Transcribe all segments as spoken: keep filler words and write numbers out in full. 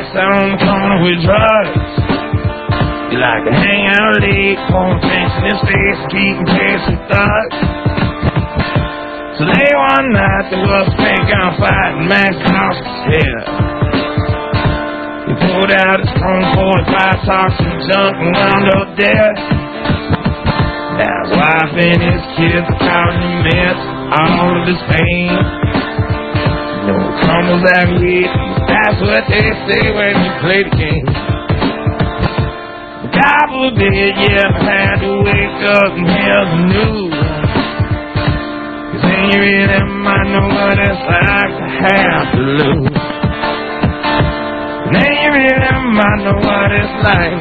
Pass out on the corner with drugs. You like to hang out late, phone attention in space, keeping pace with thugs. So late one night, there was a big gunfight in Max House's head. He pulled out his phone forty-five, talked some junk and wound up dead. Now his wife and his kids are caught in the mess, all of his pain. You know it crumbles like heat, that's what they say when you play the game. The God forbid you ever had to wake up and hear the news. Cause then you really might know what it's like to have to lose. And then you really might know what it's like.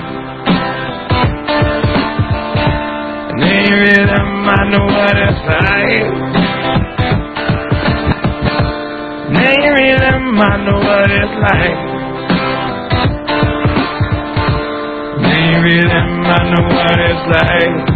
And then you really might know what it's like. And then you really might know what it's like. And then you really might know what it's like.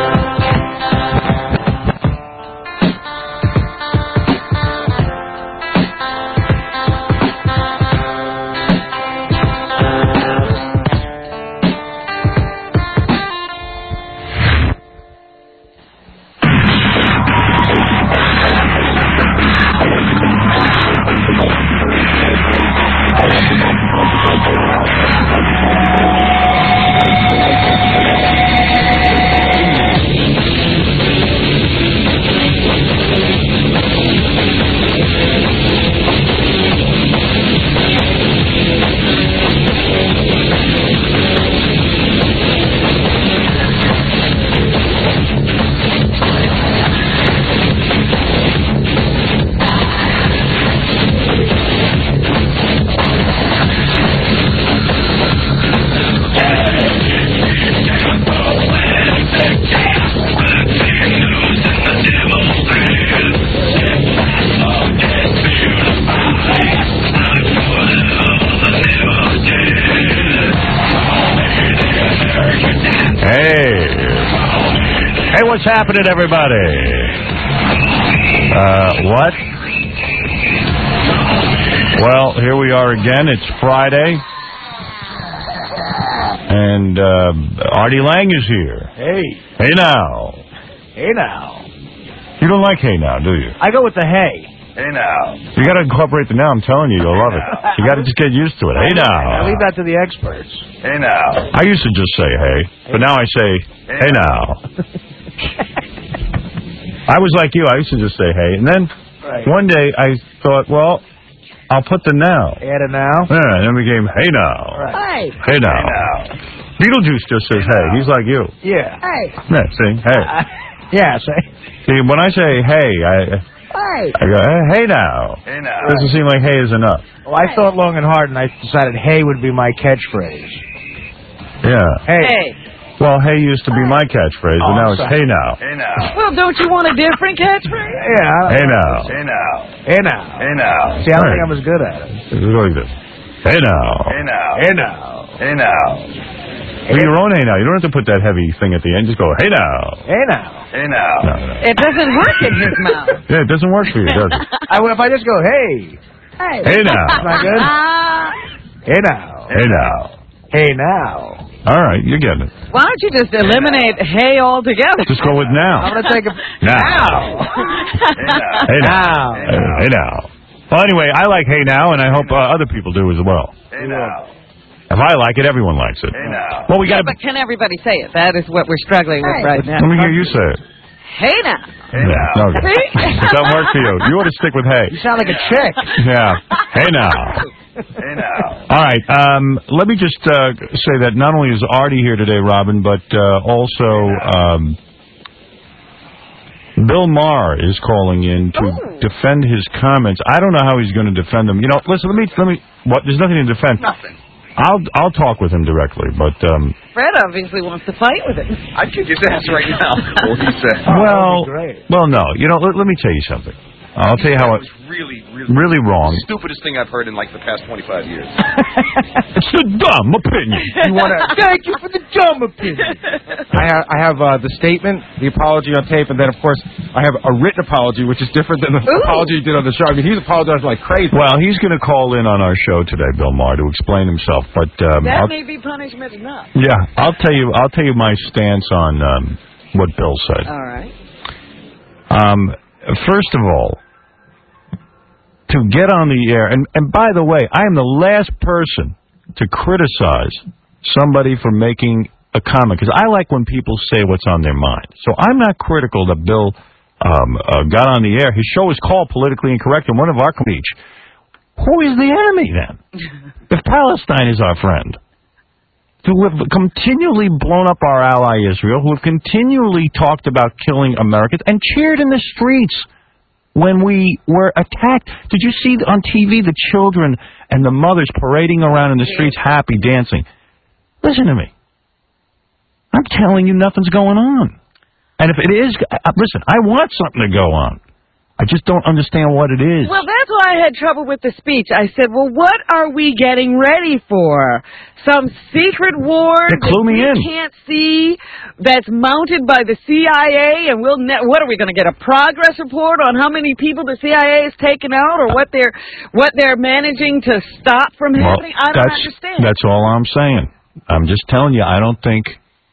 What's happening, everybody? Uh, what? Well, here we are again. It's Friday. And uh, Artie Lang is here. Hey. Hey now. Hey now. You don't like hey now, do you? I go with the hey. Hey now. You got to incorporate the now. I'm telling you, you'll love it. You got to just get used to it. Hey now. I leave that to the experts. Hey now. I used to just say hey, but now I say hey now. I was like you. I used to just say hey. And then right. one day I thought, well, I'll put the now. Add a now? Yeah, and then we became hey now. Right. Hey now. Hey now. Beetlejuice just says hey. He's like you. Yeah. Hey. Yeah, see? Hey. Uh, yeah, say. See, when I say hey, I... Hey. I go, hey, hey now. Hey now. Doesn't seem like hey is enough. Well, I thought long and hard, and I decided hey would be my catchphrase. Yeah. Hey. Hey. Well, hey used to be my catchphrase, but oh, now it's sorry. hey now. Hey now. Well, don't you want a different catchphrase? Yeah. Hey now. Hey now. Hey now. Hey now. See, I don't right. think I'm as good at it. It's like this. Hey now. Hey now. Hey now. Hey now. Do your own hey now. You don't have to put that heavy thing at the end. Just go, hey now. Hey now. Hey now. No, no. It doesn't work in his mouth. Yeah, it doesn't work for you, does it? I, if I just go, hey. Hey. Hey now. Is that good? Hey now. Hey now. Hey now. All right, you're getting it. Why don't you just eliminate hey altogether? Just go with now. I'm going to take a... Now. Hey now. Hey now. Hey now. Well, anyway, I like hey now, and I hope uh, other people do as well. Hey now. If I like it, everyone likes it. Hey now. Well, we yeah, got. but can everybody say it? That is what we're struggling with right now. Let me hear you say it. Hey now. Hey now. Yeah, okay. It doesn't work for you. You ought to stick with hey. You sound like a chick. Yeah. Hey now. Hey now. All right. Um, let me just uh, say that not only is Artie here today, Robin, but uh, also um, Bill Maher is calling in to Ooh. defend his comments. I don't know how he's going to defend them. You know, listen. Let me. Let me. What? There's nothing to defend. Nothing. I'll I'll talk with him directly, but um, Fred obviously wants to fight with him. I'd kick his ass right now. What he said. well, great. well, no. You know, let, let me tell you something. I'll tell you how That it was really, really, really wrong. the stupidest thing I've heard in like the past twenty-five years. It's a dumb opinion. You want to? Thank you for the dumb opinion. I have, I have uh, the statement, the apology on tape, and then of course I have a written apology, which is different than the Ooh. apology he did on the show. I mean, he's apologizing like crazy. Well, he's going to call in on our show today, Bill Maher, to explain himself. But um, That I'll, may be punishment enough. yeah, I'll tell you. I'll tell you my stance on um, what Bill said. All right. Um, first of all, to get on the air, and, and by the way, I am the last person to criticize somebody for making a comment, because I like when people say what's on their mind. So I'm not critical that Bill um, uh, got on the air. His show is called Politically Incorrect, and one of our speech. Who is the enemy then? If Palestine is our friend, who have continually blown up our ally Israel, who have continually talked about killing Americans and cheered in the streets when we were attacked. Did you see on T V the children and the mothers parading around in the streets happy, dancing? Listen to me. I'm telling you nothing's going on. And if it is, listen, I want something to go on. I just don't understand what it is. Well, that's why I had trouble with the speech. I said, well, what are we getting ready for? Some secret war Yeah, clue that me we in. can't see that's mounted by the C I A? And we'll ne- what are we going to get, a progress report on how many people the C I A has taken out or what they're what they're managing to stop from Well, happening? I don't that's, understand. That's all I'm saying. I'm just telling you, I don't think,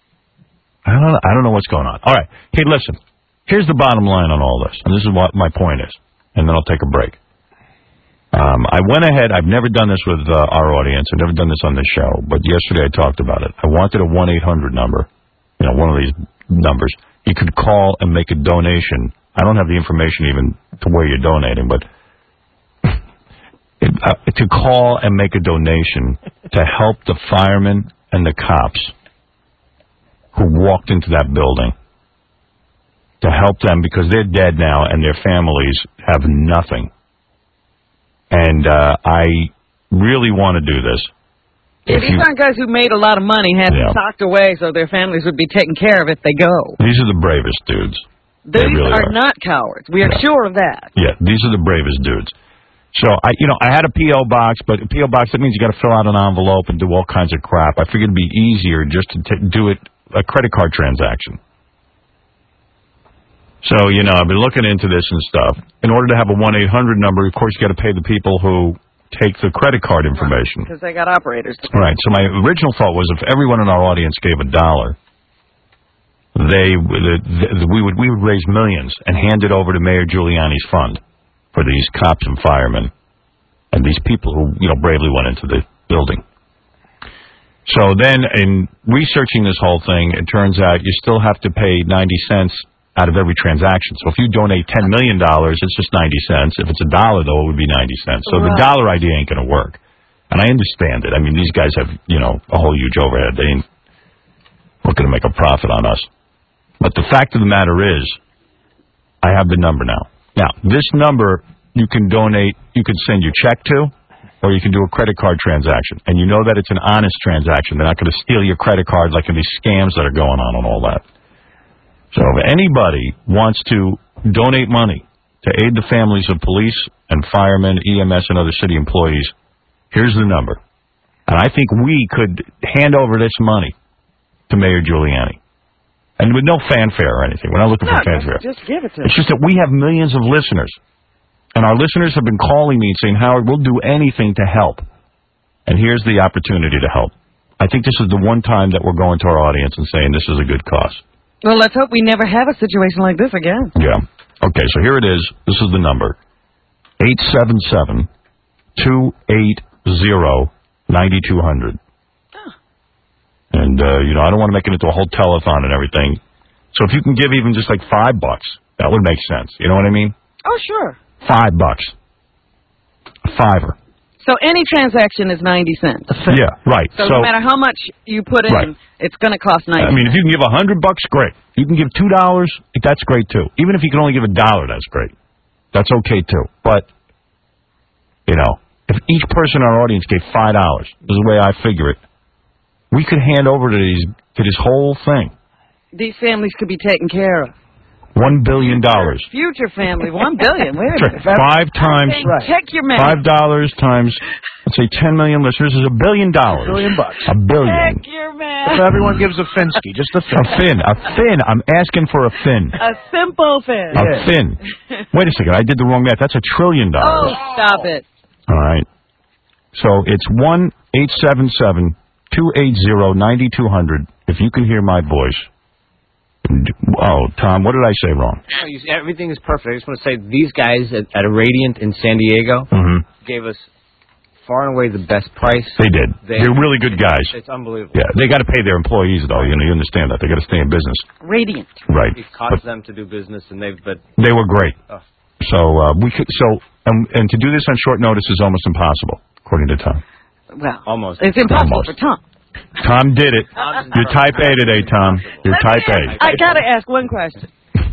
I don't, I don't know what's going on. All right. Hey, listen. Here's the bottom line on all this, and this is what my point is, and then I'll take a break. Um, I went ahead. I've never done this with uh, our audience. I've never done this on this show, but yesterday I talked about it. I wanted a one eight hundred number, you know, one of these numbers. You could call and make a donation. I don't have the information even to where you're donating, but it, uh, to call and make a donation to help the firemen and the cops who walked into that building, to help them because they're dead now and their families have nothing. And uh, I really want to do this. Yeah, these you, aren't guys who made a lot of money, had Yeah. them socked away so their families would be taken care of if they go. These are the bravest dudes. These They really are, are. not cowards. We are Yeah. sure of that. Yeah, these are the bravest dudes. So, I, you know, I had a P O box, but a P O box, that means you got to fill out an envelope and do all kinds of crap. I figured it'd be easier just to t- do it, a credit card transaction. So, you know, I've been looking into this and stuff. In order to have a one eight hundred number, of course, you got to pay the people who take the credit card information. Because they got operators. Right. So my original thought was if everyone in our audience gave a dollar, they the, the, we would we would raise millions and hand it over to Mayor Giuliani's fund for these cops and firemen and these people who, you know, bravely went into the building. So then in researching this whole thing, it turns out you still have to pay ninety cents out of every transaction. So if you donate ten million dollars, it's just ninety cents. If it's a dollar, though, it would be ninety cents. So Right. the dollar idea ain't going to work. And I understand it. I mean, these guys have, you know, a whole huge overhead. They ain't looking to make a profit on us. But the fact of the matter is, I have the number now. Now, this number, you can donate, you can send your check to, or you can do a credit card transaction. And you know that it's an honest transaction. They're not going to steal your credit card like in these scams that are going on and all that. So if anybody wants to donate money to aid the families of police and firemen, E M S, and other city employees, here's the number. And I think we could hand over this money to Mayor Giuliani. And with no fanfare or anything. We're not looking No, for fanfare. just give it to It's them. just that we have millions of listeners. And our listeners have been calling me and saying, Howard, we'll do anything to help. And here's the opportunity to help. I think this is the one time that we're going to our audience and saying this is a good cause. Well, let's hope we never have a situation like this again. Yeah. Okay, so here it is. This is the number. eight seven seven, two eight zero, nine two zero zero. Oh. And, uh, you know, I don't want to make it into a whole telethon and everything. So if you can give even just like five bucks, that would make sense. You know what I mean? Oh, sure. Five bucks. A fiver. So any transaction is ninety cents. Yeah, right. So, So, no matter how much you put in, Right. it's going to cost ninety I mean, if you can give a hundred bucks, great. You can give two dollars, that's great too. Even if you can only give a dollar, that's great. That's okay too. But, you know, if each person in our audience gave five dollars, this is the way I figure it, we could hand over to these to this whole thing. These families could be taken care of. One billion dollars. Future family, one billion. Wait a minute. Five times. Right. Check your math. Five dollars times, let's say ten million listeners is a billion dollars. A billion bucks. A billion. Check your math. If everyone gives a Finsky, just a fin. A fin. A fin. I'm asking for a fin. A simple fin. A fin. Wait a second. I did the wrong math. That's a trillion dollars. Oh, stop it. All right. So it's one eight seven seven two eight zero nine two zero zero. If you can hear my voice. Oh, Tom, what did I say wrong? No, you, everything is perfect. I just want to say these guys at, at Radiant in San Diego mm-hmm. gave us far and away the best price. They did. They, They're really good guys. It's unbelievable. Yeah, they got to pay their employees, though. You know, you understand that. They got to stay in business. Radiant. Right. It cost but them to do business, and they've, but... They were great. Oh. So, uh, we could, so, um, and to do this on short notice is almost impossible, according to Tom. Well, almost. It's impossible almost. for Tom. Tom did it. You're type A today, Tom. You're Let type A. I got to ask one question.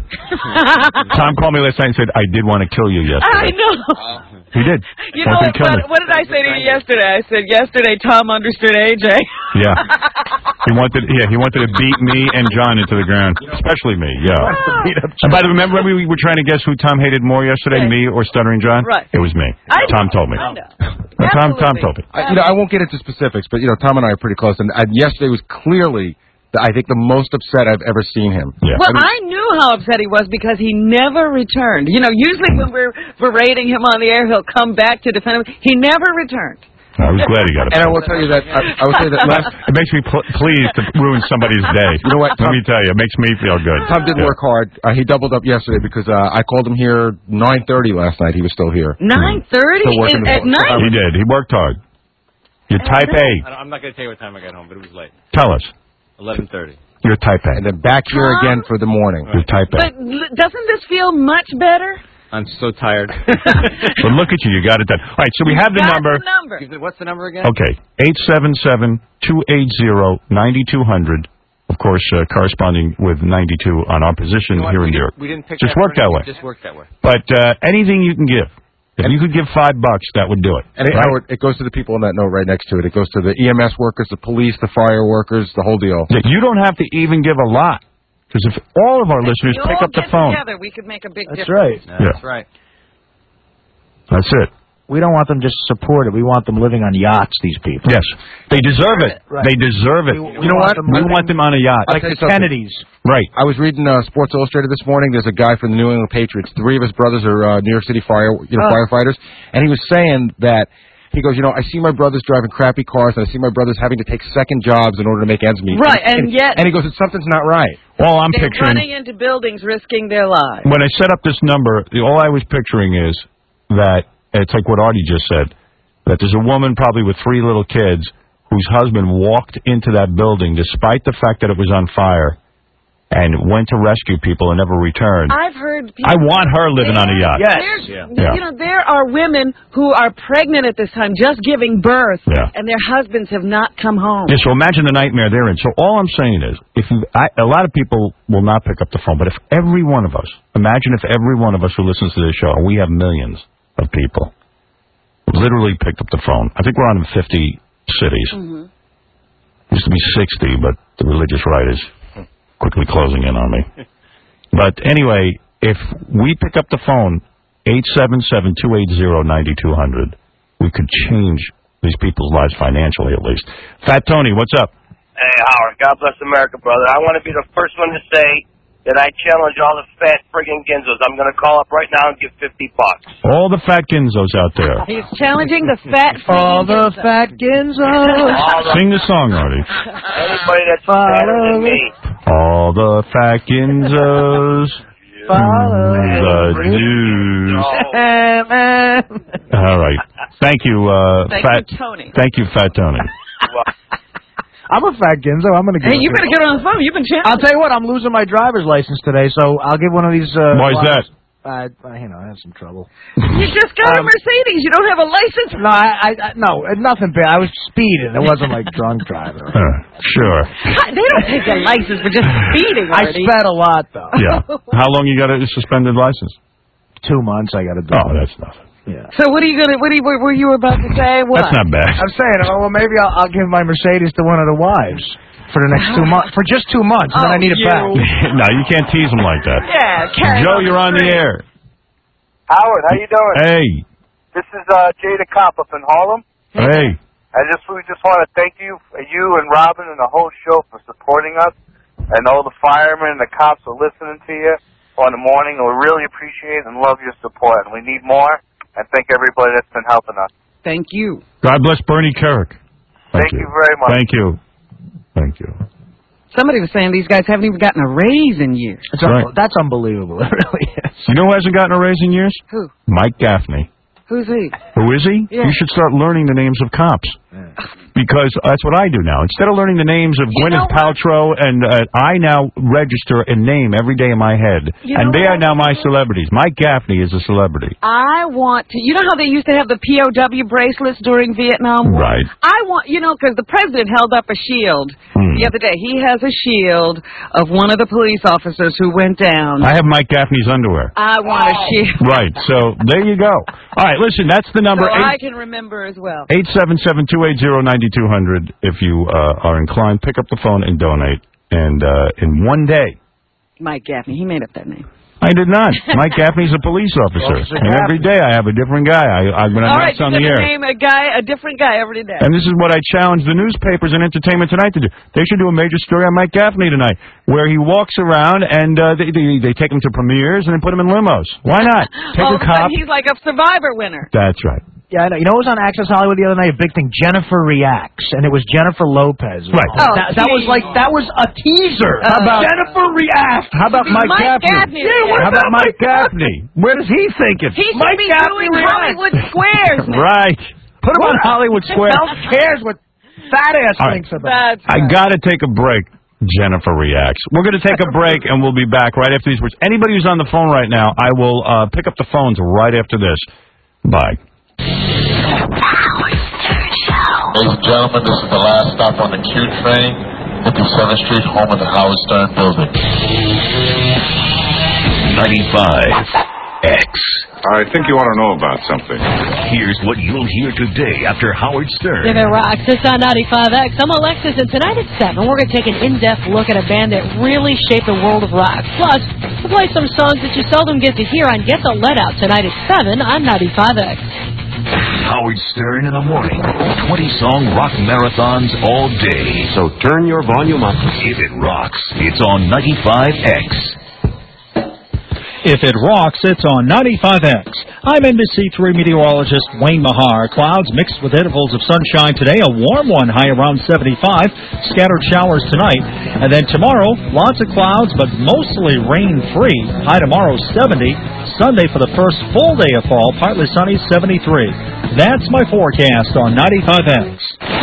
Tom called me last night and said, I did want to kill you yesterday. I know. He did. You know, Wanted to kill me. what, what did I say to you yesterday? I said, yesterday Tom understood A J. Yeah. He wanted yeah, he wanted to beat me and John into the ground. Especially me, yeah. And by the way, remember when we were trying to guess who Tom hated more yesterday, me or Stuttering John? Right. It was me. I Tom know. told me. I know. No, Tom, Tom told me. I, you know, I won't get into specifics, but, you know, Tom and I are pretty close. And uh, yesterday was clearly, the, I think, the most upset I've ever seen him. Yeah. Well, I, mean, I knew how upset he was because he never returned. You know, usually when we're berating him on the air, he'll come back to defend him. He never returned. I was glad he got it. And I will tell you that, I, I will say that last... It makes me pl- pleased to ruin somebody's day. You know what, Tom, let me tell you, it makes me feel good. Tom did yeah. work hard. Uh, he doubled up yesterday because uh, I called him here nine thirty last night. He was still here. nine thirty at night? He did. He worked hard. You're type A. I'm not going to tell you what time I got home, but it was late. Tell us. eleven thirty. You're type A. And then back here Tom? again for the morning. You're type A. But l- doesn't this feel much better? I'm so tired. But look at you. You got it done. All right, so we have the Got number. the number. Give the- What's the number again? Okay, eight seven seven two eight zero nine two zero zero. Of course, uh, corresponding with ninety-two on our position You know what? here we in New York. We didn't pick Just that work that way. Just work that way. But uh, anything you can give. If you could give five bucks, that would do it. And it, right? Howard, it goes to the people on that note right next to it. It goes to the E M S workers, the police, the fire workers, the whole deal. Yeah, you don't have to even give a lot. Because if all of our If listeners we pick all up the get phone. together, we could make a big That's difference. right. No, That's Yeah. right. That's it. We don't want them just supported. We want them living on yachts, these people. Yes. They deserve it. Right. They deserve it. We- You know what? We want them on a yacht. I'll Like tell the you something. Kennedys. Right. I was reading uh, Sports Illustrated this morning. There's a guy from the New England Patriots. Three of his brothers are uh, New York City fire, you know, Oh. firefighters, and he was saying that he goes, you know, I see my brothers driving crappy cars, and I see my brothers having to take second jobs in order to make ends meet. Right, and yet- and he goes, something's not right. All I'm They're picturing, running into buildings, risking their lives. when I set up this number, the- all I was picturing is that, it's like what Artie just said, that there's a woman probably with three little kids whose husband walked into that building despite the fact that it was on fire and went to rescue people and never returned. I've heard people... I want her living on a yacht. Yes. There's, Yeah. You know, there are women who are pregnant at this time, just giving birth, Yeah. and their husbands have not come home. Yeah, so imagine the nightmare they're in. So all I'm saying is, if you, I, a lot of people will not pick up the phone, but if every one of us, imagine if every one of us who listens to this show, and we have millions of people, literally picked up the phone. I think we're on in fifty cities. Mm-hmm. Used to be sixty, but the religious right is quickly closing in on me. But anyway, if we pick up the phone, eight seven seven two eight zero nine two zero zero, we could change these people's lives financially, at least. Fat Tony, what's up? Hey, Howard, God bless America, brother. I want to be the first one to say that I challenge all the fat friggin' Ginzos. I'm going to call up right now and give fifty bucks. All the fat Ginzos out there. He's challenging the fat... All the fat Ginzos. All the, Sing the song, Artie. anybody that's fatter than me. All the fat Ginzos. The Jews. All right. Thank you, uh, Thank Fat you, Tony. Thank you, Fat Tony. I'm a fat Ginzo. I'm going to give Hey, it you to better get on the phone. You've been I'll challenging. tell you what, I'm losing my driver's license today, so I'll give one of these... Uh, Why is that? Uh, you know, I have some trouble. You just got a Um, Mercedes. You don't have a license. No, I, I, I no, nothing bad. I was speeding. It wasn't like drunk driving. Uh, sure. They don't take a license for just speeding. I Artie. sped a lot, though. Yeah. How long you got a suspended license? Two months I got to do. Oh, that's nothing. Yeah. So what are you gonna? What, are you, what were you about to say? What? That's not bad. I'm saying, oh, well, maybe I'll, I'll give my Mercedes to one of the wives for the next two months. For just two months, and then I need it you. back. No, you can't tease him like that. Yeah, carry Joe, on you're on the string. air. Howard, how you doing? Hey. This is uh, Jay the Cop up in Harlem. Hey. I just we just want to thank you, you and Robin and the whole show for supporting us. And all the firemen and the cops are listening to you on the morning, and we really appreciate and love your support. And we need more. And thank everybody that's been helping us. Thank you. God bless Bernie Kerik. Thank, thank you. you very much. Thank you. Thank you. Somebody was saying these guys haven't even gotten a raise in years. That's, right. un- that's unbelievable. It really is. You know who hasn't gotten a raise in years? Who? Mike Gaffney. Who's he? Who is he? Yeah. You should start learning the names of cops. Yeah. Because that's what I do now. Instead of learning the names of You Gwyneth Paltrow, and uh, I now register a name every day in my head. You and know they what? are now my celebrities. Mike Gaffney is a celebrity. I want to. You know how they used to have the P O W bracelets during Vietnam War? Right. I want, you know, because the president held up a shield Hmm. the other day. He has a shield of one of the police officers who went down. I have Mike Gaffney's underwear. I want a shield. Right. So there you go. All right. Listen, that's the number. So I eight can remember as well. eight seven seven, two eight zero, nine two zero zero. If you uh, are inclined, pick up the phone and donate. And uh, in one day. Mike Gaffney. He made up that name. I did not. Mike Gaffney's a police officer. Officer And every day I have a different guy. I, I'm going to All right, announce on you're the going to air. name a guy, a different guy every day. And this is what I challenge the newspapers and Entertainment Tonight to do. They should do a major story on Mike Gaffney tonight, where he walks around and uh, they, they they take him to premieres and then put him in limos. Why not? Take oh, a cop. but he's like a Survivor winner. That's right. Yeah, I know. You know what was on Access Hollywood the other night? A big thing. Jennifer Reacts, and it was Jennifer Lopez. Right. Oh, that, that was like that was a teaser. Uh, How about Jennifer Reacts? How about Mike, Mike Gaffney? Gaffney. Yeah, what How about Mike Gaffney? Where does he think it? He should Mike be Gaffney doing reacts. Hollywood Squares now. Right. Put him on Hollywood Square. Who cares what fat ass All right. thinks about? That's I right. got to take a break. Jennifer Reacts. We're going to take a break, and we'll be back right after these words. Anybody who's on the phone right now, I will uh, pick up the phones right after this. Bye. Ladies and gentlemen, this is the last stop on the Q train, fifty-seventh Street, home of the Howard Stern building. ninety-five X. I think you want to know about something. Here's what you'll hear today after Howard Stern. If it rocks, it's on ninety-five X. I'm Alexis, and tonight at seven, we're going to take an in-depth look at a band that really shaped the world of rock. Plus, we'll play some songs that you seldom get to hear on Get the Let Out tonight at seven on ninety-five X. Howard Stern in the morning. twenty-song rock marathons all day. So turn your volume up. If it rocks, it's on ninety-five X. If it rocks, it's on ninety-five X. I'm N B C three meteorologist Wayne Mahar. Clouds mixed with intervals of sunshine today. A warm one, high around seventy-five. Scattered showers tonight. And then tomorrow, lots of clouds, but mostly rain-free. High tomorrow, seventy. Sunday for the first full day of fall, partly sunny, seventy-three. That's my forecast on ninety-five X.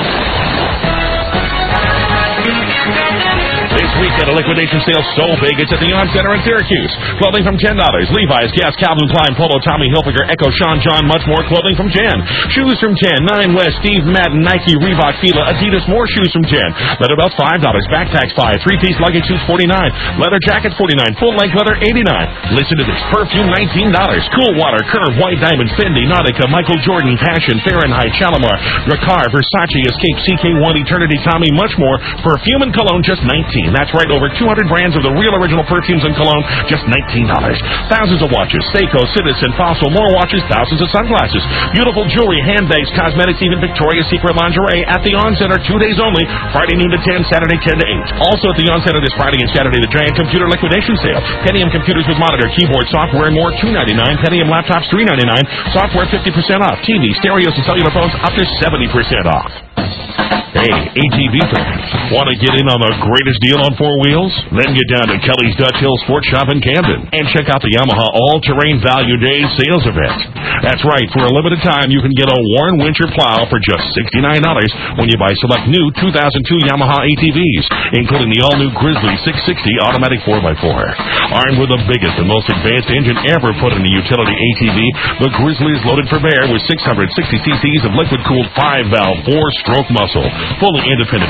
This weekend, a liquidation sale so big it's at the Yon Center in Syracuse. Clothing from ten dollars. Levi's, Guess, Calvin Klein, Polo, Tommy Hilfiger, Echo, Sean, John, much more. Clothing from ten. Shoes from ten. Nine West, Steve Madden, Nike, Reebok, Fila, Adidas, more shoes from ten. Leather belts, five dollars. Backpacks, five dollars. Three-piece luggage suits, forty-nine dollars. Leather jackets, forty-nine dollars. Full-length leather, eighty-nine dollars. Listen to this. Perfume, nineteen dollars. Cool Water, Curve, White Diamond, Fendi, Nautica, Michael Jordan, Passion, Fahrenheit, Shalimar, Drakkar, Versace, Escape, C K one, Eternity, Tommy, much more. Perfume and cologne, just nineteen dollars. That's right, over two hundred brands of the real original perfumes and cologne, just nineteen dollars. Thousands of watches, Seiko, Citizen, Fossil, more watches, thousands of sunglasses, beautiful jewelry, handbags, cosmetics, even Victoria's Secret lingerie at the On Center, two days only, Friday noon to ten, Saturday ten to eight. Also at the On Center this Friday and Saturday, the giant computer liquidation sale. Pentium computers with monitor, keyboard, software, and more, two ninety-nine. Pentium laptops, three ninety-nine. Software, fifty percent off. T V, stereos, and cellular phones, up to seventy percent off. Hey, A T V fans, want to get in on the greatest deal on four wheels? Then get down to Kelly's Dutch Hill Sports Shop in Camden and check out the Yamaha All-Terrain Value Days sales event. That's right, for a limited time, you can get a Warren Winter plow for just sixty-nine dollars when you buy select new two thousand two Yamaha A T Vs, including the all-new Grizzly six sixty automatic four by four. Armed with the biggest and most advanced engine ever put in a utility A T V, the Grizzly is loaded for bear with six hundred sixty cc's of liquid-cooled five valve four stroke muscle, fully independent front and rear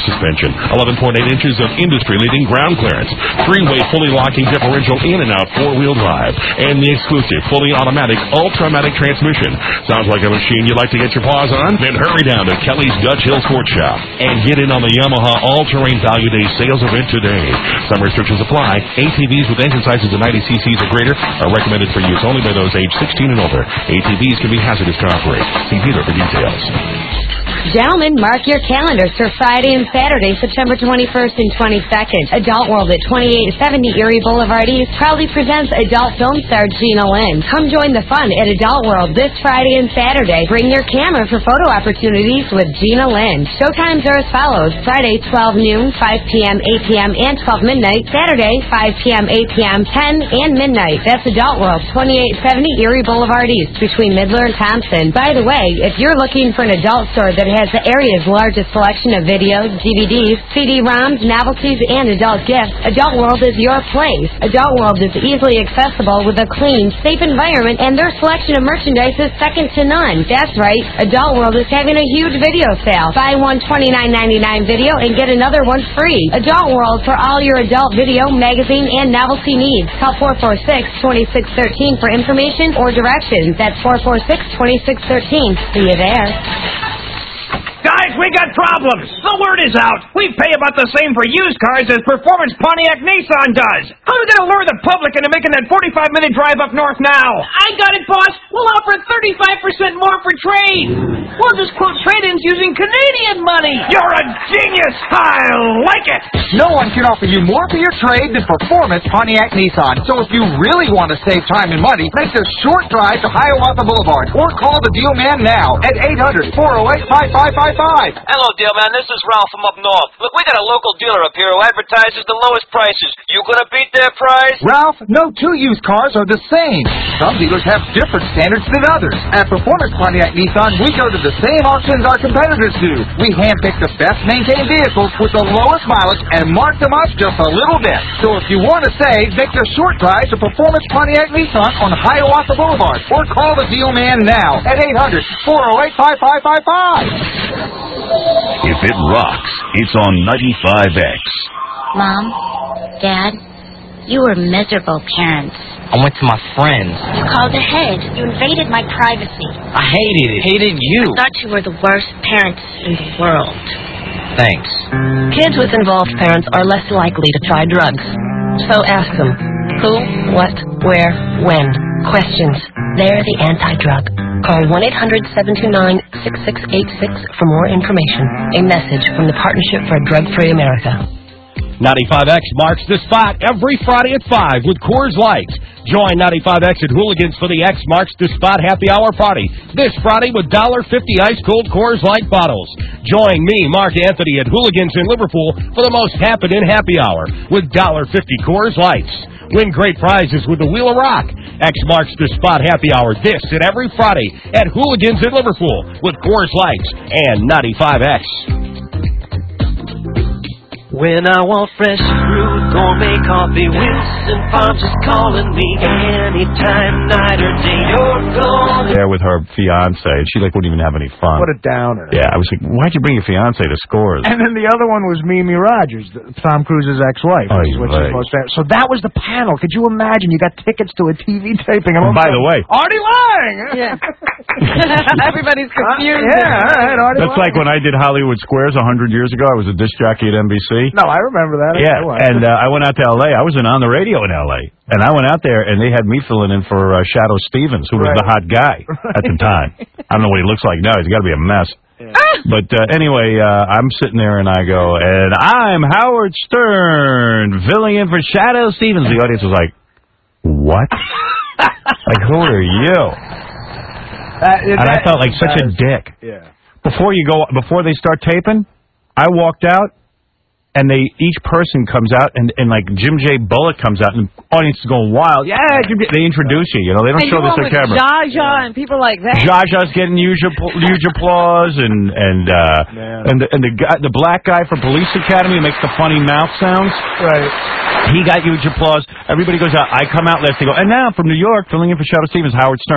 suspension, eleven point eight inches of industry-leading ground clearance, three-way fully locking differential in and out four-wheel drive, and the exclusive fully automatic Ultramatic transmission. Sounds like a machine you'd like to get your paws on? Then hurry down to Kelly's Dutch Hill Sports Shop and get in on the Yamaha All-Terrain Value Day sales event today. Some restrictions apply. A T Vs with engine sizes of ninety c c's or greater are recommended for use only by those aged sixteen and older. A T Vs can be hazardous to operate. See dealer for details. Gentlemen, mark your calendars for Friday and Saturday, September twenty-first and twenty-second. Adult World at twenty-eight seventy Erie Boulevard East proudly presents adult film star Gina Lynn. Come join the fun at Adult World this Friday and Saturday. Bring your camera for photo opportunities with Gina Lynn. Showtimes are as follows. Friday, twelve noon, five p.m., eight p.m., and twelve midnight. Saturday, five p.m., eight p.m., ten, and midnight. That's Adult World, twenty-eight seventy Erie Boulevard East between Midler and Thompson. By the way, if you're looking for an adult store that has the area's largest selection of videos, D V Ds, C D ROMs, novelties, and adult gifts, Adult World is your place. Adult World is easily accessible with a clean, safe environment, and their selection of merchandise is second to none. That's right, Adult World is having a huge video sale. Buy one twenty-nine ninety-nine video and get another one free. Adult World for all your adult video, magazine, and novelty needs. Call four four six, two six one three for information or directions. That's four four six, two six one three. See you there. Guys, we got problems. The word is out. We pay about the same for used cars as Performance Pontiac Nissan does. How are we going to lure the public into making that forty-five minute drive up north now? I got it, boss. We'll offer thirty-five percent more for trade. We'll just quote trade-ins using Canadian money. You're a genius. I like it. No one can offer you more for your trade than Performance Pontiac Nissan. So if you really want to save time and money, make the short drive to Hiawatha Boulevard or call the deal man now at eight hundred, four oh eight, five five five five. Hello, deal man. This is Ralph from up north. Look, we got a local dealer up here who advertises the lowest prices. You gonna beat their price? Ralph, no two used cars are the same. Some dealers have different standards than others. At Performance Pontiac Nissan, we go to the same auctions our competitors do. We handpick the best maintained vehicles with the lowest mileage and mark them up just a little bit. So if you want to save, make the short drive to Performance Pontiac Nissan on Hiawatha Boulevard or call the deal man now at eight hundred, four oh eight, five five five five. If it rocks, it's on ninety-five X. Mom, Dad, you were miserable parents. I went to my friends. You called ahead. You invaded my privacy. I hated it. Hated you. I thought you were the worst parents in the world. Thanks. Kids with involved parents are less likely to try drugs. So ask them who, what, where, when. Questions. They're the anti-drug. Call one eight hundred, seven two nine, six six eight six for more information. A message from the Partnership for a Drug-Free America. ninety-five X marks the spot every Friday at five with Coors Light. Join ninety-five X at Hooligans for the X Marks the Spot Happy Hour Party this Friday with one dollar fifty ice-cold Coors Light bottles. Join me, Mark Anthony, at Hooligans in Liverpool for the most happening happy hour with one dollar fifty Coors Lights. Win great prizes with the Wheel of Rock. X Marks the Spot Happy Hour this and every Friday at Hooligans in Liverpool with Coors Lights and ninety-five X. When I want fresh fruit, gourmet coffee, Wilson Farms is calling me anytime, night or day. You're gone. There with her fiance, and she like wouldn't even have any fun. What a downer. Yeah, I was like, why'd you bring your fiance to Scores? And then the other one was Mimi Rogers, Tom Cruise's ex-wife. Oh, which is right. most famous. So that was the panel. Could you imagine? You got tickets to a T V taping. And by the way, Artie Lang. Yeah. Everybody's confused. Uh, yeah, all right, Artie that's Lang. like when I did Hollywood Squares a hundred years ago. I was a disc jockey at N B C. No, I remember that. Yeah, and uh, I went out to L A. I was in on the radio in L A, and I went out there, and they had me filling in for uh, Shadow Stevens, who was Right. the hot guy at the time. I don't know what he looks like now. He's got to be a mess. Yeah. But uh, anyway, uh, I'm sitting there, and I go, and I'm Howard Stern, filling in for Shadow Stevens. The audience was like, what? Like, who are you? That, And I felt like such a dick. Yeah. Before you go, before they start taping, I walked out, and they each person comes out, and, and like Jim J. Bullock comes out, and the audience is going wild. Yeah, Jim J. They introduce you, you know. They don't And show you this were on with camera. Jaja and people like that. Jaja's getting huge, appl- huge applause, and and uh, and the, and the guy, the black guy from Police Academy who makes the funny mouth sounds. Right. He got huge applause. Everybody goes out. I come out last. They go, and now from New York, filling in for Shadow Stevens, Howard Stern.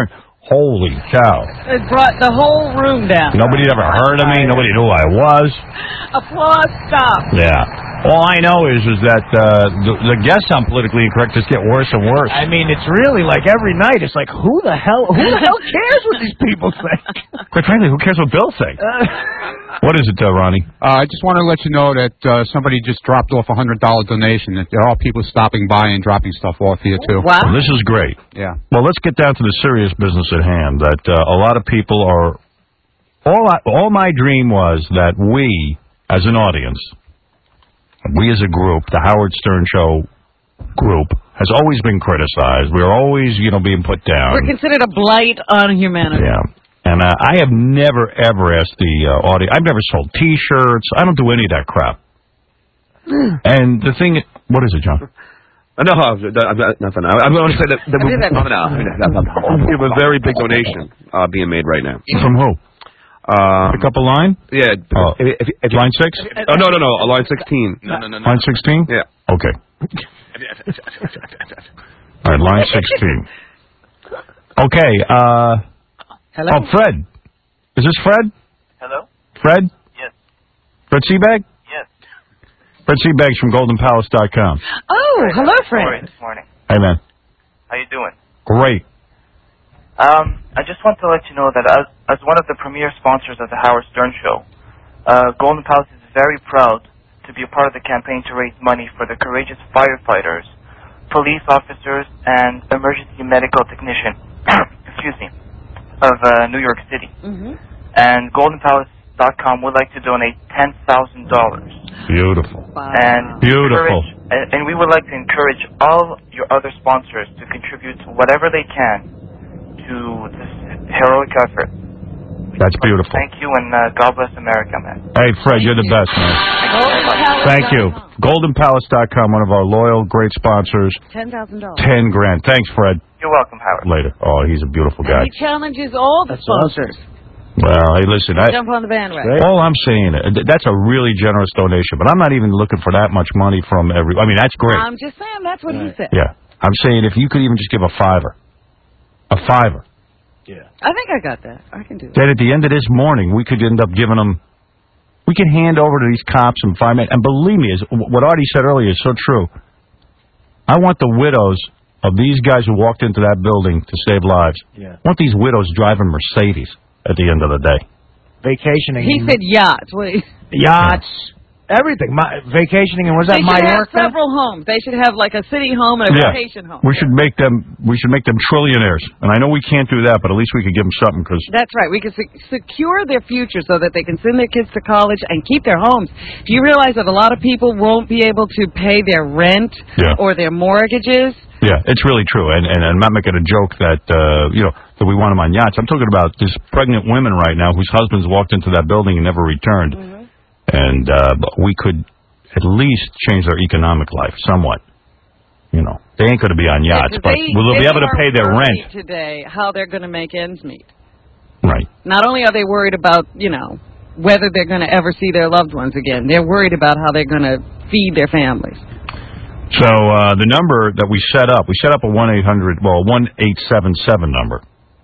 Holy cow. It brought the whole room down. Nobody ever heard of me. Nobody knew who I was. Applause, stop. Yeah. All I know is is that uh, the, the guests on Politically Incorrect just get worse and worse. I mean, it's really like every night. It's like, who the hell, who the hell cares what these people think? Quite frankly, who cares what Bill thinks? What is it, uh, Ronnie? Uh, I just want to let you know that uh, somebody just dropped off a one hundred dollar donation. That there are people stopping by and dropping stuff off here, too. Wow. Well, this is great. Yeah. Well, let's get down to the serious business at hand. That uh, a lot of people are... All, I, all my dream was that we, as an audience... We as a group, the Howard Stern Show group, has always been criticized. We're always, you know, being put down. We're considered a blight on humanity. Yeah. And uh, I have never, ever asked the uh, audience. I've never sold T-shirts. I don't do any of that crap. And the thing... What is it, John? Uh, no, uh, nothing. I, I'm going to say that, that we, no, no, we have a very big donation uh, being made right now. From who? Um, Pick up a line? Yeah. Oh. If, if, if, line six? Oh, no, no, no. Uh, line sixteen. No, no, no, no. Line sixteen? Yeah. Okay. All right, line sixteen. Okay. Uh, Hello? Oh, Fred. Is this Fred? Hello? Fred? Yes. Fred Seabag? Yes. Fred Seabag's from golden palace dot com. Oh, hello, Sorry Fred. this morning. Hey, man. How you doing? Great. Um, I just want to let you know that as, as one of the premier sponsors of the Howard Stern Show, uh, Golden Palace is very proud to be a part of the campaign to raise money for the courageous firefighters, police officers, and emergency medical technician, excuse me, of uh, New York City. Mm-hmm. And golden palace dot com would like to donate ten thousand dollars. Beautiful. And Beautiful. encourage- And, and we would like to encourage all your other sponsors to contribute whatever they can to this heroic effort. That's beautiful. Thank you, and uh, God bless America, man. Hey, Fred, you're the best, man. Thank you. golden palace dot com, one of our loyal, great sponsors. ten thousand dollars. Ten grand. Thanks, Fred. You're welcome, Howard. Later. Oh, he's a beautiful guy. He challenges all the sponsors. Well, hey, listen. I, Jump on the bandwagon. all I'm saying, uh, that's a really generous donation, but I'm not even looking for that much money from every... I mean, that's great. I'm just saying that's what he said. Yeah. I'm saying if you could even just give a fiver. A fiver. I think I got that. I can do that. Then at the end of this morning, we could end up giving them... We could hand over to these cops and firemen. And believe me, is what Artie said earlier is so true. I want the widows of these guys who walked into that building to save lives. Yeah. I want these widows driving Mercedes at the end of the day. Vacationing. He said yachts. Wait. Yachts. Everything. My, vacationing, and was that They should have Mallorca? several homes. They should have like a city home and a Yeah. vacation home. We should make them. We should make them trillionaires. And I know we can't do that, but at least we could give them something. Because That's right. We can sec- secure their future so that they can send their kids to college and keep their homes. Do you realize that a lot of people won't be able to pay their rent Yeah. or their mortgages? yeah, it's really true. And, and I'm not making a joke that uh, you know that we want them on yachts. I'm talking about these pregnant women right now whose husbands walked into that building and never returned. Mm-hmm. And uh, but we could at least change their economic life somewhat. You know, they ain't going to be on yachts, Yeah, 'cause but they- we'll be they able to are pay their worried rent. today how they're going to make ends meet. Right. Not only are they worried about, you know, whether they're going to ever see their loved ones again, they're worried about how they're going to feed their families. So uh, the number that we set up, we set up a one eight hundred, well, one eight seven seven number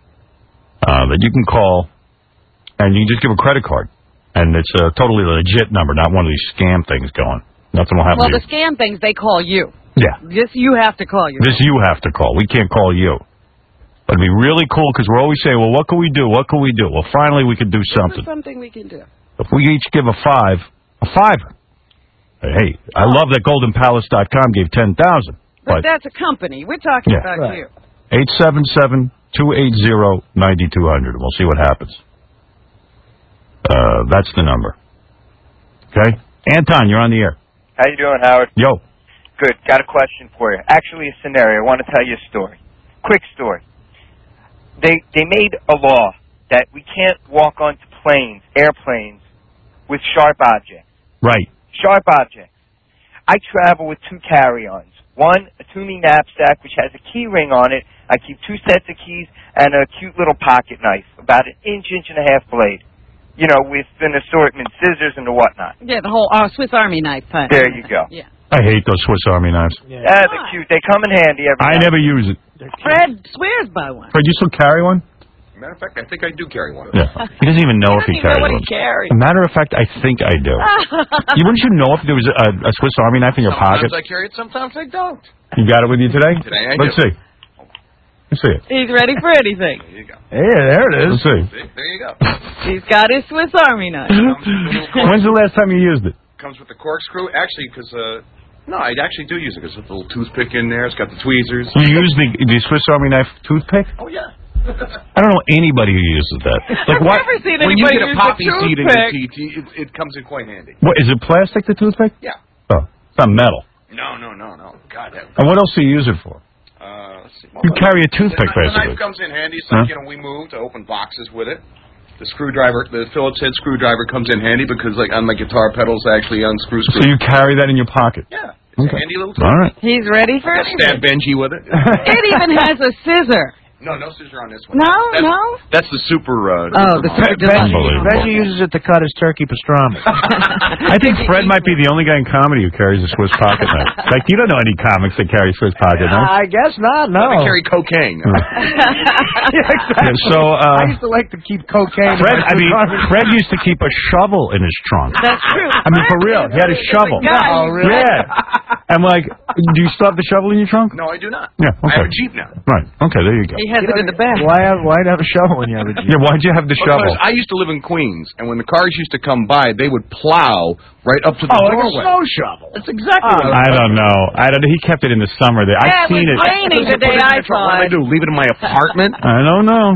uh, that you can call, and you can just give a credit card. And it's a totally legit number, not one of these scam things going. Nothing will happen Well, to the scam things, they call you. you. Yeah. This you have to call you. This you have to call. We can't call you. But it'd be really cool because we're always saying, well, what can we do? What can we do? Well, finally we could do This something. is something we can do. If we each give a five, a fiver. Hey, I love that golden palace dot com gave ten thousand. But, But that's a company. We're talking Yeah. about Right. you. eight seven seven, two eight zero, nine two zero zero. We'll see what happens. Uh, that's the number. Okay? Anton, you're on the air. How you doing, Howard? Yo. Good. Got a question for you. Actually, a scenario. I want to tell you a story. Quick story. They they made a law that we can't walk onto planes, airplanes, with sharp objects. Right. Sharp objects. I travel with two carry-ons. One, a Toomey knapsack, which has a key ring on it. I keep two sets of keys and a cute little pocket knife, about an inch, inch and a half blade. You know, with an assortment, scissors and the whatnot. Yeah, the whole uh, Swiss Army knife type. There you go. Yeah. I hate those Swiss Army knives. Yeah, they're cute. They come in handy every I now never use it. Fred swears by one. Fred, you still carry one? matter of fact, I think I do carry one. Yeah. He doesn't even know if he He doesn't even know carries what one. he carries. As a matter of fact, I think I do. you, wouldn't you know if there was a, a Swiss Army knife in your Sometimes pocket? I carry it, sometimes I don't. You got it with you today? Today I Let's do. see. Let's see it. He's ready for anything. There you go. Yeah, there it is. Let's see. See? There you go. He's got his Swiss Army knife. When's the last time you used it? Comes with the corkscrew. Actually, because, uh, no, I actually do use it because there's a little toothpick in there. It's got the tweezers. You use the, the Swiss Army knife toothpick? Oh, yeah. I don't know anybody who uses that. Like I've what? never seen When you anybody get a use poppy a seed in your toothpick. teeth, it, it comes in quite handy. What is it? Plastic? The toothpick? Yeah. Oh, it's not metal. No, no, no, no. God, that. And what else do you use it for? Uh, let's see. You carry a toothpick, the, the basically. knife comes in handy. It's like, Huh? you know, we move to open boxes with it. The screwdriver, the Phillips head screwdriver comes in handy because, like, on my guitar pedals, I actually unscrew So screws. you carry that in your pocket? Yeah. It's Okay. a handy little tool. All right. He's ready for I anything. stab Benji with it. It even has a scissor. No, no scissor on this one. No, that's, no. That's the super. Uh, Oh, the super Benji, Unbelievable. Benji uses it to cut his turkey pastrami. I think Fred might be the only guy in comedy who carries a Swiss pocket knife. Like, you don't know any comics that carry Swiss pocket knives. I guess not, no. I carry cocaine. Yeah, exactly. Yeah, so, uh, I used to like to keep cocaine. Fred, in my I mean, pastrami. Fred used to keep a shovel in his trunk. That's true. I mean, for real. He had a shovel. Oh, really? Yeah. I'm like, do you still have the shovel in your trunk? No, I do not. Yeah, I have okay. a Jeep now. Right. Okay, there you go. He has it in the back. Why have, why have a shovel when you have a Jeep? Yeah, why'd you have the Because shovel? I used to live in Queens, and when the cars used to come by, they would plow right up to the Oh, like a doorway. snow shovel. That's exactly Oh, what I don't know. I don't. He kept it in the summer. There, Yeah, I've it seen was it. raining the Put day it in I the trunk. saw What do I it. do? Leave it in my apartment? I don't know.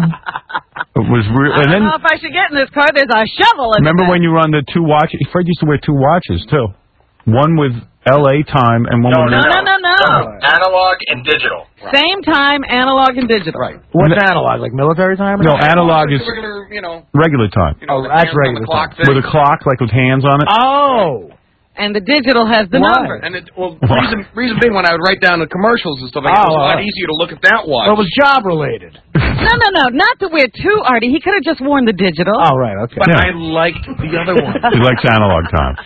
It was real. I And don't then know if I should get in this car. There's a shovel in remember the when you were on the two watches? Fred used to wear two watches too. One with L A time and one with No, no, no, no. Analog and digital. Same time, analog and digital. Right. What's analog? Like military time? or No, something? analog is Regular, you know, regular time. you know Oh, the that's hands on regular the clock time. thing. With a clock, like with hands on it. Oh. And the digital has the Why? number. And it, well, reason reason being, when I would write down the commercials and stuff, like Oh, it was a lot uh, easier to look at that watch. Well, it was job related. No, no, no. Not to wear two, Artie. He could have just worn the digital. Oh, right, okay. but Yeah. I liked the other one. He likes analog time.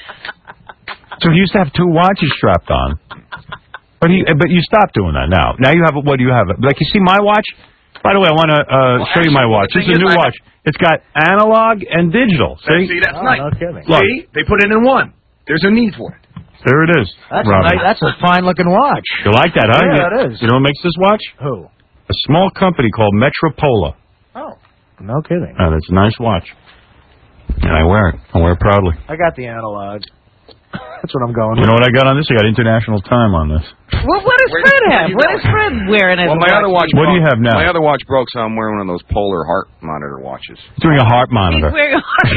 So he used to have two watches strapped on. But he, but you stopped doing that now. Now you have, what do you have? Like, you see my watch? By the way, I want to uh, Well, show you my actually, watch. the This is thing a new is, I- watch. It's got analog and digital. See, See? that's Oh, nice. no kidding. Look. See, they put it in one. There's a need for it. There it is. That's a, Robin. nice, that's a fine looking watch. You like that, huh? Yeah, you, it is. You know what makes this watch? Who? A small company called Metropola. Oh. No kidding. And it's a nice watch. And I wear it. I wear it proudly. I got the analog. That's what I'm going You with. know what I got on this? I got international time on this. Well, what does Where- Fred where have? you What going? is Fred wearing as Well, a my other watch. What do you broke- have now? My other watch broke, so I'm wearing one of those polar heart monitor watches. Doing a heart He's monitor. wearing a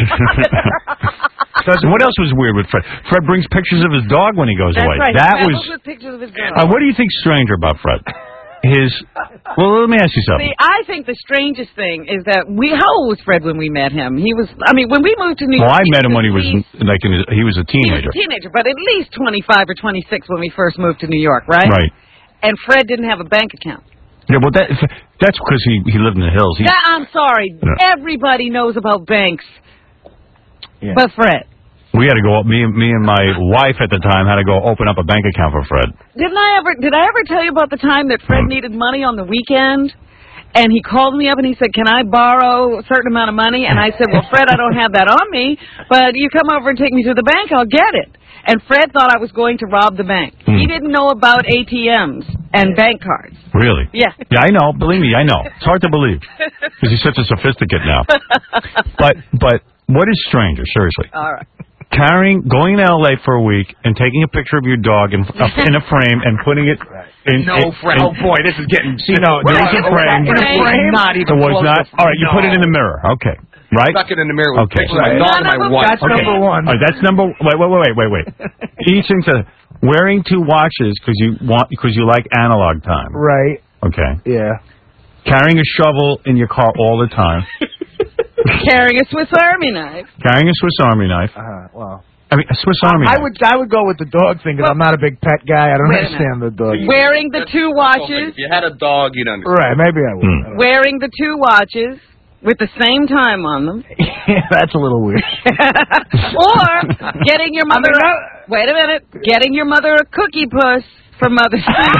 And what else was weird with Fred? Fred brings pictures of his dog when he goes That's away. right. That He was. travels with pictures of his dog. Uh, what do you think's stranger about Fred? His. Well, let me ask you something. See, I think the strangest thing is that we. How old was Fred when we met him? He was. I mean, when we moved to New Well, York. I met him when he was at least- like in his, he was a He was teenager. a teenager, but at least twenty-five or twenty-six when we first moved to New York, right? Right. And Fred didn't have a bank account. Yeah, well, that that's because he he lived in the hills. He, Yeah, I'm sorry. Yeah. Everybody knows about banks, Yeah. but Fred. we had to go. Me and me and my wife at the time had to go open up a bank account for Fred. Didn't I ever? Did I ever tell you about the time that Fred needed money on the weekend? And he called me up and he said, "Can I borrow a certain amount of money?" And I said, "Well, Fred, I don't have that on me, but you come over and take me to the bank, I'll get it." And Fred thought I was going to rob the bank. Hmm. He didn't know about A T Ms and bank cards. Really? Yeah. Yeah, I know. Believe me, I know. It's hard to believe because he's such a sophisticate now. But but what is stranger? Seriously, All right. carrying, going to L A for a week and taking a picture of your dog in, in a frame and putting it in. No in, frame. in- Oh boy, this is getting. See, no, there was a frame. In a frame? Not even It was close not. to- All right, you No. put it in the mirror. Okay. Right? Stuck it in the mirror with Okay. pictures of my dog and my wife. okay. All right, that's number. Wait, wait, wait, wait, wait. Each thing to wearing two watches because you want because you like analog time. Right. Okay. Yeah. Carrying a shovel in your car all the time. Carrying a Swiss Army knife. Carrying a Swiss Army knife. Uh, well. I mean, a Swiss Army I knife. would I would go with the dog thing because I'm not a big pet guy. I don't Wait a understand the dog. Wearing the two watches. If you had a dog, you'd understand. Right, maybe I would. Hmm. Wearing the two watches with the same time on them. Yeah, that's a little weird. Or getting your mother. a, wait a minute. Getting your mother a cookie puss For Mother's Day.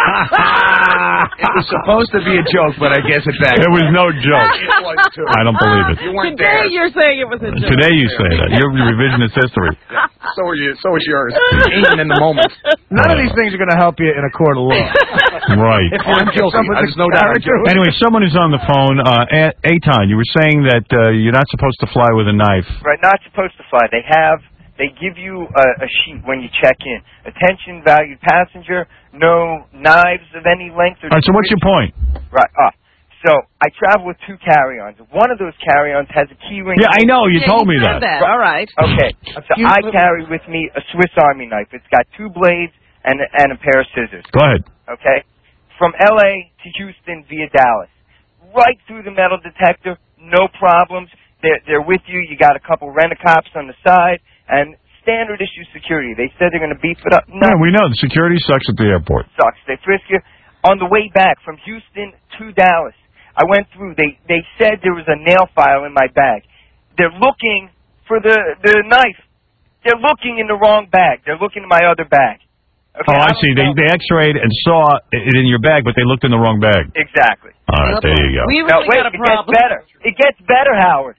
It was supposed to be a joke, but I guess it back. It was no joke. It was too. I don't believe it. You weren't Today there. you're saying it was a joke. Today you say that. You're revisionist history. So are you. So is yours. Even in the moment. None of these things are going to help you in a court of law. Right. If you're guilty, there's no doubt. Anyway, someone is on the phone. Uh, Eitan, you were saying that uh, you're not supposed to fly with a knife. Right, not supposed to fly. They have, they give you a, a sheet when you check in. Attention, valued passenger, no knives of any length or All right, so what's your point? Right, ah. So, I travel with two carry-ons. One of those carry-ons has a key ring. Yeah, I know. You Yeah, told you me said that. that. All right. Okay, so I carry with me a Swiss Army knife. It's got two blades and, and a pair of scissors. Go ahead. Okay? From L A to Houston via Dallas. Right through the metal detector, no problems. They're, they're with you. You got a couple rent-a-cops on the side, and standard issue security. They said they're going to beef it up. Yeah, we know. The security sucks at the airport. Sucks. They frisk you. On the way back from Houston to Dallas, I went through. They they said there was a nail file in my bag. They're looking for the, the knife. They're looking in the wrong bag. They're looking in my other bag. Okay, oh, I, I see. They they X-rayed and saw it in your bag, but they looked in the wrong bag. Exactly. All right, there you go. We really now, wait, got a problem. It gets better. It gets better, Howard.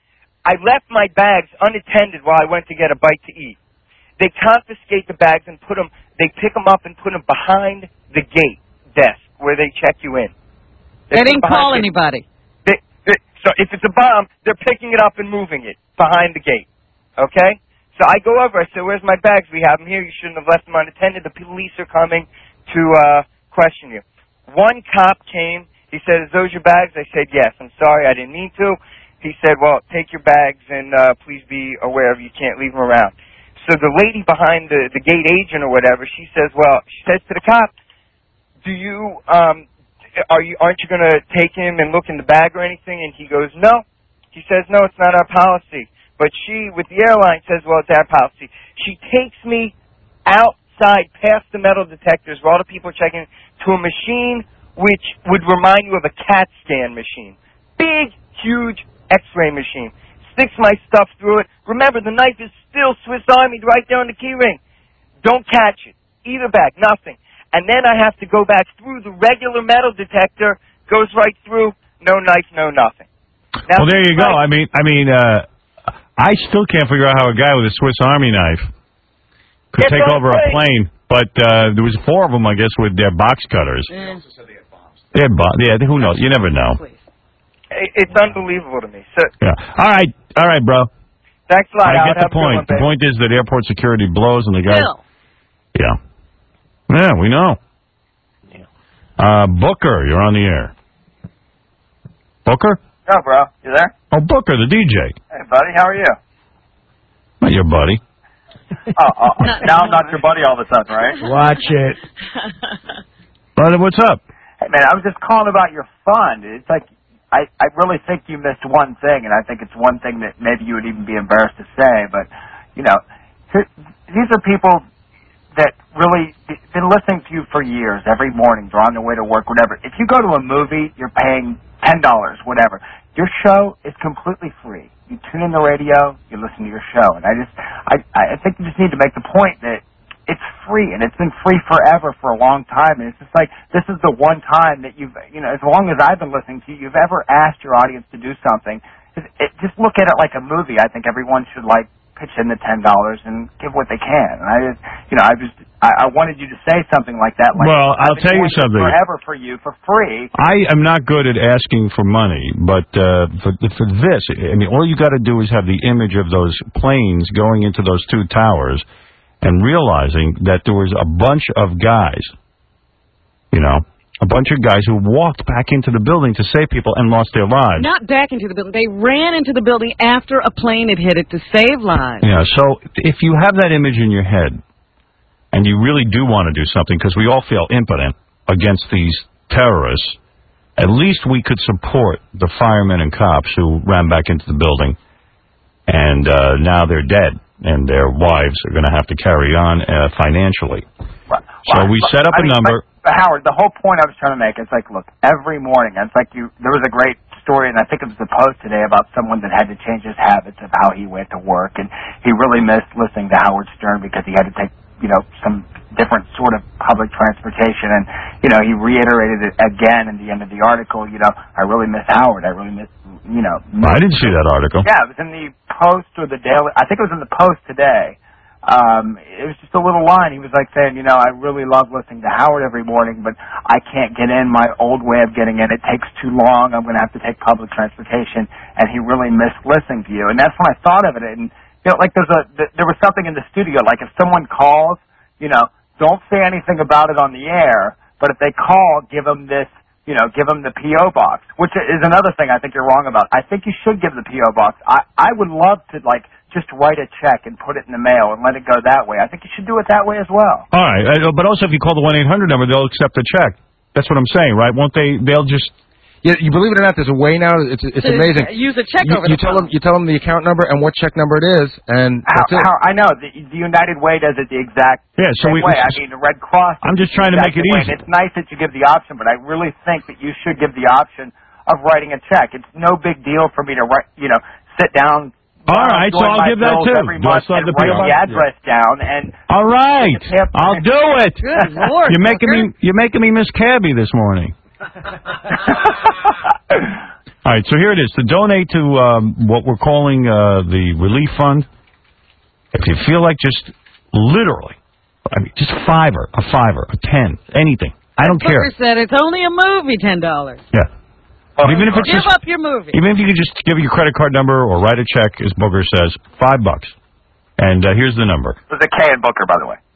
I left my bags unattended while I went to get a bite to eat. They confiscate the bags and put them. They pick them up and put them behind the gate desk where they check you in. They didn't call anybody. They, they, so if it's a bomb, they're picking it up and moving it behind the gate. Okay? So I go over. I say, "Where's my bags? We have them here. You shouldn't have left them unattended. The police are coming to uh, question you." One cop came. He said, "Is those your bags?" I said, "Yes." "I'm sorry. I didn't mean to." He said, "Well, take your bags and uh, please be aware of you can't leave them around." So the lady behind the, the gate agent or whatever, she says, well, she says to the cop, do you, um, are you, aren't you going to take him and look in the bag or anything? And he goes, no. He says, no, it's not our policy. But she, with the airline, says, well, it's our policy. She takes me outside past the metal detectors where all the people are checking to a machine which would remind you of a CAT scan machine. Big, huge X-ray machine. Sticks my stuff through it. Remember, the knife is still Swiss Army right there on the key ring. Don't catch it. Either back, nothing. And then I have to go back through the regular metal detector, goes right through, no knife, no nothing. Now, well, there you go. I mean, I mean, uh, I still can't figure out how a guy with a Swiss Army knife could take over a plane. But uh, there was four of them, I guess, with their box cutters. Mm. They had bombs. Yeah, who knows? You never know. It's unbelievable to me. So, yeah. All right. All right, bro. Thanks a lot. I Howard. get the Have a good point. one, The baby. point is that airport security blows and the guy. Bill. Yeah. Yeah, we know. Uh, Booker, you're on the air. Booker? Oh, bro. You there? Oh, Booker, the D J. Hey, buddy. How are you? Not your buddy. oh, oh, now I'm not your buddy all of a sudden, right? Watch it. Brother, what's up? Hey, man, I was just calling about your fund. It's like, I, I really think you missed one thing, and I think it's one thing that maybe you would even be embarrassed to say, but, you know, these are people that really been listening to you for years, every morning, drawing their way to work, whatever. If you go to a movie, you're paying ten dollars, whatever. Your show is completely free. You tune in the radio, you listen to your show, and I just, I, I think you just need to make the point that it's free, and it's been free forever for a long time, and it's just like, this is the one time that you've, you know, as long as I've been listening to you, you've ever asked your audience to do something. It, it, just look at it like a movie. I think everyone should, like, pitch in the ten dollars and give what they can. And I just, you know, I just, I, I wanted you to say something like that. Like, Well, I'll I've been tell you doing this something. forever for you, for free. I am not good at asking for money, but uh, for, for this, I mean, all you got to do is have the image of those planes going into those two towers and realizing that there was a bunch of guys, you know, a bunch of guys who walked back into the building to save people and lost their lives. Not back into the building. They ran into the building after a plane had hit it to save lives. Yeah, so if you have that image in your head and you really do want to do something, because we all feel impotent against these terrorists, at least we could support the firemen and cops who ran back into the building, and uh, now they're dead, and their wives are going to have to carry on uh, financially. So we set up I a mean, number. But, but Howard, the whole point I was trying to make is like, look, every morning, it's like you. There was a great story, and I think it was the Post today about someone that had to change his habits of how he went to work, and he really missed listening to Howard Stern because he had to take you know, some different sort of public transportation. And, you know, he reiterated it again in the end of the article, you know, I really miss Howard. I really miss, you know. I didn't see that article. Yeah, it was in the Post or the Daily. I think it was in the Post today. Um, it was just a little line. He was like saying, you know, I really love listening to Howard every morning, but I can't get in my old way of getting in. It takes too long. I'm going to have to take public transportation. And he really missed listening to you. And that's when I thought of it. And, you know, like there's a, there was something in the studio, like if someone calls, you know, don't say anything about it on the air, but if they call, give them this, you know, give them the P O box, which is another thing I think you're wrong about. I think you should give the P O box. I, I would love to, like, just write a check and put it in the mail and let it go that way. I think you should do it that way as well. All right, uh, but also if you call the one eight hundred number, they'll accept the check. That's what I'm saying, right? Won't they? They'll just... Yeah, you believe it or not, there's a way now. It's it's To amazing. use a check you, over you the tell phone. them you tell them the account number and what check number it is, and How, that's it. how, I know the, the United Way does it the exact Yeah, so same we- way. I mean, the Red Cross. I'm just trying to make it exact way. easy. And it's nice that you give the option, but I really think that you should give the option of writing a check. It's no big deal for me to write, you know, sit down. All right, so join I'll my give that bills too. every Do I month still have and the P O write box? the address down. And All right, I'll do it. Good Lord, You're making Booker. me you're making me Miss Cabby this morning. All right, so here it is. To donate to um, what we're calling uh, the relief fund, if you feel like just literally, I mean, just a fiver, a fiver, a ten, anything. I don't care. Booker said it's only a movie, ten dollars. Yeah. Even if it's Give just, up your movie. even if you could just give your credit card number or write a check, as Booker says, five bucks. And uh, here's the number. There's a K in Booker, by the way.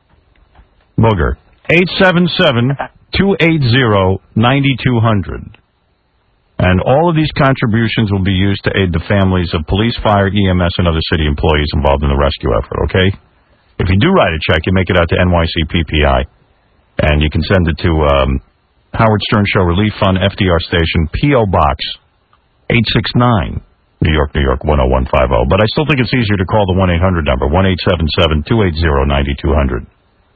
Booger. eight seven seven, two eight zero, nine two zero zero. And all of these contributions will be used to aid the families of police, fire, E M S, and other city employees involved in the rescue effort, okay? If you do write a check, you make it out to N Y C P P I. And you can send it to um, Howard Stern Show Relief Fund, F D R Station, P O Box eight six nine, New York, New York, one oh one five oh. But I still think it's easier to call the one eight hundred number, one eight seven seven, two eight zero, nine two zero zero.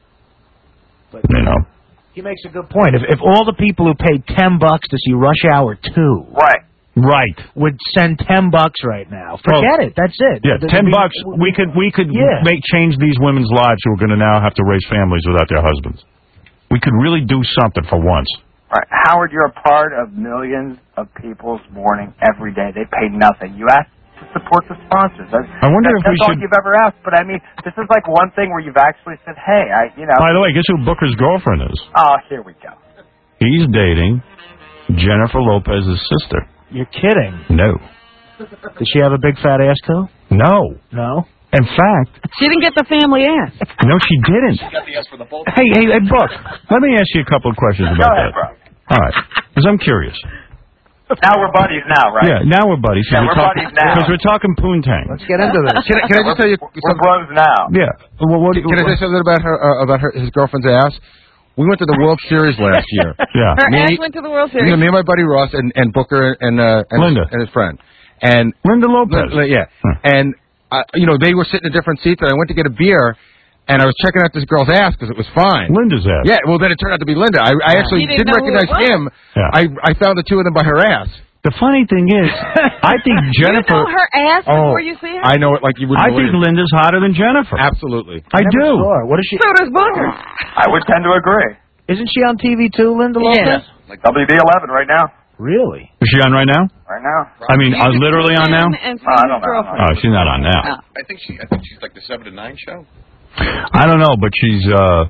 You know? He makes a good point. If, if all the people who paid ten bucks to see Rush Hour two, right, right, would send ten bucks right now, forget Well, it. That's it. Yeah, The- ten the- bucks. We could we could Yeah. make change these women's lives who are going to now have to raise families without their husbands. We could really do something for once. Right. Howard, you're a part of millions of people's morning every day. They pay nothing. You ask to support the sponsors. That's, I wonder that's, if we that's all should- you've ever asked. But I mean, this is like one thing where you've actually said, "Hey, I, you know." By the way, guess who Booker's girlfriend is? Oh, here we go. He's dating Jennifer Lopez's sister. You're kidding. No. Does she have a big fat ass too? No. No. In fact, She didn't get the family ass. no, she didn't. got the S for the both. Hey, hey, hey, Book. Let me ask you a couple of questions Go about ahead, that. bro. All right, because I'm curious. Now we're buddies now, right? Yeah, now we're buddies. Yeah, we're talking, buddies now. Because we're talking poontang. Let's get into this. Can I, can I just tell you? We're bros now. Yeah. Well, what do you, Can I say something about her uh, about her his girlfriend's ass? We went to the World Series last year. Yeah. Her Me- ass went to the World You Series. know, me and my buddy Ross and, and Booker and uh, and, Linda. His, and his friend and Linda Lopez. Li- yeah, Huh. and uh, you know they were sitting in different seats, and I went to get a beer, and I was checking out this girl's ass because it was fine. Linda's ass. Yeah, well then it turned out to be Linda. I, I actually He didn't didn't know who recognize it was. him. Yeah. I I found the two of them by her ass. The funny thing is, I think Jennifer. You know her ass Oh, before you see her? I know it like you wouldn't. I think believe. Linda's hotter than Jennifer. Absolutely. I Never do. saw her. What is she? So does Booker. I would tend to agree. Isn't she on T V too, Linda Lopez? Like W B eleven right now. Really? Is she on right now? Right now. I mean, uh, literally on now? And Oh, I don't know. girlfriend. Oh, she's not on now. I think she. I think she's like the seven to nine show. I don't know, but she's. uh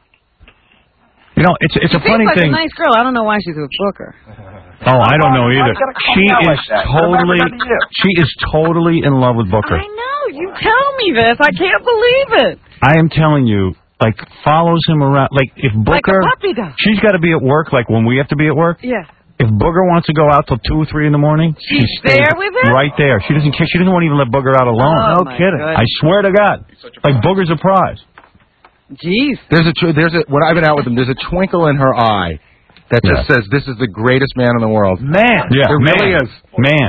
You know, it's it's a She funny seems like thing. a nice girl. I don't know why she's with Booker. Oh, I don't know Why either. you gotta call She me out is like that? totally. Whatever happened to you? She is totally in love with Booker. I know. You tell me this. I can't believe it. I am telling you, like follows him around. Like if Like Booker, a puppy does. she's got to be at work. Like when we have to be at work. Yeah. If Booger wants to go out till two or three in the morning, she She's stays there with him? right there. She doesn't care. She doesn't want to even let Booger out alone. Oh, no my kidding. goodness. I swear to God, like Booger's a prize. Jeez. There's a tr- there's a when I've been out with him. There's a twinkle in her eye that just Yeah. says this is the greatest man in the world. Man. Yeah, There man. really is. Man.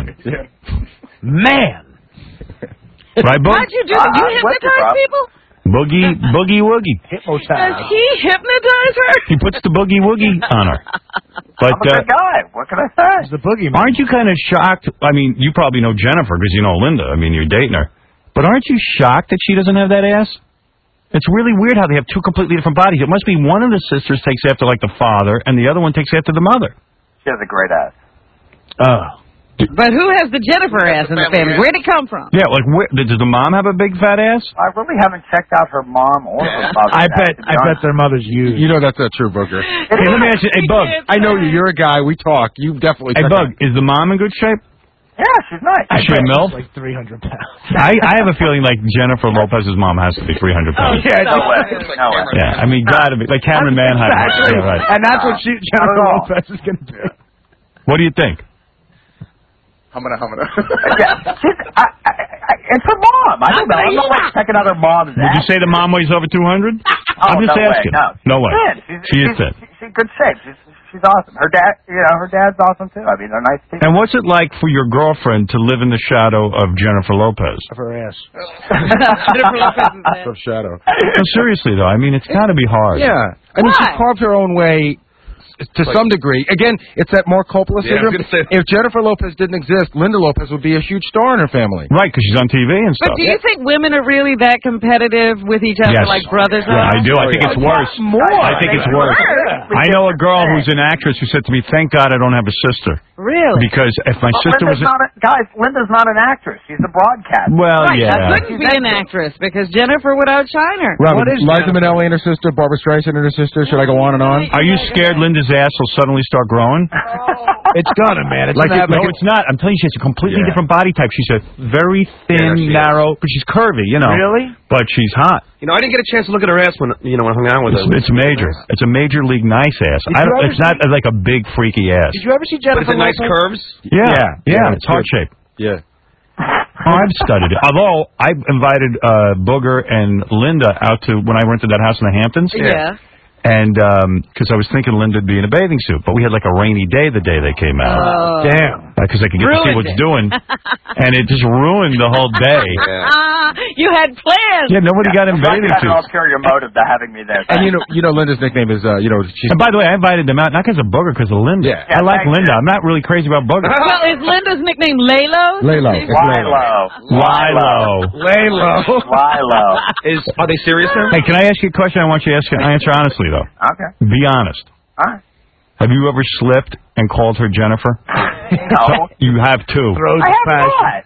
Man. Right, Boog? How'd you do that? You Uh, what's the hypnotize problem? people? Boogie, boogie woogie. Does Hypnotized. he hypnotize her? He puts the boogie woogie on her. But I'm a uh, good guy. What can I say? He's the boogeyman. aren't you kind of shocked? I mean, you probably know Jennifer because you know Linda. I mean, you're dating her. But aren't you shocked that she doesn't have that ass? It's really weird how they have two completely different bodies. It must be one of the sisters takes after, like, the father, and the other one takes after the mother. She has a great ass. Oh. But who has the Jennifer ass in the family? Where'd it come from? Yeah, like, where, does the mom have a big fat ass? I really haven't checked out her mom or her mother. I bet I bet their mother's used. You know that's not true, Booger. Hey, let me ask you, hey, Bug. I know you. You're a guy. We talk. You definitely. Hey, check Bug, is the mom in good shape? Yeah, she's nice. Is she a MILF? Like three hundred pounds. I, I have a feeling like Jennifer Lopez's mom has to be three hundred pounds. Yeah, no way. No way. Yeah, I mean, gotta be. Like Cameron Manheim. Exactly. Yeah, right. And that's what she, Jennifer Lopez is going to do. What do you think? Humana, humana. Yeah, she's, I, I, I, it's her mom. I don't know. I'm not like checking out her mom's Would you ass. say the mom weighs over two hundred? Oh, I'm just no asking. Way, no, no way. Thin. She's, She is she's, thin. She's in good shape. She's, she's awesome. Her dad, you know, her dad's awesome too. I mean, they're nice people. And what's it like for your girlfriend to live in the shadow of Jennifer Lopez? Of her ass. Jennifer Lopez's ass. Of shadow. No, seriously though, I mean, it's got to be hard. Yeah. I mean, she Why? carved her own way to Like- some degree. Again, it's that Mark Coppola Yeah, I was syndrome. gonna say- If Jennifer Lopez didn't exist, Linda Lopez would be a huge star in her family. Right, because she's on T V and stuff. But do you think women are really that competitive with each other Yes. like brothers Yeah, are? I do. I think it's worse. More. I think it's worse. I know a girl who's an actress who said to me, "Thank God I don't have a sister." Really? Because if my But sister was, Linda's not a, guys, Linda's not an actress. She's a broadcaster. well, Right, yeah. I couldn't be an actress because Jennifer would outshine her. Robin, What is Liza Jennifer? Minnelli and her sister, Barbara Streisand and her sister. Should I go on and on? Are you scared Linda's ass will suddenly start growing? It's gonna, man. It's Like, gonna it, have no, like it's not. I'm telling you, she has a completely Yeah. different body type. She's a very thin, she is. narrow, but she's curvy, you know. Really? But she's hot. You know, I didn't get a chance to look at her ass when you know when I hung out with It's, her. it's major. It's a major league nice ass. Did I you don't, ever it's not see- like a big freaky ass. Did you ever see But Jennifer is it nice Lopez? curves? Yeah, Yeah, yeah, yeah, it's heart shaped. Yeah. Oh, I've studied it. Although I invited uh, Booger and Linda out to when I rented that house in the Hamptons. Yeah. And because I was thinking Linda'd be in a bathing suit, but we had like a rainy day the day they came out. Oh. Damn. Because I could get to see Ruined what's it. doing, and it just ruined the whole day. Ah, you had plans. Yeah, nobody got in It's like bathing you had an suits. ulterior motive to having me there. And you know, you know, Linda's nickname is, uh, you know, she's. And by the way, I invited them out not because of Booger, because of Linda. Yeah. I like Yeah, Linda. I'm not really crazy about Booger. Well, is Linda's nickname Laylo? Lalo. It's Lilo. Lilo. Laylo. Lilo. Is are they serious now? Hey, can I ask you a question? I want you to ask, answer honestly, though. Okay. Be honest. All right. Have you ever slipped and called her Jennifer? No. You have too. Throws I his have passion.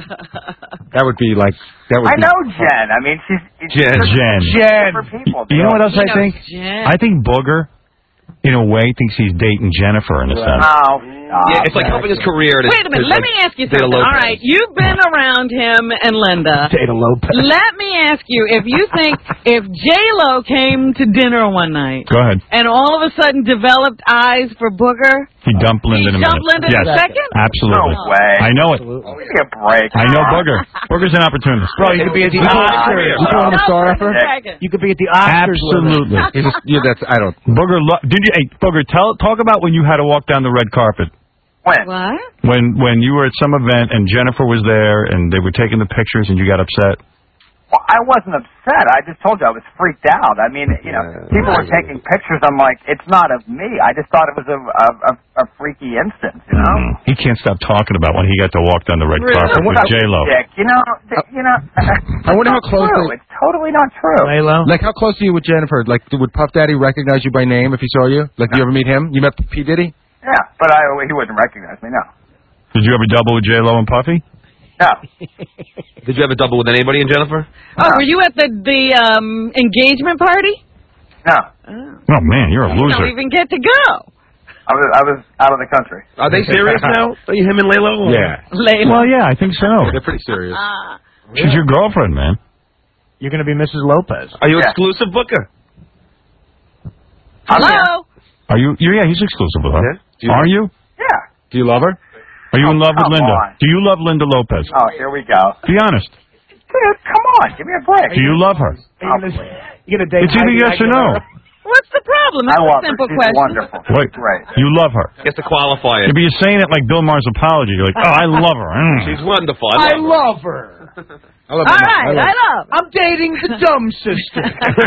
not. That would be like. That would I be, know Jen. I mean, she's, she's Jen. Jen. Jen. for people. You know what else He I think? knows Jen. I think Booger, in a way, thinks he's dating Jennifer in a sense. Oh, Yeah, it's like helping his career. To, Wait a minute. to, Let like, me ask you Data something. All Lopez. right, you've been around him and Linda. Data Lopez. Let me ask you if you think if J Lo came to dinner one night Go ahead. and all of a sudden developed eyes for Booger, He dumped Linda in a dumped minute. Linda in yes. a second? Absolutely. No way. I know it. Give me a break. I know Booger. Booger's an opportunist. Bro, you could be at the Ah, Oscars. yeah. You calling him a star No, effer? for a second. You could be at the Oscars. with him. Absolutely. He's just, yeah, that's. I don't. Booger, lo- did you? Hey, Booger, tell talk about when you had to walk down the red carpet. When? What? When when you were at some event and Jennifer was there and they were taking the pictures and you got upset. Well, I wasn't upset. I just told you I was freaked out. I mean, you know, people were taking pictures. I'm like, it's not of me. I just thought it was a a, a, a freaky instance, you know. Mm. He can't stop talking about when he got to walk down the red Really? carpet with What a J Lo. dick, you know, th- you know. I wonder how close. True. They, It's totally not true. Laylo. like, how close are you with Jennifer? Like, would Puff Daddy recognize you by name if he saw you? Like, do you ever meet him? You met P Diddy? Yeah, but I he wouldn't recognize me. No. Did you ever double with J Lo and Puffy? No. Did you have a double with anybody in Jennifer? Oh, were you at the the um engagement party? No. Oh man, you're a You loser. don't even get to go. I was I was out of the country. Are they serious now? Are you him and Laylo? Yeah. Laylo. Well, yeah, I think so. They're pretty serious. Ah. She's your girlfriend, man. You're going to be Missus Lopez. Are you Yeah. exclusive Booker? Hello. Are you? you yeah, he's exclusive with her. Yeah. Do you- Are you? Yeah. Do you love her? Are you in love with come Linda? on. Do you love Linda Lopez? Oh, here we go. Be honest. Dude, come on, give me a break. Do you love her? Are you going to you gonna date It's either Heidi yes or no. Aguilera? What's the problem? I That's love a simple her. She's question. wonderful. Wait, Great. you love her. He has to qualify Yeah, it. but you're saying it like Bill Maher's apology. You're like, oh, I love her. Mm. She's wonderful. I I love her. love her. I love All her. right, I love. I'm dating the dumb sister.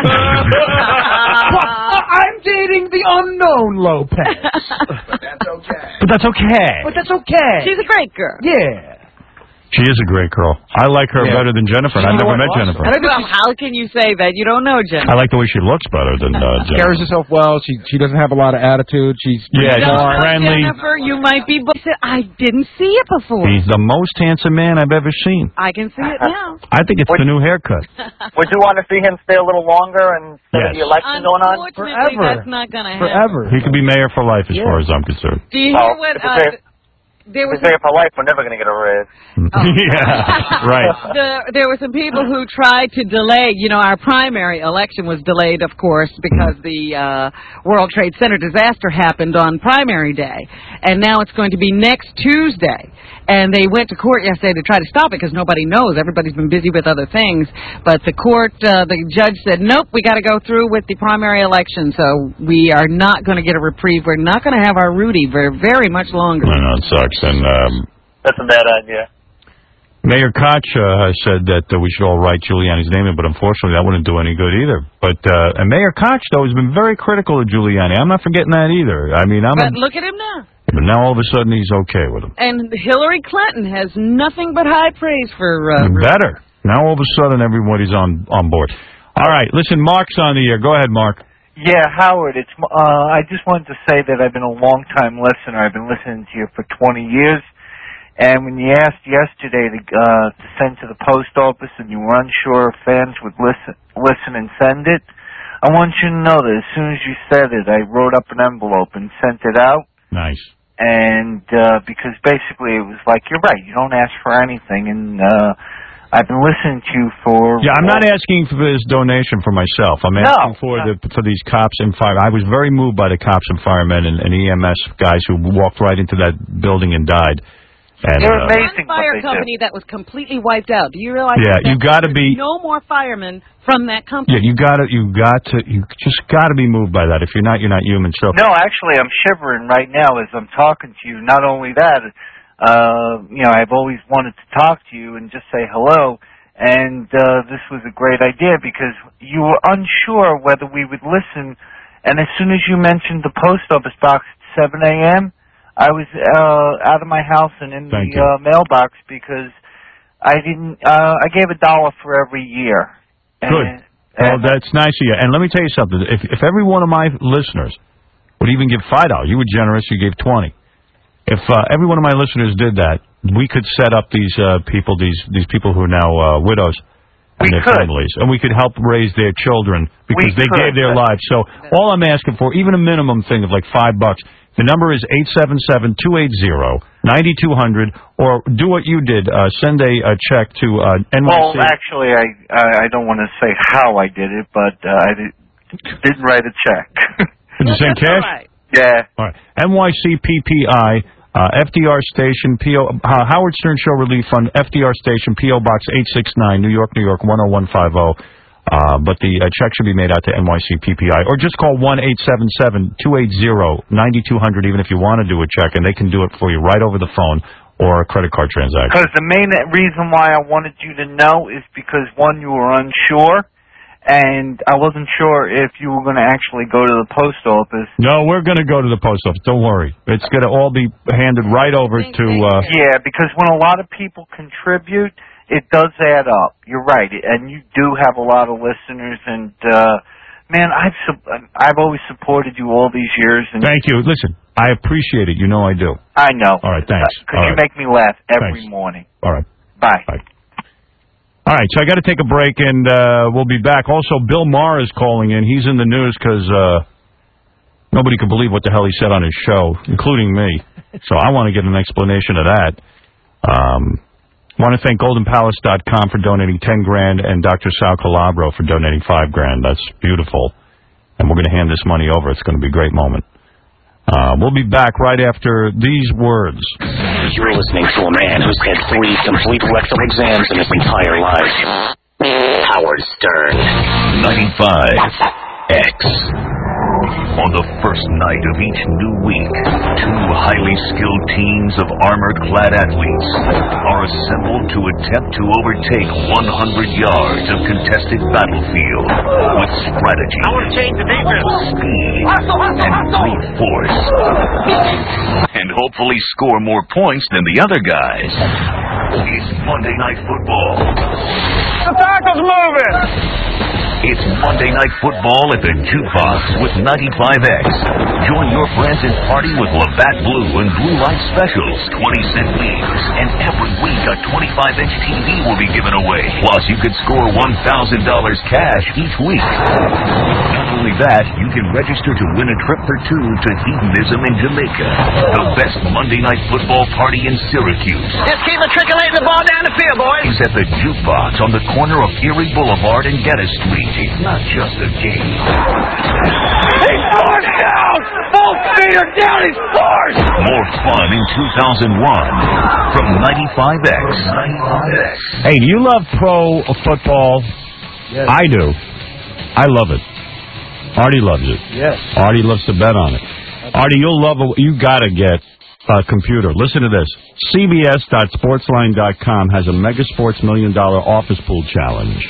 I'm dating the unknown Lopez. But that's okay. But that's okay. She's a great girl. Yeah. She is a great girl. I like her Yeah. better than Jennifer, and I've never met Jennifer. Well, how can you say that? You don't know Jennifer. I like the way she looks better than uh, Jennifer. Carries herself well. She she doesn't have a lot of attitude. She's Yeah, she's Don't know friendly. Jennifer, you might be. But I didn't see it before. He's the most handsome man I've ever seen. I can see it now. I think it's the new haircut. Would you want to see him stay a little longer and see Yes. the election going on? Unfortunately, that's not going to happen. Forever. He could be mayor for life, as far as I'm concerned. Do you hear Oh, what? if Uh, it's there was If they're for life, we're never going to get a raise. yeah, right. the, there were some people who tried to delay. You know, our primary election was delayed, of course, because the uh, World Trade Center disaster happened on primary day, and now it's going to be next Tuesday. And they went to court yesterday to try to stop it because nobody knows. Everybody's been busy with other things. But the court, uh, the judge said, nope, we got to go through with the primary election. So we are not going to get a reprieve. We're not going to have our Rudy very, very much longer. I know, it sucks. And um, That's a bad idea. Mayor Koch uh, has said that uh, we should all write Giuliani's name in, but unfortunately that wouldn't do any good either. But uh, and Mayor Koch, though, has been very critical of Giuliani. I'm not forgetting that either. I mean, I'm But a, look at him now. but now all of a sudden he's okay with him. And Hillary Clinton has nothing but high praise for uh, Rudy. Better. Now all of a sudden everybody's on, on board. All right, listen, Mark's on the air. Go ahead, Mark. Yeah, Howard, it's uh, I just wanted to say that I've been a long-time listener. I've been listening to you for twenty years. And when you asked yesterday to, uh, to send to the post office and you were unsure if fans would listen, listen and send it, I want you to know that as soon as you said it, I wrote up an envelope and sent it out. Nice. And uh, because basically it was like, you're right, you don't ask for anything. And uh, I've been listening to you for... Yeah, I'm not asking for this donation for myself. I'm asking No, for no. the for these cops and fire. I was very moved by the cops and firemen and, and E M S guys who walked right into that building and died. And, They're uh, amazing. One fire what they company that was completely wiped out. Do you realize? Yeah, that you gotta there's be- no more firemen from that company. Yeah, you got to, you got to, you just got to be moved by that. If you're not, you're not human. So No, actually, I'm shivering right now as I'm talking to you. Not only that, uh, you know, I've always wanted to talk to you and just say hello. And uh, this was a great idea because you were unsure whether we would listen. And as soon as you mentioned the post office box at seven a.m., I was uh, out of my house and in Thank the you. uh, mailbox because I didn't. Uh, I gave a dollar for every year. good. And, Well, that's nice of you. And let me tell you something. If if every one of my listeners would even give five dollars, you were generous. You gave twenty. If uh, every one of my listeners did that, we could set up these uh, people, these these people who are now uh, widows and We their could. families, and we could help raise their children because We they could. gave their lives. So all I'm asking for, even a minimum thing of like five bucks. The number is eight seven seven, two eight zero, nine two zero zero, or do what you did. Uh, send a, a check to uh, N Y C. Well, actually, I I I don't want to say how I did it, but uh, I did, didn't write a check. Did you send cash? Yeah. All right. N Y C P P I, uh, F D R Station, P O, uh, Howard Stern Show Relief Fund, F D R Station, P O Box eight six nine, New York, New York, one oh one five oh. Uh, but the uh, check should be made out to N Y C P P I. Or just call one eight seven seven, two eight zero, nine two zero zero even if you want to do a check, and they can do it for you right over the phone or a credit card transaction. Because the main reason why I wanted you to know is because, one, you were unsure, and I wasn't sure if you were going to actually go to the post office. No, we're going to go to the post office. Don't worry. It's going to all be handed right over to... Uh, Yeah, because when a lot of people contribute, it does add up. You're right, and you do have a lot of listeners, and, uh, man, I've su- I've always supported you all these years. And Thank you. Listen, I appreciate it. You know I do. I know. All right, thanks. Because All you right. make me laugh every Thanks. morning. All right. Bye. Bye. All right, so I got to take a break, and uh, we'll be back. Also, Bill Maher is calling in. He's in the news because uh, nobody can believe what the hell he said on his show, including me. So I want to get an explanation of that. Um, want to thank golden palace dot com for donating ten grand and Doctor Sal Calabro for donating five grand. That's beautiful. And we're going to hand this money over. It's going to be a great moment. Uh, we'll be back right after these words. You're listening to a man who's had three complete rectal exams in his entire life. Howard Stern. ninety-five X. On the first night of each new week, two highly skilled teams of armored-clad athletes are assembled to attempt to overtake one hundred yards of contested battlefield with strategy, I want to change the defense. speed, and brute force, and hopefully score more points than the other guys. It's Monday Night Football. The tackle's moving. It's Monday Night Football at the Jukebox with ninety-five X. Join your friends and party with Labatt Blue and Blue Light Specials, twenty cent leagues. And every week a twenty-five inch T V will be given away. Plus, you could score one thousand dollars cash each week. Not only that, you can register to win a trip for two to Hedonism in Jamaica. The best Monday Night Football party in Syracuse. Just keep matriculating the ball down the field, boys. Is at the Jukebox on the corner of Erie Boulevard and Geddes Street. It's not just a game. He's going down! Both feet are down, he scores! More fun in two thousand one from ninety-five X. ninety-five X. Hey, do you love pro football? Yes. I do. I love it. Artie loves it. Yes. Artie loves to bet on it. Artie, you'll love it. You got to get a computer. Listen to this. C B S dot sportsline dot com has a Mega Sports Million Dollar Office Pool Challenge.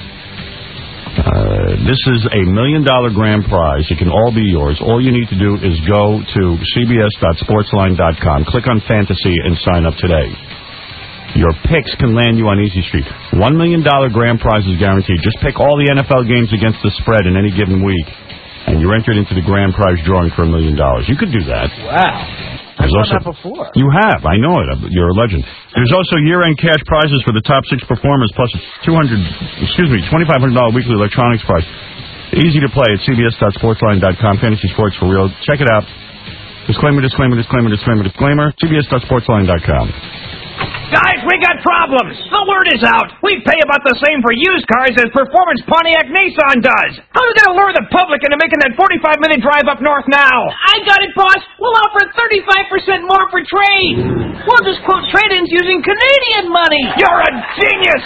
Uh, this is a million dollar grand prize. It can all be yours. All you need to do is go to C B S dot sportsline dot com, click on Fantasy, and sign up today. Your picks can land you on Easy Street. One million dollar grand prize is guaranteed. Just pick all the N F L games against the spread in any given week, and you're entered into the grand prize drawing for a million dollars. You could do that. Wow. I've There's done also, that before. You have. I know it. You're a legend. There's also year-end cash prizes for the top six performers, plus a two hundred, excuse me, twenty-five hundred dollars weekly electronics prize. Easy to play at C B S dot sportsline dot com. Fantasy sports for real. Check it out. Disclaimer, disclaimer, disclaimer, disclaimer, disclaimer. C B S dot sportsline dot com. Guys, we got problems. The word is out. We pay about the same for used cars as Performance Pontiac Nissan does. How are we going to lure the public into making that forty-five minute drive up north now? I got it, boss. We'll offer thirty-five percent more for trade. We'll just quote trade-ins using Canadian money. You're a genius.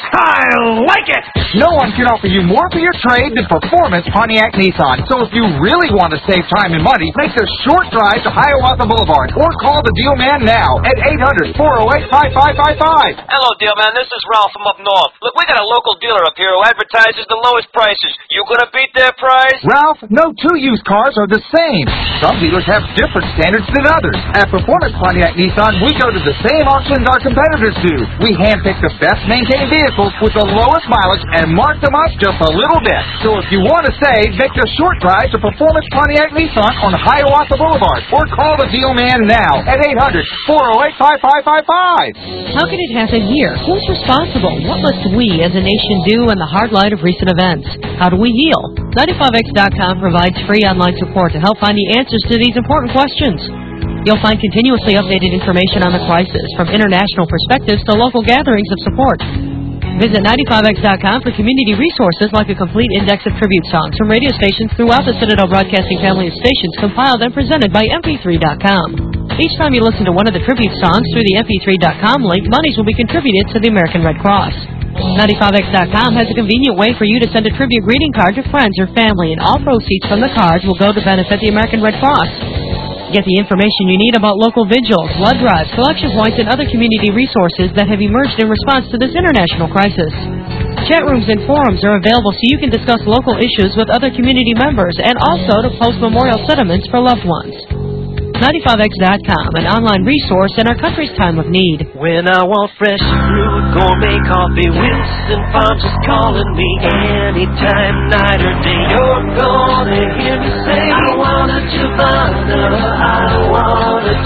I like it. No one can offer you more for your trade than Performance Pontiac Nissan. So if you really want to save time and money, make the short drive to Hiawatha Boulevard or call the deal man now at eight hundred, four oh eight, five five five five. Hello, deal man. This is Ralph from up north. Look, we got a local dealer up here who advertises the lowest prices. You gonna beat their price? Ralph, no two used cars are the same. Some dealers have different standards than others. At Performance Pontiac Nissan, we go to the same auctions our competitors do. We handpick the best maintained vehicles with the lowest mileage and mark them up just a little bit. So if you want to save, make the short drive to Performance Pontiac Nissan on Hiawatha Boulevard or call the deal man now at eight hundred, four oh eight, five five five five. How can it happen here? Who's responsible? What must we as a nation do in the hard light of recent events? How do we heal? ninety-five X dot com provides free online support to help find the answers to these important questions. You'll find continuously updated information on the crisis, from international perspectives to local gatherings of support. Visit ninety-five X dot com for community resources like a complete index of tribute songs from radio stations throughout the Citadel Broadcasting family of stations, compiled and presented by M P three dot com. Each time you listen to one of the tribute songs through the M P three dot com link, monies will be contributed to the American Red Cross. ninety-five X dot com has a convenient way for you to send a tribute greeting card to friends or family, and all proceeds from the cards will go to benefit the American Red Cross. Get the information you need about local vigils, blood drives, collection points, and other community resources that have emerged in response to this international crisis. Chat rooms and forums are available so you can discuss local issues with other community members and also to post memorial sentiments for loved ones. ninety-five X dot com, an online resource in our country's time of need. When I want fresh fruit, gourmet coffee, Wilson Farms is calling me anytime, night or day. You're gonna hear me say, I want a Chivana, I want a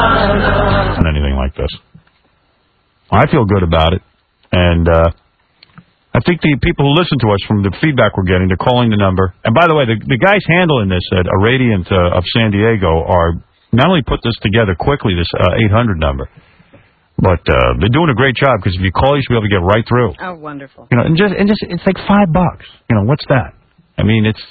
Chivana. Anything like this. I feel good about it, and uh, I think the people who listen to us, from the feedback we're getting, they're calling the number. And by the way, the, the guys handling this at Irradiant uh, of San Diego are not only put this together quickly, this uh, eight hundred number, but uh, they're doing a great job, because if you call, you should be able to get right through. Oh, wonderful. You know, and just and just it's like five bucks. You know, what's that? I mean, it's.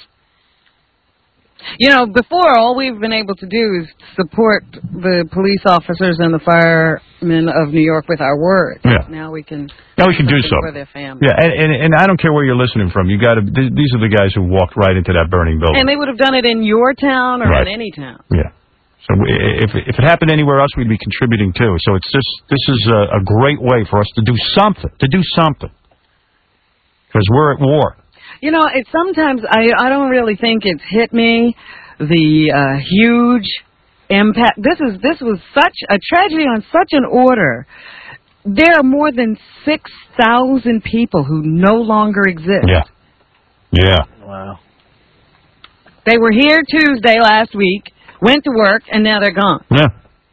You know, before, all we've been able to do is support the police officers and the firemen of New York with our words. Yeah. Now we can. Now we can do so. For their families. Yeah, and, and and I don't care where you're listening from. You got to. Th- these are the guys who walked right into that burning building. And they would have done it in your town or Right. in any town. Yeah. So we, if if it happened anywhere else, we'd be contributing too. So it's just this is a, a great way for us to do something. To do something. Because we're at war. You know, it sometimes I I don't really think it's hit me the uh, huge impact. This is this was such a tragedy on such an order there are more than six thousand people who no longer exist. Yeah. Yeah. Wow. They were here Tuesday last week, went to work, and now they're gone. Yeah.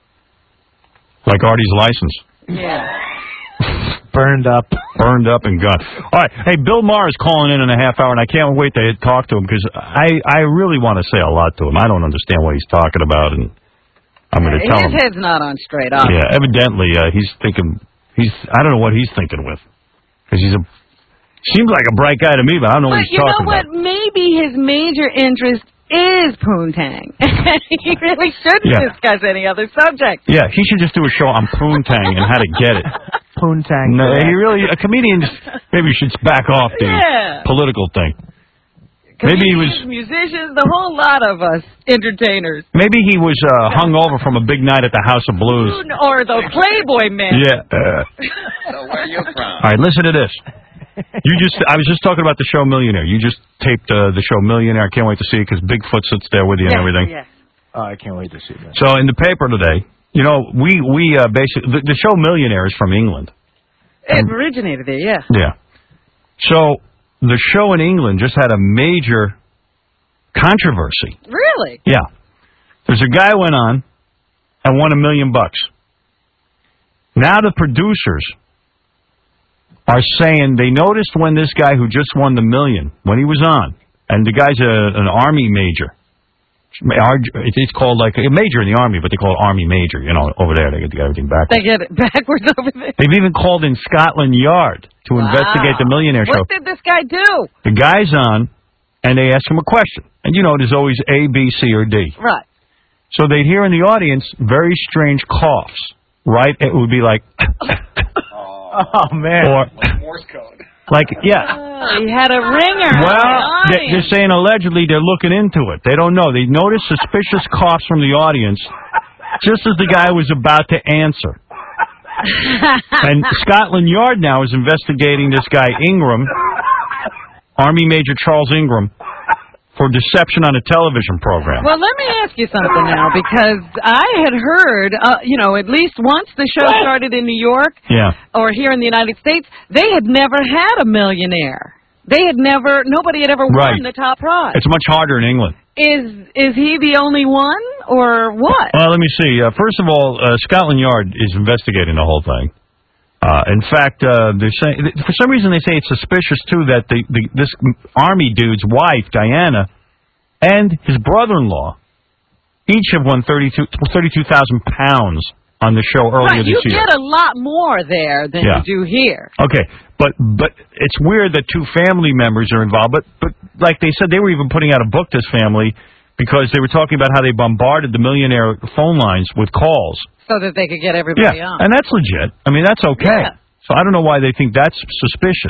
Like Artie's license. Yeah. Burned up. Burned up and gone. All right. Hey, Bill Maher is calling in in a half hour, and I can't wait to talk to him because I, I really want to say a lot to him. I don't understand what he's talking about, and I'm going to tell His him. head's not on straight, obviously. Yeah, evidently uh, he's thinking, he's. I don't know what he's thinking with. Because he's a, seems like a bright guy to me, but I don't know But what he's you know talking what? about. Maybe his major interest is Poontang. He really shouldn't Yeah. discuss any other subject. Yeah, he should just do a show on Poontang and how to get it. Poontang. No, he really, a comedian just, maybe should back off the Yeah. political thing. Maybe he was, Comedians, musicians, the whole lot of us entertainers. maybe he was uh, hung over from a big night at the House of Blues. Or the Playboy man. Yeah. Uh, So where are you from? all right, listen to this. You just, I was just talking about the show Millionaire. You just taped uh, the show Millionaire. I can't wait to see it because Bigfoot sits there with you and everything. Yes. Oh, I can't wait to see that. So in the paper today, you know, we we uh, basically the, the show Millionaire is from England. It originated there, yeah. Yeah. So the show in England just had a major controversy. Really? Yeah. There's a guy went on and won a million bucks. Now the producers are saying they noticed when this guy who just won the million, when he was on, and the guy's a, an Army major. It's called like a major in the Army, but they call it Army major. You know, over there they get everything backwards. They get it backwards over there. They've even called in Scotland Yard to Wow. investigate the Millionaire show. What did this guy do? The guy's on, and they ask him a question. And you know, there's always A, B, C, or D. Right. So they'd hear in the audience very strange coughs, right? It would be like... Oh, man. Or, Morse code. like, yeah. Oh, he had a ringer. Well, on the they- audience. they're saying allegedly they're looking into it. They don't know. They noticed suspicious coughs from the audience just as the guy was about to answer. And Scotland Yard now is investigating this guy Ingram, Army Major Charles Ingram, for deception on a television program. Well, let me ask you something now, because I had heard, uh, you know, at least once the show started in New York Yeah. or here in the United States, they had never had a millionaire. They had never, nobody had ever Right. won the top prize. It's much harder in England. Is is he the only one, or what? Well, let me see. Uh, first of all, uh, Scotland Yard is investigating the whole thing. Uh, in fact, uh, they're saying for some reason they say it's suspicious too that the, the this army dude's wife Diana and his brother-in-law each have won thirty-two thousand pounds on the show earlier Right, this you year. get a lot more there than Yeah. you do here. Okay, but but it's weird that two family members are involved. But but like they said, they were even putting out a book, this family, because they were talking about how they bombarded the Millionaire phone lines with calls. So that they could get everybody Yeah, on. and that's legit. I mean, that's okay. Yeah. So I don't know why they think that's suspicious.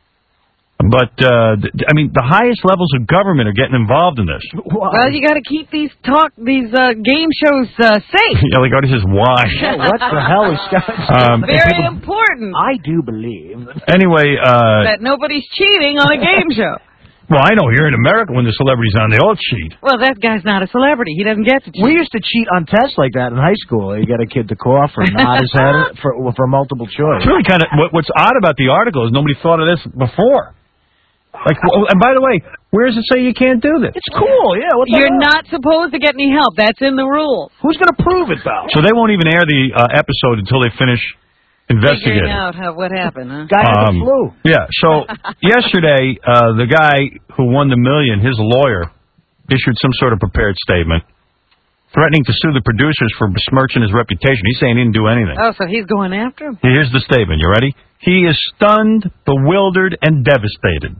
But, uh, th- I mean, the highest levels of government are getting involved in this. Well, you got to keep these talk, these uh, game shows uh, safe. Yeah, like Artie says, why? What the hell is going Um, Very important I do believe. Anyway, uh, that nobody's cheating on a game show. well, I know here in America when the celebrity's on, they all cheat. Well, that guy's not a celebrity. He doesn't get to cheat. We used to cheat on tests like that in high school. You get a kid to cough or nod his head for for multiple choice. It's really kind of, what, what's odd about the article is nobody thought of this before. Like, well, and by the way, where does it say you can't do this? It's cool, yeah. What the You're hell? not supposed to get any help. That's in the rules. Who's going to prove it, though? So they won't even air the uh, episode until they finish investigating. Figuring out how, what happened, huh? Guy had Um, the flu. Yeah, so yesterday, uh, the guy who won the million, his lawyer, issued some sort of prepared statement threatening to sue the producers for besmirching his reputation. He's saying he didn't do anything. Oh, so he's going after him? Here's the statement. You ready? He is stunned, bewildered, and devastated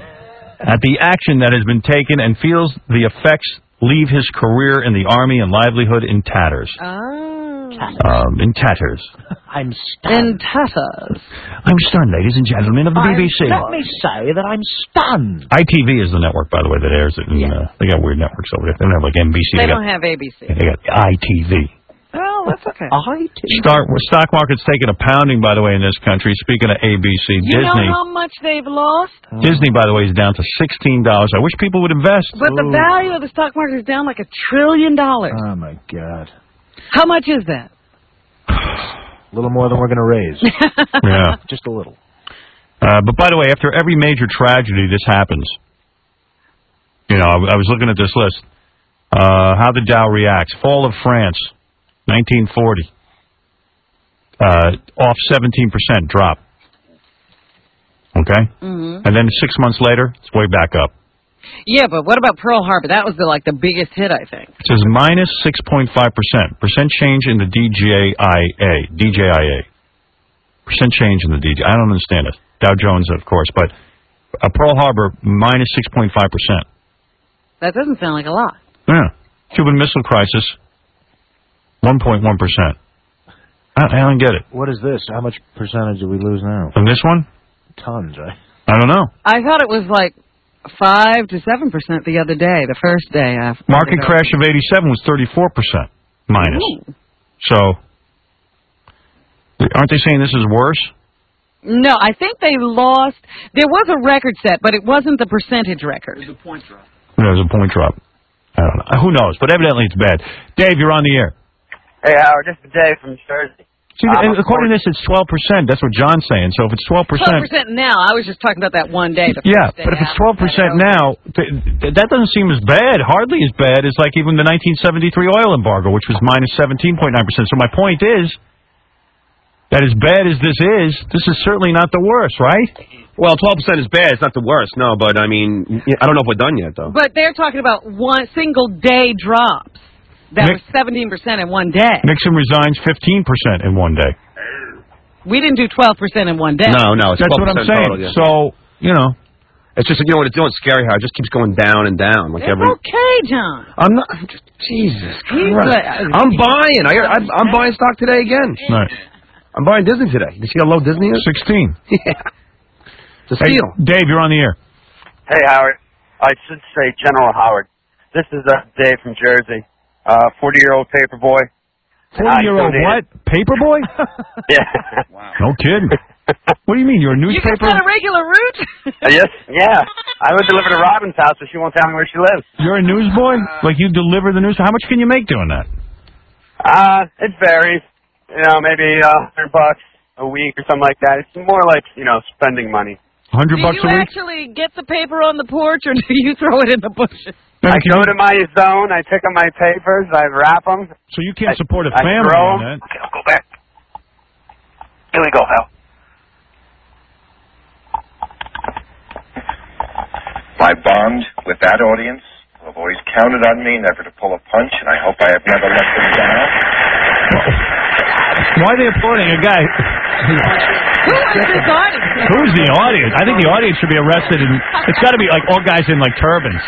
at the action that has been taken and feels the effects leave his career in the Army and livelihood in tatters. Oh. Um, in tatters. I'm In tatters. I'm stunned, ladies and gentlemen of the B B C. Let me say that I'm stunned. I T V is the network, by the way, that airs it. And, uh, they got weird networks over there. They don't have like N B C. They got, don't have A B C. They got I T V. Oh, that's okay. I T V. Stock, stock market's taking a pounding, by the way, in this country. Speaking of A B C, You Disney. know how much they've lost? Disney, by the way, is down to sixteen dollars. I wish people would invest. But the value of the stock market is down like a trillion dollars. Oh, my God. How much is that? A little more than we're going to raise. Yeah. Just a little. Uh, but by the way, after every major tragedy, this happens. You know, I, I was looking at this list. Uh, how the Dow reacts. Fall of France, nineteen forty. Uh, off seventeen percent drop. Okay? Mm-hmm. And then six months later, it's way back up. Yeah, but what about Pearl Harbor? That was the, like the biggest hit, I think. It says minus six point five percent. Percent change in the D J I A. D J I A. Percent change in the D J. I don't understand it. Dow Jones, of course, but uh, Pearl Harbor, minus six point five percent. That doesn't sound like a lot. Yeah. Cuban Missile Crisis, one point one percent. I, I don't get it. What is this? How much percentage do we lose now? From this one? Tons, right? I don't know. I thought it was like five to seven percent the other day, the first day after. Market crash of eighty-seven was thirty-four percent minus. Ooh. So, aren't they saying this is worse? No, I think they lost. There was a record set, but it wasn't the percentage record. There's a point drop. There's a point drop. I don't know. Who knows? But evidently it's bad. Dave, you're on the air. Hey, Howard, this is Dave from Jersey. See, Um, and according to this, it's twelve percent. That's what John's saying. So if it's twelve percent... twelve percent now. I was just talking about that one day. The Yeah, first day but if it's after twelve percent that. now, th- th- that doesn't seem as bad. Hardly as bad as like even the nineteen seventy-three oil embargo, which was minus seventeen point nine percent. So my point is that as bad as this is, this is certainly not the worst, right? Well, twelve percent is bad. It's not the worst, no, but I mean, I don't know if we're done yet, though. But they're talking about one single day drops. That Nick- was seventeen percent in one day. Nixon resigns fifteen percent in one day. We didn't do twelve percent in one day. No, no, it's That's what I'm saying. total, yeah. So, you know. It's just, you know what it's doing? It's scary how it just keeps going down and down. Like It's every. okay, John. I'm not. I'm just, Jesus He's Christ. like- I'm buying. I, I'm, I'm buying stock today again. Right. I'm buying Disney today. You see how low Disney is? sixteen. Yeah. It's a Hey, steal. Dave, you're on the air. Hey, Howard. I should say General Howard. This is uh, Dave from Jersey. Uh, forty-year-old paper boy. forty-year-old what? Paper boy? Yeah. No kidding. What do you mean? You're a You can newspaper? set a regular route? Uh, yes, yeah. I would deliver to Robin's house, but she won't tell me where she lives. You're a newsboy? Like you deliver the news? How much can you make doing that? Uh, it varies. You know, maybe a uh, hundred bucks a week or something like that. It's more like, you know, spending money. hundred Do bucks you a week? actually get the paper on the porch, or do you throw it in the bushes? I go to my zone, I pick up my papers, I wrap them. So you can't I- support a I family throw on 'em. that. Okay, I'll go back. Here we go, Hal. My bond with that audience who have always counted on me never to pull a punch, and I hope I have never let them down. Why are they applauding a guy? Who is this audience? Who's the audience? I think the audience should be arrested, and it's got to be like all guys in like turbans.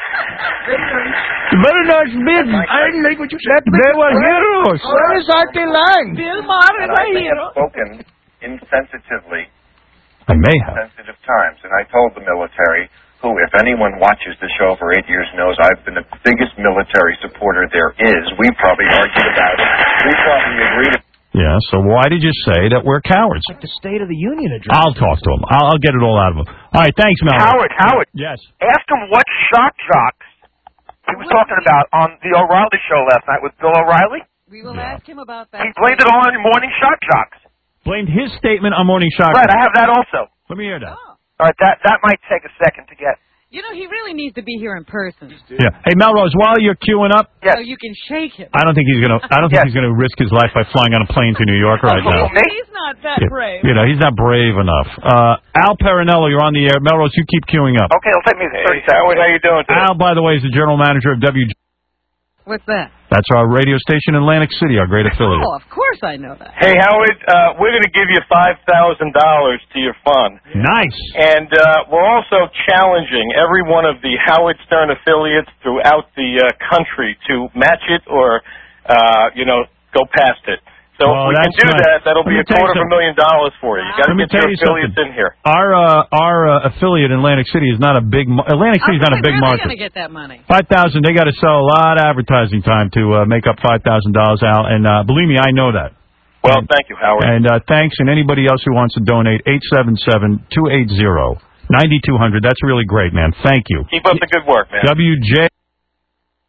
Very nice men. I didn't like what you said. They were heroes. Where is our line? Bill Maher is And I a may hero. have spoken insensitively I may have. sensitive times, and I told the military, who, if anyone watches the show for eight years, knows I've been the biggest military supporter there is. We probably argued about it. We probably agreed. Yeah, so why did you say that we're cowards? Like the State of the Union address. I'll talk to him. I'll, I'll get it all out of him. All right, thanks, Mel. Howard, Howard. Yes. Ask him what shock jocks he was talking about on the O'Reilly show last night with Bill O'Reilly. We will ask him about that. He blamed it all on morning shock jocks. Blamed his statement on Morning Shock. Right, I have that also. Let me hear that. All right, that that might take a second to get. You know, he really needs to be here in person. Yeah. Hey, Melrose, while you're queuing up, So you can shake him. I don't think he's gonna. I don't think he's gonna risk his life by flying on a plane to New York right now. He's not that Yeah, brave. You know, he's not brave enough. Uh, Al Perinello, you're on the air. Melrose, you keep queuing up. Okay, it'll take me thirty seconds. Howard, how you doing today? Al, by the way, is the general manager of W G. What's that? That's our radio station in Atlantic City, our great affiliate. Oh, of course I know that. Hey, Howard, uh, we're going to give you five thousand dollars to your fund. Nice. And uh, we're also challenging every one of the Howard Stern affiliates throughout the uh, country to match it or, uh, you know, go past it. So Well, if we can that's do nice. that, that'll Let be me a tell you quarter of a something. million dollars for you. You got to Let me get tell your you affiliates something. in here. Our uh, our uh, affiliate in Atlantic City is not a big. Mar- Atlantic City is not a big Where are they market. going to get that money? Five thousand. They got to sell a lot of advertising time to uh, make up five thousand dollars, Al. And uh, believe me, I know that. Well, thank you, Howard. And uh, thanks, and anybody else who wants to donate, eight seven seven, two eight zero, nine two zero zero. That's really great, man. Thank you. Keep up the good work, man. W J.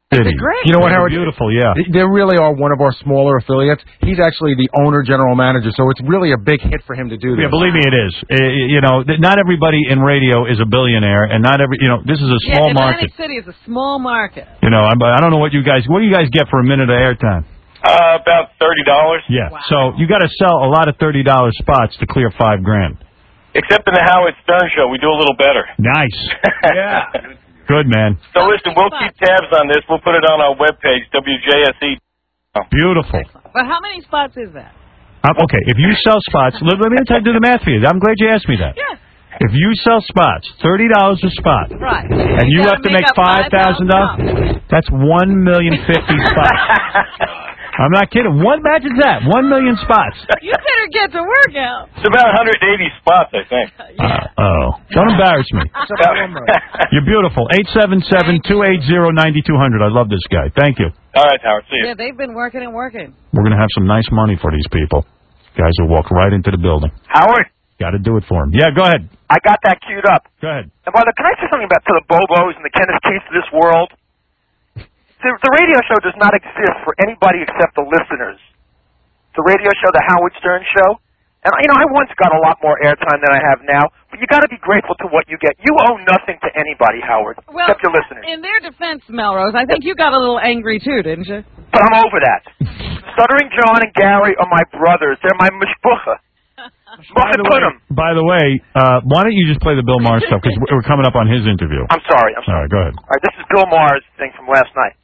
City. great. You know what, Howard? Beautiful, yeah. They- They really are one of our smaller affiliates. He's actually the owner, general manager, so it's really a big hit for him to do this. Yeah, believe me, it is. Uh, you know, th- not everybody in radio is a billionaire, and not every, you know, this is a small yeah, market. Atlantic City is a small market. You know, I'm, I don't know what you guys, what do you guys get for a minute of airtime? Uh, about thirty dollars. Yeah. So you got to sell a lot of thirty dollar spots to clear five grand. Except in the Howard Stern show, we do a little better. Nice. Yeah. Good, man. So listen, we'll keep tabs on this. We'll put it on our webpage, W J S E. Beautiful. But how many spots is that? Um, okay, if you sell spots, let, let me tell you, do the math for you. I'm glad you asked me that. Yeah. If you sell spots, thirty dollars a spot, Right. and you, You have gotta to make make up five thousand dollars, that's one million fifty spots. I'm not kidding. What imagine that? One million spots. You better get to work out. It's about one hundred eighty spots, I think. Uh, oh, don't embarrass me. You're beautiful. Eight seven seven two eight zero nine two hundred. I love this guy. Thank you. All right, Howard. See you. Yeah, they've been working and working. We're gonna have some nice money for these people. Guys will walk right into the building. Howard, Got to do it for them. Yeah, go ahead. I got that queued up. Go ahead. And by the way, can I say something about to the Bobos and the Kenneth Keiths of this world? The, the radio show does not exist for anybody except the listeners. The radio show, the Howard Stern Show. And, you know, I once got a lot more airtime than I have now, but you got to be grateful to what you get. You owe nothing to anybody, Howard, Well, except your listeners. in their defense, Melrose, I think you got a little angry too, didn't you? But I'm over that. Stuttering John and Gary are my brothers. They're my mishpucha. By the, way, by the way, uh, why don't you just play the Bill Maher stuff, because we're coming up on his interview. I'm sorry. I'm sorry. All right, go ahead. All right, this is Bill Maher's thing from last night.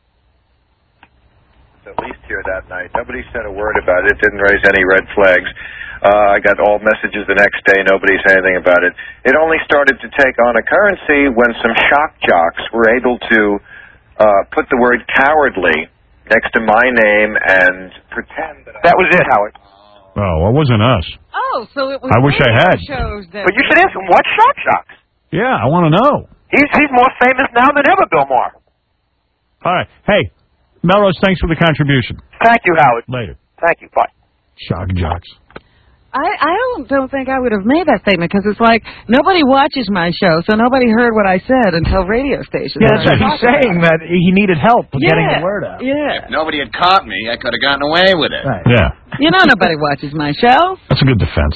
At least here that night. Nobody said a word about it. Didn't raise any red flags. Uh, I got all messages the next day. Nobody said anything about it. It only started to take on a currency when some shock jocks were able to uh, put the word cowardly next to my name and pretend that That was it, Howard. Oh, well, it wasn't us. Oh, so it was. I wish I radio had. Shows that But you should ask him, what shock jocks? Yeah, I want to know. He's, he's more famous now than ever, Bill Maher. All right. Hey, Melrose, thanks for the contribution. Thank you, Howard. Later. Thank you. Bye. Shock jocks. I, I don't don't think I would have made that statement because it's like nobody watches my show, so nobody heard what I said until radio stations. Yeah, that's what he's saying, that he needed help Yeah, getting the word out. Yeah. If nobody had caught me, I could have gotten away with it. Right. Yeah. You know nobody watches my show. That's a good defense.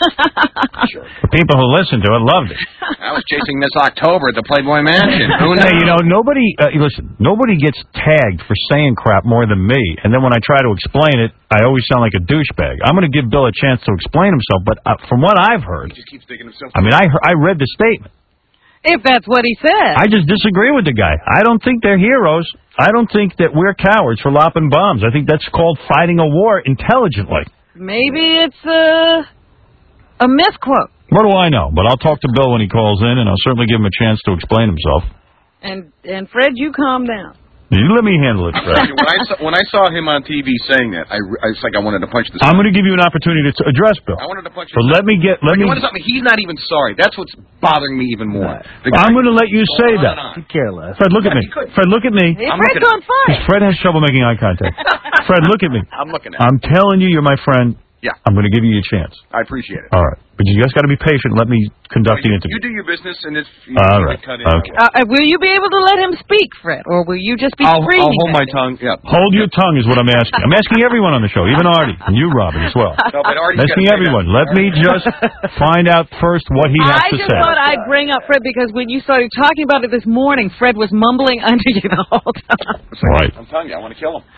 The people who listened to it loved it. I was chasing Miss October at the Playboy Mansion. Who knows? Hey, you know, nobody, uh, listen, nobody gets tagged for saying crap more than me. And then when I try to explain it, I always sound like a douchebag. I'm going to give Bill a chance to explain himself, but uh, from what I've heard, He just keeps digging himself. I mean, I heard, I read the statement. If that's what he said. I just disagree with the guy. I don't think they're heroes. I don't think that we're cowards for lopping bombs. I think that's called fighting a war intelligently. Maybe it's a a misquote. What do I know? But I'll talk to Bill when he calls in, and I'll certainly give him a chance to explain himself. And and Fred, you calm down. You let me handle it, Fred. when, I saw, when I saw him on T V saying that, I, I it's like I wanted to punch this. I'm going to give you an opportunity to address Bill. I wanted to punch. But let me get. Let you me. want something? He's not even sorry. That's what's bothering me even more. The guy- I'm going to let you say that. He care less. Fred, look at me. Fred, look at me. Hey, Fred's on fire. Fred has trouble making eye contact. Fred, look at me. I'm looking at. I'm telling you, you're my friend. Yeah. I'm going to give you a chance. I appreciate it. All right. But you just got to be patient. Let me conduct the You, interview. you do your business, and if you All you right. cut in, Okay. Uh, will you be able to let him speak, Fred, or will you just be I'll, screaming? I'll hold at my him? tongue. Yeah. Hold your tongue is what I'm asking. I'm asking everyone on the show, even Artie, and you, Robin, as well. No, but I'm Artie's asking gotta say everyone. that. Let me just find out first what he has I to just say. thought I'd bring up Fred because when you started talking about it this morning, Fred was mumbling under you the whole time. Right. I'm telling you, I want to kill him.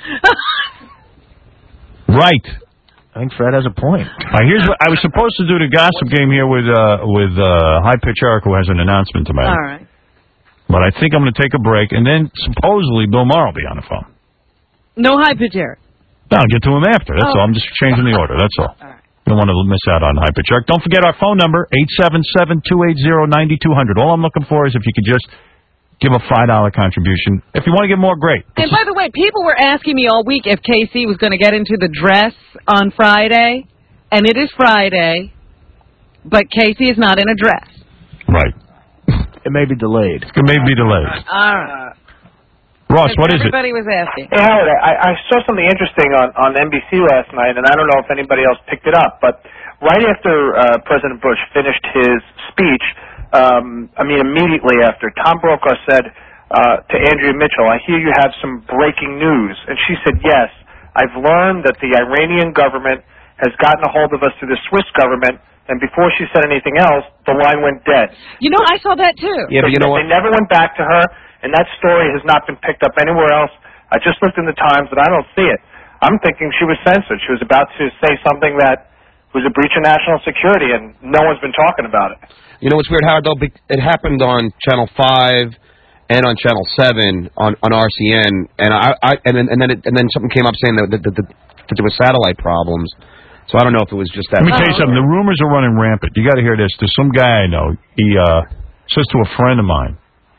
Right. I think Fred has a point. All right, here's what I was supposed to do the gossip game here with uh, with uh, High Pitch Eric, who has an announcement to make. All right. But I think I'm going to take a break, and then supposedly Bill Maher will be on the phone. No high pitch, Eric. No, I'll get to him after. That's Oh. all. I'm just changing the order. That's all. all right. Don't want to miss out on High Pitch Eric. Don't forget our phone number, eight seven seven, two eight zero, nine two zero zero. All I'm looking for is if you could just give a five dollar contribution. If you want to give more, great. And by the way, people were asking me all week if K C was going to get into the dress on Friday, and it is Friday, but K C is not in a dress. Right. It may be delayed. It may be delayed. All right. Ross, what is it? Everybody was asking. Hey, Howard, I, I saw something interesting on, on N B C last night, and I don't know if anybody else picked it up, but right after uh, President Bush finished his speech, um, I mean immediately after, Tom Brokaw said, uh, to Andrea Mitchell, I hear you have some breaking news. And she said, yes, I've learned that the Iranian government has gotten a hold of us through the Swiss government, and before she said anything else, the line went dead. You know, I saw that too. Yeah, but you know what? They never went back to her, and that story has not been picked up anywhere else. I just looked in the Times, and I don't see it. I'm thinking she was censored. She was about to say something that was a breach of national security, and no one's been talking about it. You know what's weird, Howard, though? It happened on Channel five and on Channel seven on, on R C N, and I, I and then and then, it, and then something came up saying that, that, that, that there were satellite problems. So I don't know if it was just that. Let me tell you something. The rumors are running rampant. You got to hear this. There's some guy I know. He uh, says to a friend of mine,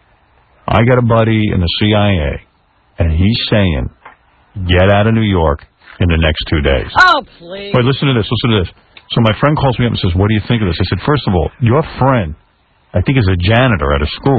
I got a buddy in the C I A, and he's saying, get out of New York in the next two days. Oh, please. Wait, listen to this. Listen to this. So my friend calls me up and says, what do you think of this? I said, first of all, your friend, I think, is a janitor at a school.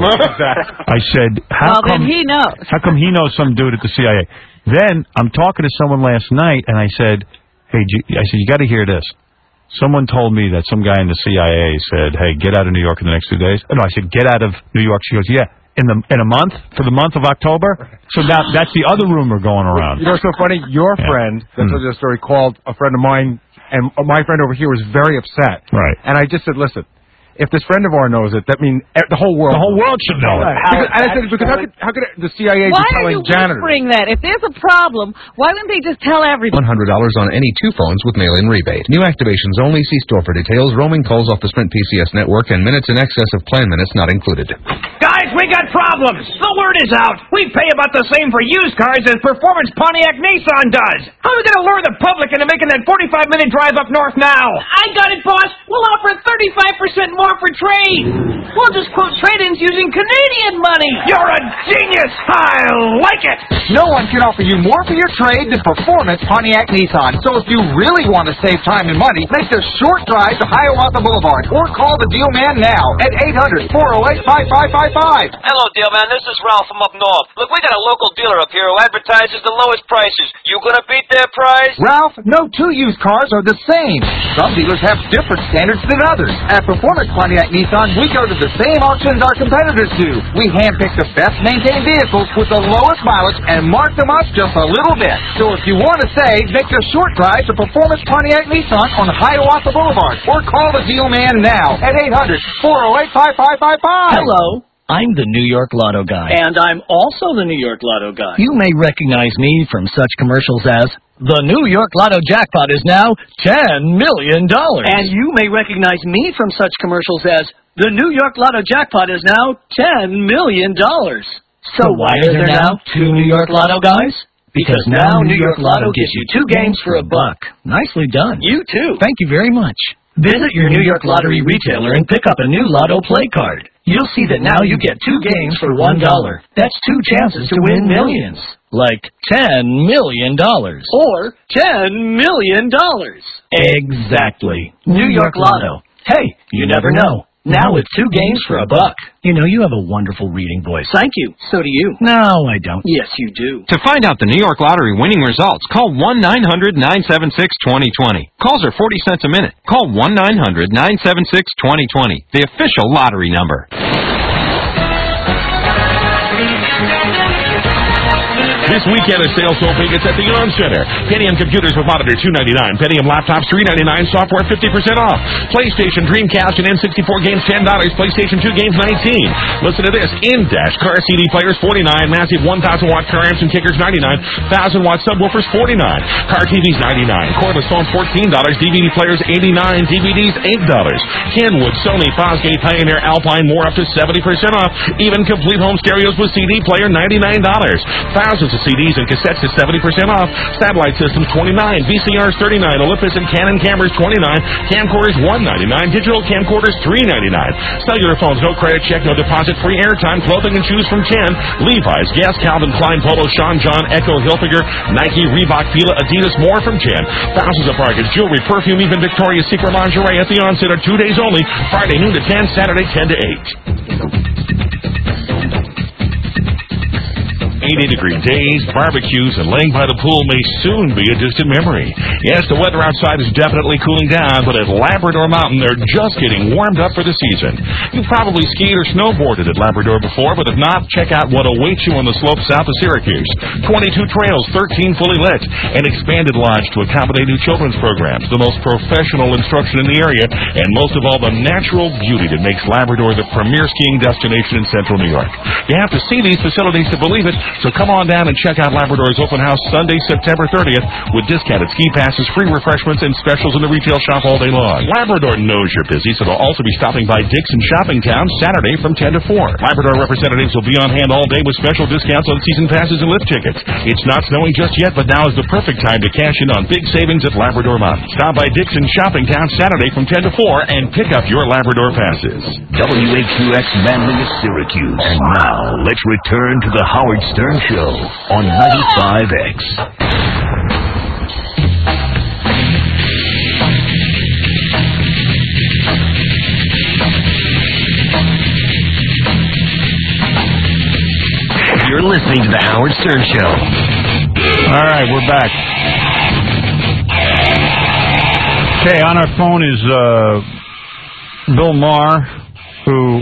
I said, how well, come then he knows. How come he knows some dude at the C I A? Then I'm talking to someone last night, and I said, hey, I said, you got to hear this. Someone told me that some guy in the C I A said, hey, get out of New York in the next two days. No, I said, get out of New York. She goes, yeah, in the in a month, for the month of October. So now that's the other rumor going around. You know what's so funny? Your Yeah. friend, that told you the story, called a friend of mine, and my friend over here was very upset. Right. And I just said, listen, if this friend of ours knows it, that means the whole world. The whole world should know it. Because, and I said, because how could, how could the C I A Why be are telling you janitors? whispering that? If there's a problem, why wouldn't they just tell everybody? one hundred dollars on any two phones with mail-in rebate. New activations only. See store for details. Roaming calls off the Sprint P C S network and minutes in excess of plan minutes not included. Guys, we got problems. The word is out. We pay about the same for used cars as Performance Pontiac Nissan does. How are we going to lure the public into making that forty-five minute drive up north now? I got it, boss. We'll offer thirty-five percent more for trade. We'll just quote trade-ins using Canadian money. You're a genius. I like it. No one can offer you more for your trade than Performance Pontiac Nissan. So if you really want to save time and money, make the short drive to Hiawatha Boulevard or call the Deal Man now at eight hundred, four oh eight, five five five five. Hello, deal man. This is Ralph from up north. Look, we got a local dealer up here who advertises the lowest prices. You gonna beat their price? Ralph, no two used cars are the same. Some dealers have different standards than others. At Performance Pontiac Nissan, we go to the same auctions our competitors do. We handpick the best maintained vehicles with the lowest mileage and mark them up just a little bit. So if you want to save, make the short drive to Performance Pontiac Nissan on Hiawatha Boulevard or call the Deal Man now at eight hundred, four oh eight, five five five five. Hello. I'm the New York Lotto guy. And I'm also the New York Lotto guy. You may recognize me from such commercials as, the New York Lotto jackpot is now ten million dollars. And you may recognize me from such commercials as, the New York Lotto jackpot is now ten million dollars. So why are there now two New York Lotto guys? Because now New York Lotto gives you two games for a buck. Nicely done. You too. Thank you very much. Visit your New York Lottery retailer and pick up a new Lotto play card. You'll see that now you get two games for one dollar. That's two chances to win millions. Like ten million dollars. Or ten million dollars. Exactly. New York Lotto. Hey, you never know. Now with two games for a buck. You know, you have a wonderful reading voice. Thank you. So do you. No, I don't. Yes, you do. To find out the New York Lottery winning results, call one nine hundred, nine seven six, two oh two oh. Calls are forty cents a minute. Call one nine hundred, nine seven six, two oh two oh, the official lottery number. This weekend at Sales So Big, it's at the Yarn Center. Pentium computers with monitor two ninety-nine. Pentium laptops three ninety-nine. Software fifty percent off. PlayStation, Dreamcast, and N sixty-four games ten dollars. PlayStation two games nineteen dollars. Listen to this. In-dash car C D players forty-nine dollars. Massive one thousand watt car amps and kickers ninety-nine dollars. one thousand watt subwoofers forty-nine dollars. Car T Vs ninety-nine dollars. Cordless phones fourteen dollars. D V D players eighty-nine dollars. D V Ds eight dollars. Kenwood, Sony, Fosgate, Pioneer, Alpine, more up to seventy percent off. Even complete home stereos with C D player ninety-nine dollars. Thousands of C Ds and cassettes is seventy percent off. Satellite systems twenty-nine dollars. V C Rs thirty-nine dollars. Olympus and Canon cameras twenty-nine dollars. Camcorders one ninety-nine. Digital camcorders three ninety-nine. Cellular phones, no credit check, no deposit, free airtime. Clothing and shoes from Chen. Levi's, Guess, Calvin Klein, Polo, Sean John, Echo, Hilfiger, Nike, Reebok, Fila, Adidas, more from Chen. Thousands of bargains, jewelry, perfume, even Victoria's Secret lingerie at the onset are two days only. Friday noon to ten, Saturday ten to eight. eighty-degree days, barbecues, and laying by the pool may soon be a distant memory. Yes, the weather outside is definitely cooling down, but at Labrador Mountain, they're just getting warmed up for the season. You've probably skied or snowboarded at Labrador before, but if not, check out what awaits you on the slopes south of Syracuse. twenty-two trails, thirteen fully lit, an expanded lodge to accommodate new children's programs, the most professional instruction in the area, and most of all, the natural beauty that makes Labrador the premier skiing destination in central New York. You have to see these facilities to believe it, so come on down and check out Labrador's open house Sunday, September thirtieth, with discounted ski passes, free refreshments, and specials in the retail shop all day long. Labrador knows you're busy, so they'll also be stopping by Dick's in Shopping Town Saturday from ten to four. Labrador representatives will be on hand all day with special discounts on season passes and lift tickets. It's not snowing just yet, but now is the perfect time to cash in on big savings at Labrador Mountain. Stop by Dick's in Shopping Town Saturday from ten to four and pick up your Labrador passes. W A Q X Manly, Syracuse. And now, let's return to the Howard Stern Show on ninety-five X. You're listening to the Howard Stern Show. All right, we're back. Okay, on our phone is uh, Bill Maher, who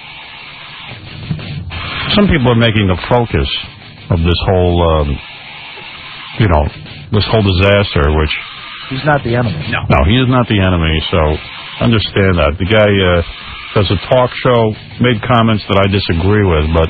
some people are making the focus of this whole, um, you know, this whole disaster, which... He's not the enemy. No. No, he is not the enemy, so understand that. The guy uh, does a talk show, made comments that I disagree with, but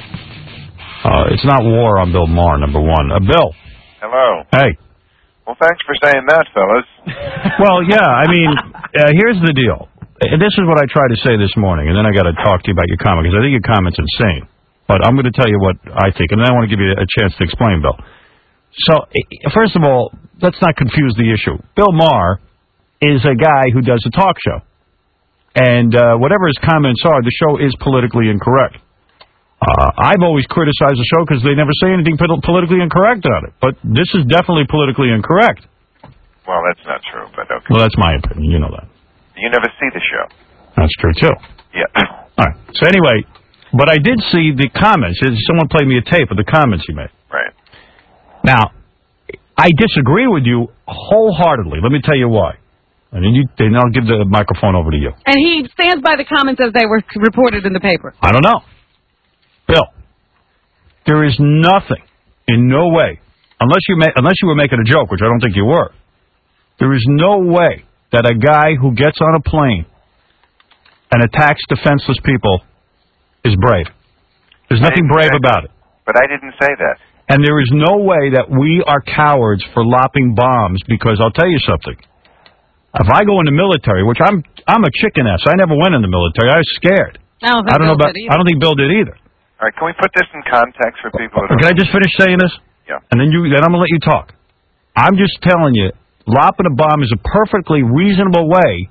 uh, it's not war on Bill Maher, number one. Uh, Bill. Hello. Hey. Well, thanks for saying that, fellas. Well, yeah, I mean, uh, here's the deal. And this is what I tried to say this morning, and then I got to talk to you about your comment, because I think your comment's insane. But I'm going to tell you what I think, and then I want to give you a chance to explain, Bill. So, first of all, let's not confuse the issue. Bill Maher is a guy who does a talk show. And uh, whatever his comments are, the show is politically incorrect. Uh, I've always criticized the show because they never say anything politically incorrect on it. But this is definitely politically incorrect. Well, that's not true, but okay. Well, that's my opinion. You know that. You never see the show. That's true, too. Yeah. All right. So anyway, but I did see the comments. Someone played me a tape of the comments he made. Right. Now, I disagree with you wholeheartedly. Let me tell you why. And then, you, then I'll give the microphone over to you. And he stands by the comments as they were reported in the paper. I don't know. Bill, there is nothing, in no way, unless you ma- unless you were making a joke, which I don't think you were, there is no way that a guy who gets on a plane and attacks defenseless people is brave. There's nothing brave about it. But I didn't say that. And there is no way that we are cowards for lopping bombs, because I'll tell you something. If I go in the military, which I'm I'm a chicken ass, I never went in the military. I was scared. I don't, I don't know about. I don't think Bill did either. All right, can we put this in context for people? That Can I just finish saying this? Yeah. And then you, then I'm gonna let you talk. I'm just telling you, lopping a bomb is a perfectly reasonable way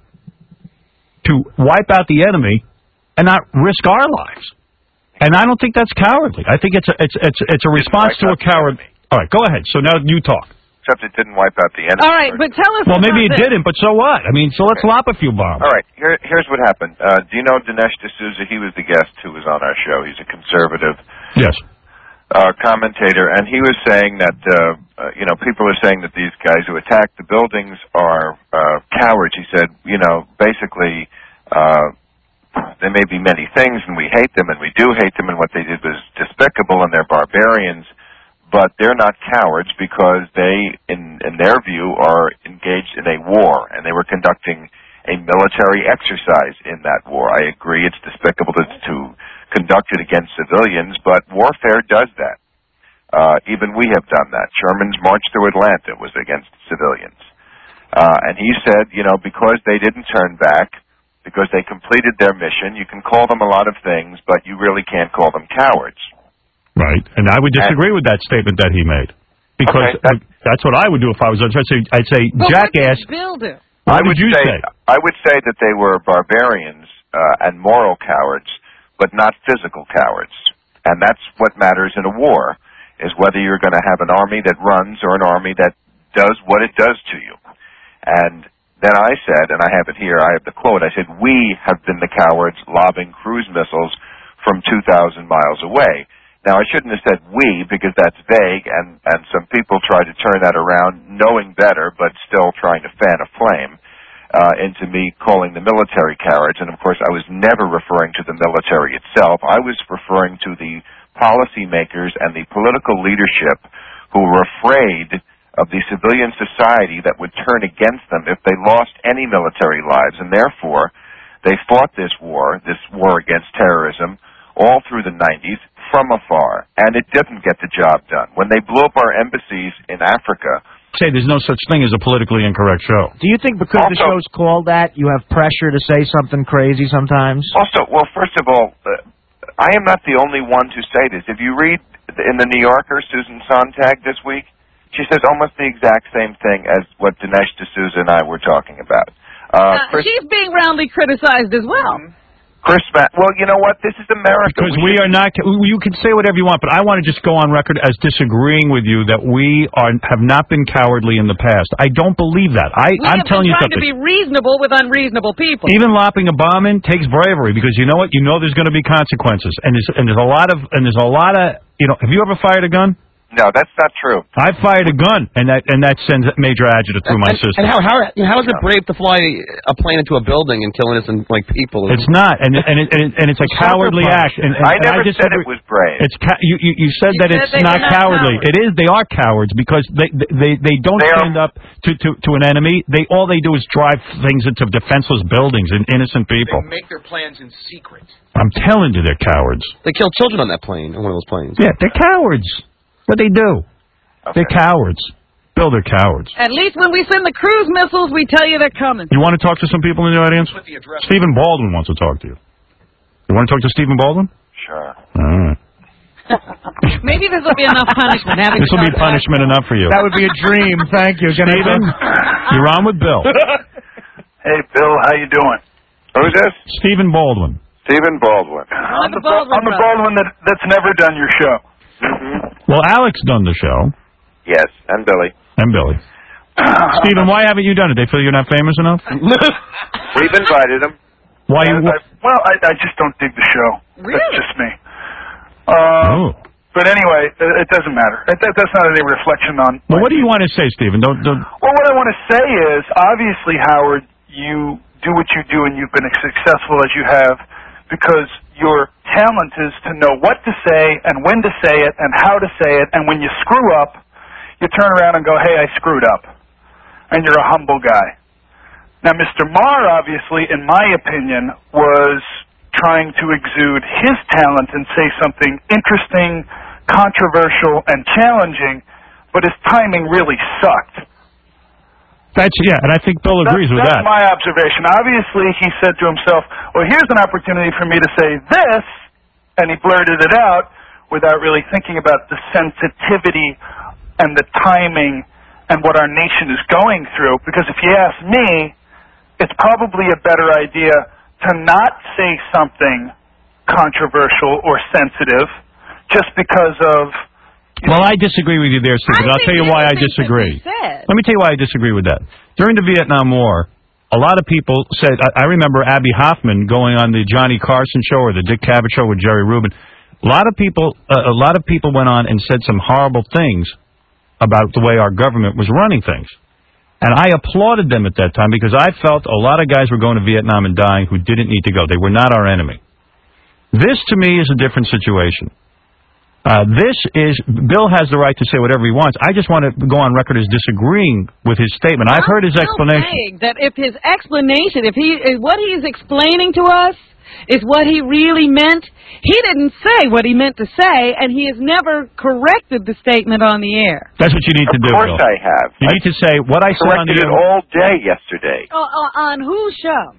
to wipe out the enemy and not risk our lives. And I don't think that's cowardly. I think it's a it's it's it's a response to a coward. All right, go ahead. So now you talk. Except it didn't wipe out the enemy. All right, but tell us. Well, maybe it this. didn't, but so what? I mean, so let's lop a few bombs. All right, here, here's what happened. Uh, do you know Dinesh D'Souza? He was the guest who was on our show. He's a conservative yes. uh, commentator, and he was saying that, uh, uh, you know, people are saying that these guys who attacked the buildings are uh, cowards. He said, you know, basically, uh, there may be many things, and we hate them, and we do hate them, and what they did was despicable, and they're barbarians. But they're not cowards because they, in, in their view, are engaged in a war, and they were conducting a military exercise in that war. I agree it's despicable to, to conduct it against civilians, but warfare does that. Uh, even we have done that. Sherman's march through Atlanta was against civilians. Uh, and he said, you know, because they didn't turn back, because they completed their mission, you can call them a lot of things, but you really can't call them cowards. Right, and I would disagree and, with that statement that he made, because okay, that, that's what I would do if I was. I'd say, I'd say but jackass. What did Bill do? What I would you say, say? I would say that they were barbarians uh, and moral cowards, but not physical cowards. And that's what matters in a war: is whether you're going to have an army that runs or an army that does what it does to you. And then I said, and I have it here. I have the quote. I said, "We have been the cowards lobbing cruise missiles from two thousand miles away." Now, I shouldn't have said we because that's vague, and, and some people try to turn that around knowing better but still trying to fan a flame uh, into me calling the military cowards. And, of course, I was never referring to the military itself. I was referring to the policymakers and the political leadership who were afraid of the civilian society that would turn against them if they lost any military lives. And, therefore, they fought this war, this war against terrorism, all through the nineties, from afar, and it didn't get the job done. When they blew up our embassies in Africa... Say there's no such thing as a politically incorrect show. Do you think because also, the show's called that, you have pressure to say something crazy sometimes? Also, well, first of all, uh, I am not the only one to say this. If you read in the New Yorker, Susan Sontag this week, she says almost the exact same thing as what Dinesh D'Souza and I were talking about. Uh, uh, Chris, she's being roundly criticized as well. Mm-hmm. Chris, Matt, well, you know what? This is America. Because we, we are not. You can say whatever you want, but I want to just go on record as disagreeing with you that we are have not been cowardly in the past. I don't believe that. I, we I'm have telling been you trying something. to be reasonable with unreasonable people. Even lopping a bomb in takes bravery because you know what? You know there's going to be consequences, and there's and there's a lot of and there's a lot of you know. Have you ever fired a gun? No, that's not true. I fired a gun, and that and that sends major agita through my and, system. And how how how is it brave to fly a plane into a building and kill innocent like people? It's not, and and it, and, it, and it's a cowardly act. And, and, I and never I said it was brave. It's ca- you, you you said you that said it's they not were not cowardly. cowards. It is. They are cowards because they they they don't they stand are, up to, to to an enemy. They all they do is drive things into defenseless buildings and innocent people. They make their plans in secret. I'm telling you, they're cowards. They kill children on that plane, on one of those planes. Yeah, they're cowards. What they do. Okay. They're cowards. Bill, they're cowards. At least when we send the cruise missiles, we tell you they're coming. You want to talk to some people in the audience? Stephen Baldwin wants to talk to you. You want to talk to Stephen Baldwin? Sure. All right. Maybe this will be enough punishment. This will be punishment enough for you. That would be a dream. Thank you. Stephen, you're on with Bill. Hey, Bill, how you doing? Who's this? Stephen Baldwin. Stephen Baldwin. I'm the, Baldwin I'm the Baldwin that, that's never done your show. Mm-hmm. Well, Alex done the show. Yes, and Billy. And Billy. Stephen, why haven't you done it? They feel you're not famous enough? We've invited him. Why? You, I, well, I, I just don't dig the show. Really? That's just me. Um, oh. But anyway, it, it doesn't matter. It, that, that's not any reflection on... Well, what do you want to say, Stephen? Don't, don't... Well, what I want to say is, obviously, Howard, you do what you do and you've been as successful as you have because your talent is to know what to say and when to say it and how to say it, and when you screw up, you turn around and go, hey, I screwed up. And you're a humble guy. Now, Mister Marr, obviously, in my opinion, was trying to exude his talent and say something interesting, controversial, and challenging, but his timing really sucked. That's, yeah, and I think Bill agrees that's, with that's that. That's my observation. Obviously, he said to himself, well, here's an opportunity for me to say this, and he blurted it out without really thinking about the sensitivity and the timing and what our nation is going through. Because if you ask me, it's probably a better idea to not say something controversial or sensitive just because of... Well, I disagree with you there, Stephen. I'll tell you why I disagree. Let me tell you why I disagree with that. During the Vietnam War, a lot of people said... I, I remember Abby Hoffman going on the Johnny Carson show or the Dick Cavett show with Jerry Rubin. A lot of people, uh, a lot of people went on and said some horrible things about the way our government was running things. And I applauded them at that time because I felt a lot of guys were going to Vietnam and dying who didn't need to go. They were not our enemy. This, to me, is a different situation. Uh, this is, Bill has the right to say whatever he wants. I just want to go on record as disagreeing with his statement. I've heard his explanation. That if his explanation, if he, what he's explaining to us is what he really meant, he didn't say what he meant to say, and he has never corrected the statement on the air. That's what you need to do, Of course Bill. I have. You I need to say what I said on the corrected air. it all day yesterday. Oh, oh, on whose show?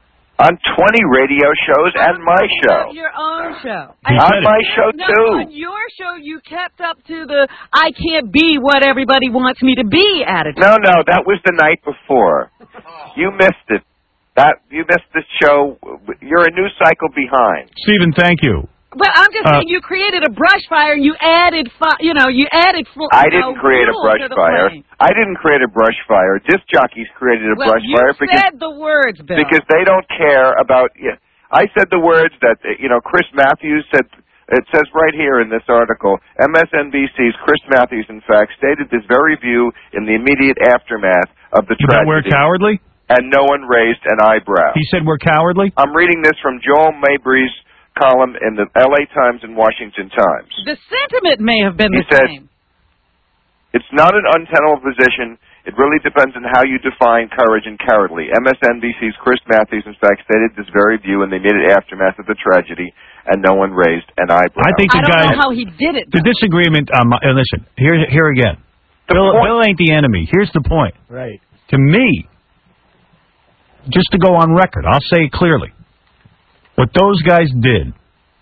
On twenty radio shows and my show. Your own show. He on my it. show, no, too. On your show, you kept up to the I can't be what everybody wants me to be attitude. No, no, that was the night before. You missed it. That you missed this show. You're a news cycle behind. Stephen, thank you. Well, I'm just Uh, saying you created a brush fire and you added, fi- you know, you added. Fl- I you didn't know, create a fuel brush to the fire. flame. I didn't create a brush fire. Disc jockeys created a Well, brush you fire because said the words, Bill. because they don't care about. Yeah, I said the words that you know. Chris Matthews said It says right here in this article, M S N B C's Chris Matthews, in fact, stated this very view in the immediate aftermath of the That tragedy. we're cowardly? And no one raised an eyebrow. He said we're cowardly? I'm reading this from Joel Mabry's column in the L A Times and Washington Times. The sentiment may have been He the said, same. It's not an untenable position. It really depends on how you define courage and cowardly. M S N B C's Chris Matthews, in fact, stated this very view in the immediate aftermath of the tragedy, and no one raised an eyebrow. I think the I don't guy, know how he did it. the disagreement, um, uh, listen, here, here again. Bill, Bill ain't the enemy. Here's the point. Right. To me, just to go on record, I'll say it clearly. What those guys did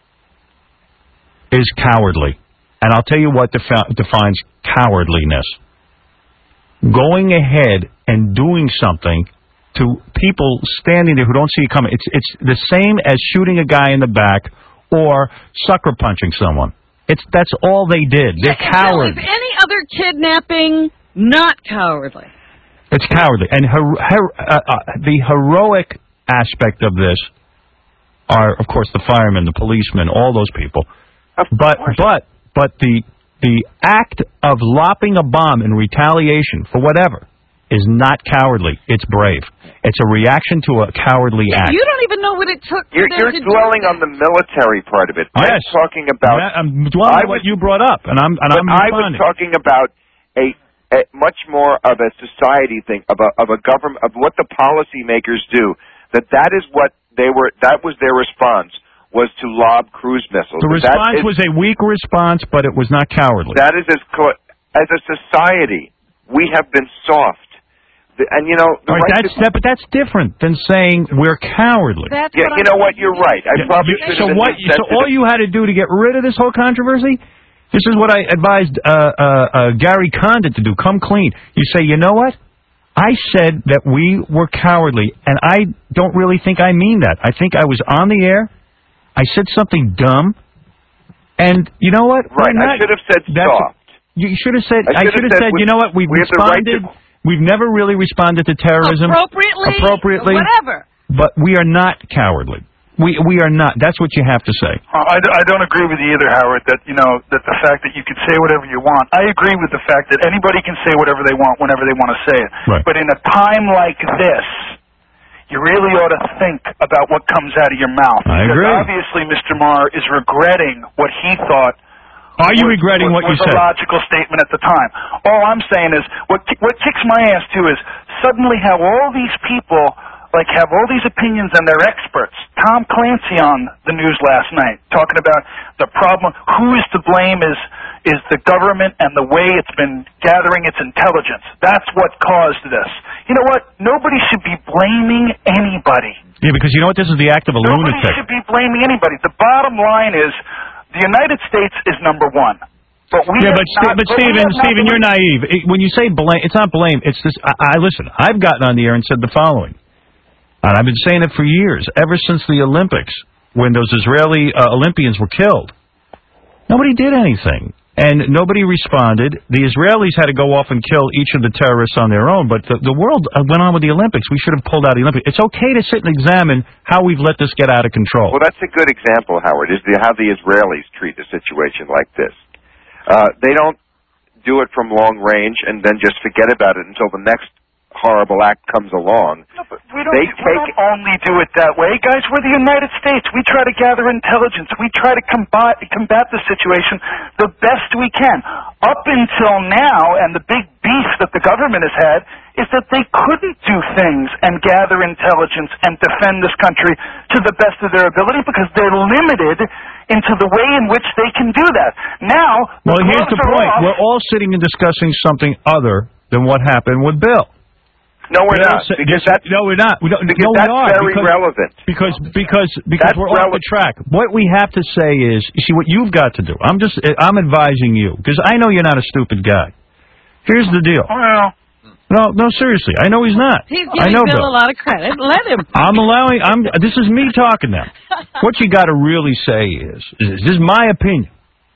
is cowardly. And I'll tell you what defi- defines cowardliness. Going ahead and doing something to people standing there who don't see it coming. It's it's the same as shooting a guy in the back or sucker punching someone. It's that's all they did. They're cowards. Is any other kidnapping not cowardly? It's cowardly. And her, her, uh, uh, the heroic aspect of this are, of course, the firemen, the policemen, all those people. But but but the the act of lopping a bomb in retaliation for whatever is not cowardly. It's brave. It's a reaction to a cowardly act. You don't even know what it took for You're, them you're to dwelling do on the military part of it. Yes. I'm talking about. Yeah, I'm dwelling I on what was- you brought up, and I'm and but I'm I was responding. talking about a, a much more of a society thing, of a, of a government, of what the policymakers do. That that is what they were. That was their response, was to lob cruise missiles. The But that response is- was a weak response, but it was not cowardly. That is as co- as a society, we have been soft, The- and you know the All right, right that's to- that, but that's different than saying we're cowardly. That's yeah, you know what? You're right. I Yeah, probably you- should so have been what? So sensitive. all you had to do to get rid of this whole controversy, this is what I advised uh, uh, uh, Gary Condit to do. Come clean. You say, you know what? I said that we were cowardly, and I don't really think I mean that. I think I was on the air. I said something dumb, and you know what? Right, We're I not- should have said that's- soft. You should have said. I I should should have have said said. we- You know what? We've we have the right responded. to- We've never really responded to terrorism Appropriately, appropriately, whatever. but we are not cowardly. We we are not. That's what you have to say. Uh, I, d- I don't agree with you either, Howard, that, you know, that the fact that you could say whatever you want. I agree with the fact that anybody can say whatever they want whenever they want to say it. Right. But in a time like this, you really ought to think about what comes out of your mouth. I Because agree. obviously Mister Marr is regretting what he thought. Are you was, regretting was, what you was said? a logical statement at the time. All I'm saying is, what ki- what kicks my ass too is suddenly how all these people like have all these opinions and they're experts. Tom Clancy on the news last night talking about the problem. Who is to blame is is the government and the way it's been gathering its intelligence. That's what caused this. You know what? Nobody should be blaming anybody. Yeah, because you know what? This is the act of a Nobody lunatic. should be blaming anybody. The bottom line is the United States is number one. But we Yeah, have but, Ste- not, but we Stephen, have not Stephen, you're believed- naive. It- when you say blame, it's not blame. It's this. I, I listen. I've gotten on the air and said the following, and I've been saying it for years, ever since the Olympics, when those Israeli uh, Olympians were killed. Nobody did anything, and nobody responded. The Israelis had to go off and kill each of the terrorists on their own, but the, the world uh, went on with the Olympics. We should have pulled out the Olympics. It's okay to sit and examine how we've let this get out of control. Well, that's a good example, Howard, is the, how the Israelis treat a situation like this. Uh, they don't do it from long range and then just forget about it until the next horrible act comes along. No, but we don't, They we take don't only do it that way, guys. We're the United States. We try to gather intelligence. We try to combat combat the situation the best we can. Up until now, and the big beef that the government has had is that they couldn't do things and gather intelligence and defend this country to the best of their ability because they're limited into the way in which they can do that. Now, Well, here's gloves the are point. off. We're all sitting and discussing something other than what happened with Bill. No, we're Bill not. sa- Because yes, that's, no, we're not. We don't, because no, we that's are. very because, relevant. Because because because That's we're off the relevant. track. What we have to say is, you see, what you've got to do. I'm just I'm advising you because I know you're not a stupid guy. Here's the deal. Well, No, no, seriously. I know he's not. He's I giving know Bill Bill. a lot of credit. Let him. I'm allowing. I'm. This is me talking now. What you got to really say is, is, this is my opinion,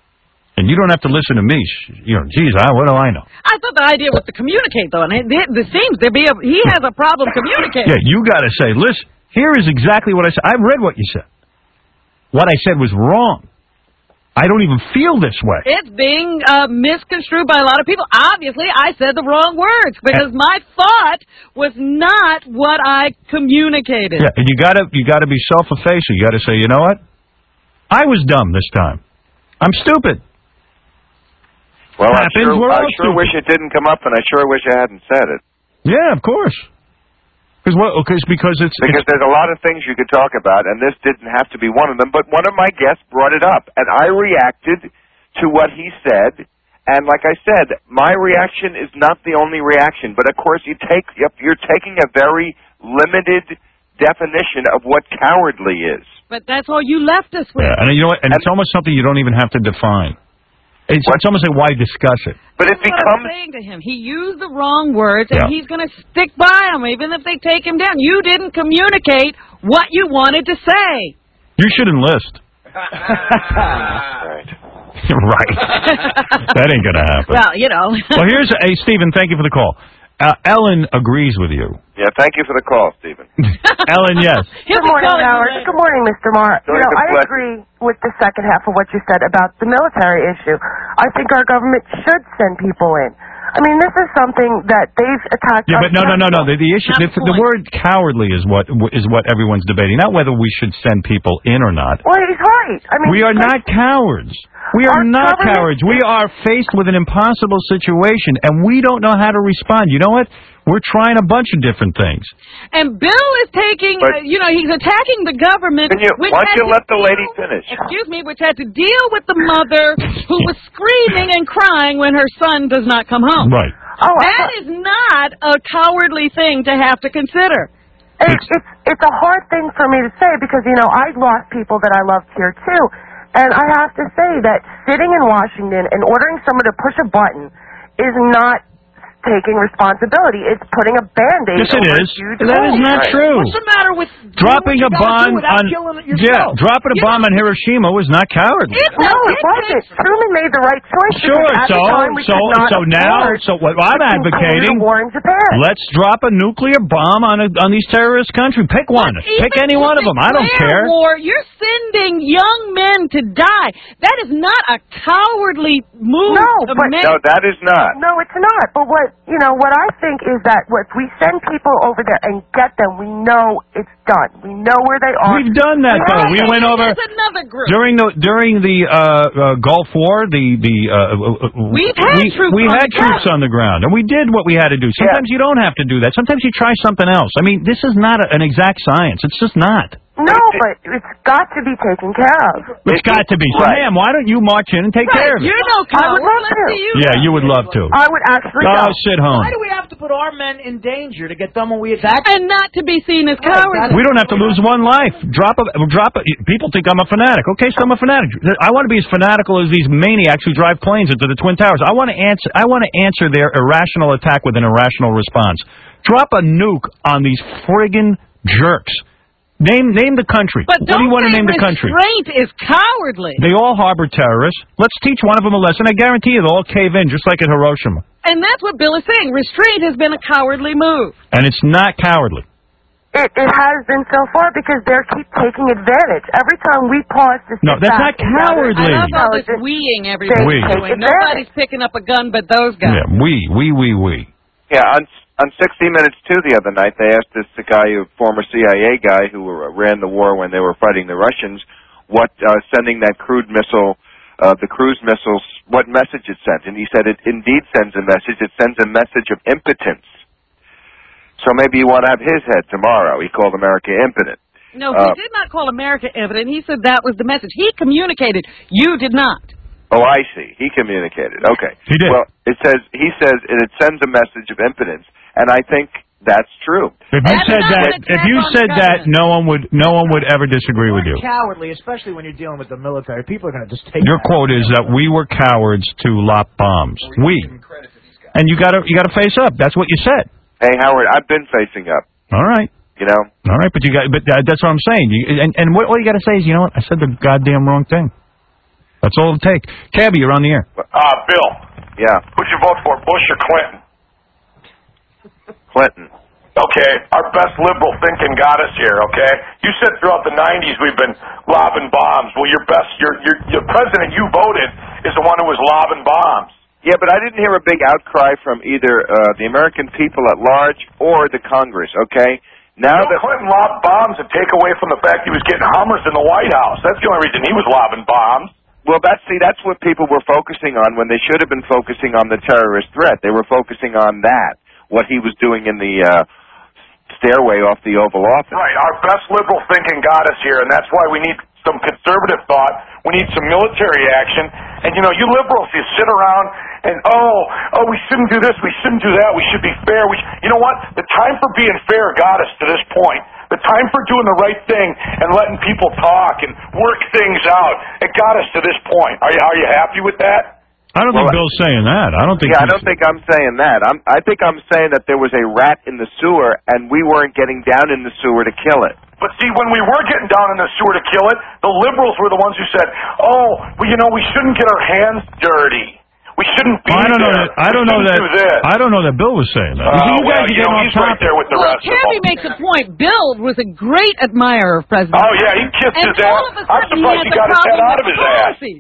and you don't have to listen to me. You know, geez, I, what do I know? I thought the idea was to communicate, though, and it, it, it seems to be a, he has a problem communicating. Yeah, you got to say, listen. Here is exactly what I said. I've read what you said. What I said was wrong. I don't even feel this way. It's being uh, misconstrued by a lot of people. Obviously, I said the wrong words because my thought was not what I communicated. Yeah, and you gotta you gotta be self-effacing. You gotta say, you know what? I was dumb this time. I'm stupid. Well, I Happens, sure, we're I all sure stupid. wish it didn't come up, and I sure wish I hadn't said it. Yeah, of course. Because what? Cause, because it's Because it's, there's a lot of things you could talk about, and this didn't have to be one of them. But one of my guests brought it up, and I reacted to what he said. And like I said, my reaction is not the only reaction. But of course, you take you're taking a very limited definition of what cowardly is. But that's all you left us with. yeah, and you know what? And it's almost something you don't even have to define. It's, it's almost like, why discuss it? But it becomes. What I'm saying to him, he used the wrong words, and Yeah. he's going to stick by them, even if they take him down. You didn't communicate what you wanted to say. You should enlist. Right. Right. That ain't gonna happen. Well, you know. Well, here's hey, Stephen. Thank you for the call. Uh, Ellen agrees with you. Yeah, thank you for the call, Stephen. Ellen, yes. Good morning, Howard. Good morning, Mister Marr. You know, I Bless- agree with the second half of what you said about the military issue. I think our government should send people in. I mean, this is something that they've attacked. Yeah, us but no, no, no, no. The, the issue, Not the, the word cowardly is what is what everyone's debating. Not whether we should send people in or not. Well, he's right. I mean, We are not cowards. We are Our not government- cowards. We are faced with an impossible situation, and we don't know how to respond. You know what? We're trying a bunch of different things. And Bill is taking, uh, you know, he's attacking the government. Can you, which why don't had you to let the deal- lady finish? Excuse me, which had to deal with the mother who was screaming and crying when her son does not come home. Right. Oh, that is not a cowardly thing to have to consider. It's, it's it's a hard thing for me to say because, you know, I've lost people that I loved here, too. And I have to say that sitting in Washington and ordering someone to push a button is not taking responsibility. It's putting a Band-Aid Yes, it over is. a huge That is hole. not true. What's the matter with Dropping a bomb on yeah, dropping a You bomb on Hiroshima was not cowardly. No, it wasn't. Truman made the right choice. Sure. because at So the time we so could not so now afford so what I'm to continue advocating. the war in Japan. Let's drop a nuclear bomb on a, on these terrorist countries. Pick one. Pick any one of them. I don't care. War, you're sending young men to die. That is not a cowardly move No, to but make. No, that is not. No, it's not. But what you know, what I think is that if we send people over there and get them, we know it's done. We know where they are. We've done that though. We went over There's another group. during the during the uh, uh, Gulf War. The the uh, uh, We've had we, troops we on had the troops on the ground, and we did what we had to do. Sometimes you don't have to do that. Sometimes you try something else. I mean, this is not a, an exact science. It's just not. No, but it's got to be taken care of. It's got to be. So, ma'am, why don't you march in and take care of it? You're no I would love to. Yeah, you would love to. I would actually. Oh, go. sit home. Why do we have to put our men in danger to get them when we attack? And not to be seen as cowards. We don't have to lose one life. Drop a drop a. People think I'm a fanatic. Okay, so I'm a fanatic. I want to be as fanatical as these maniacs who drive planes into the Twin Towers. I want to answer. I want to answer their irrational attack with an irrational response. Drop a nuke on these friggin' jerks. Name name the country. But what do you want to name the country? Restraint is cowardly. They all harbor terrorists. Let's teach one of them a lesson. I guarantee you they'll all cave in, just like at Hiroshima. And that's what Bill is saying. Restraint has been a cowardly move. And it's not cowardly. It, it has been so far because they keep taking advantage. Every time we pause to sit No, that's back not together- cowardly. I love all this weeing everybody's They take doing. advantage. Nobody's picking up a gun but those guys. Yeah, we, we, we, we. Yeah, on on sixty minutes too the other night, they asked this guy, a former C I A guy who ran the war when they were fighting the Russians, what uh, sending that crude missile, uh, the cruise missiles, what message it sent, and he said it indeed sends a message. It sends a message of impotence. So maybe you want to have his head tomorrow. He called America impotent. No, he Uh, did not call America evident. He said that was the message. He communicated. You did not. Oh, I see. He communicated. Okay. He did. Well, it says he says and it sends a message of impotence, and I think that's true. If you said that, if you said that, no one would, no one would ever disagree with you. Cowardly, especially when you're dealing with the military. People are going to just take Your that. quote is that we were cowards to lob bombs. We. And you gotta, you gotta face up. That's what you said. Hey, Howard, I've been facing up. All right. You know. All right, but you got, but uh, that's what I'm saying. You, and and what all you gotta say is, you know what? I said the goddamn wrong thing. That's all it'll take. Cabby, you're on the air. Uh, Bill. Yeah. Who'd you vote for, Bush or Clinton? Clinton. Okay, our best liberal thinking got us here, okay? You said throughout the nineties we've been lobbing bombs. Well, your best, your, your, your president you voted is the one who was lobbing bombs. Yeah, but I didn't hear a big outcry from either uh, the American people at large or the Congress, okay? Now Bill that Clinton lobbed bombs to take away from the fact he was getting Hummers in the White House. That's the only reason he was lobbing bombs. Well, that's see, that's what people were focusing on when they should have been focusing on the terrorist threat. They were focusing on that, what he was doing in the uh, stairway off the Oval Office. Right. Our best liberal thinking got us here, and that's why we need some conservative thought. We need some military action. And, you know, you liberals, you sit around and, oh, oh, we shouldn't do this, we shouldn't do that, we should be fair. We sh you know what? The time for being fair got us to this point. The time for doing the right thing and letting people talk and work things out, it got us to this point. Are you, are you happy with that? I don't Well, think Bill's saying that. I don't think. Yeah, I he's- don't think I'm saying that. I'm, I think I'm saying that there was a rat in the sewer, and we weren't getting down in the sewer to kill it. But see, when we were getting down in the sewer to kill it, the liberals were the ones who said, oh, well, you know, we shouldn't get our hands dirty. We shouldn't be I don't know there. that. I We don't know that. shouldn't do this. I don't know that Bill was saying that. Oh, You see, you well, guys are you getting know, off he's right topic. there with the Well, rest of Cabby them. makes a point. Bill was a great admirer of President Oh, yeah, he kissed and his all ass. of a I'm sudden surprised he he has got a his head problem out of with his ass. policies.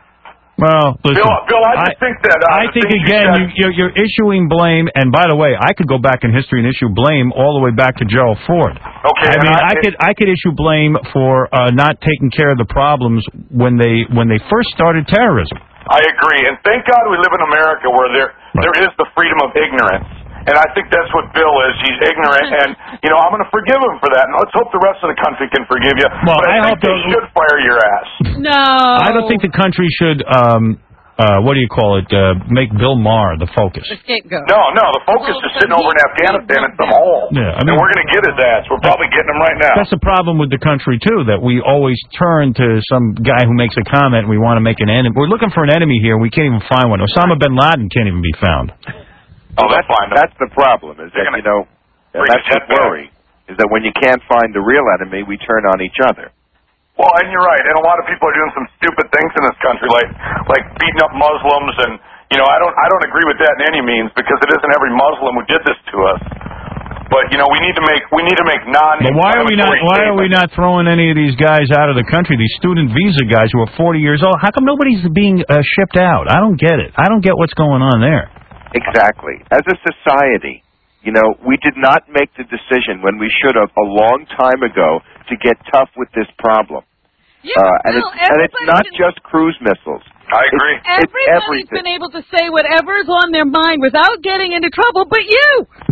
Well, listen, Bill, Bill, I just think that... Uh, I the think things you again, said- you, you're, you're issuing blame, and by the way, I could go back in history and issue blame all the way back to Gerald Ford. Okay, I mean, and I- I could I could issue blame for uh, not taking care of the problems when they when they first started terrorism. I agree, and thank God we live in America where there there is the freedom of ignorance, and I think that's what Bill is. He's ignorant, and you know I'm going to forgive him for that. And let's hope the rest of the country can forgive you. Well, but I, I think hope they those- should fire your ass. No. I don't think the country should. Um, uh, what do you call it? Uh, make Bill Maher the focus. The scapegoat. No, no, the focus is sitting over in Afghanistan in some hole, Yeah, I and mean- we're going to get his ass. We're probably getting him right now. That's the problem with the country too. That we always turn to some guy who makes a comment, and we want to make an enemy. We're looking for an enemy here. We can't even find one. Osama bin Laden can't even be found. Oh, that's that's the problem. Is that you know, and bring that's his the head back. worry. Is that when you can't find the real enemy, we turn on each other. Well, and you're right, and a lot of people are doing some stupid things in this country, like like beating up Muslims, and you know I don't I don't agree with that in any means because it isn't every Muslim who did this to us. But you know we need to make we need to make non. But why are we not? Why are we not throwing any of these guys out of the country? These student visa guys who are forty years old. How come nobody's being uh, shipped out? I don't get it. I don't get what's going on there. Exactly. As a society, you know, we did not make the decision when we should have a long time ago to get tough with this problem. Yeah, uh, and, Bill, it's, and it's not just cruise missiles. I agree. It's, it's Everybody's everything. been able to say whatever's on their mind without getting into trouble, but you.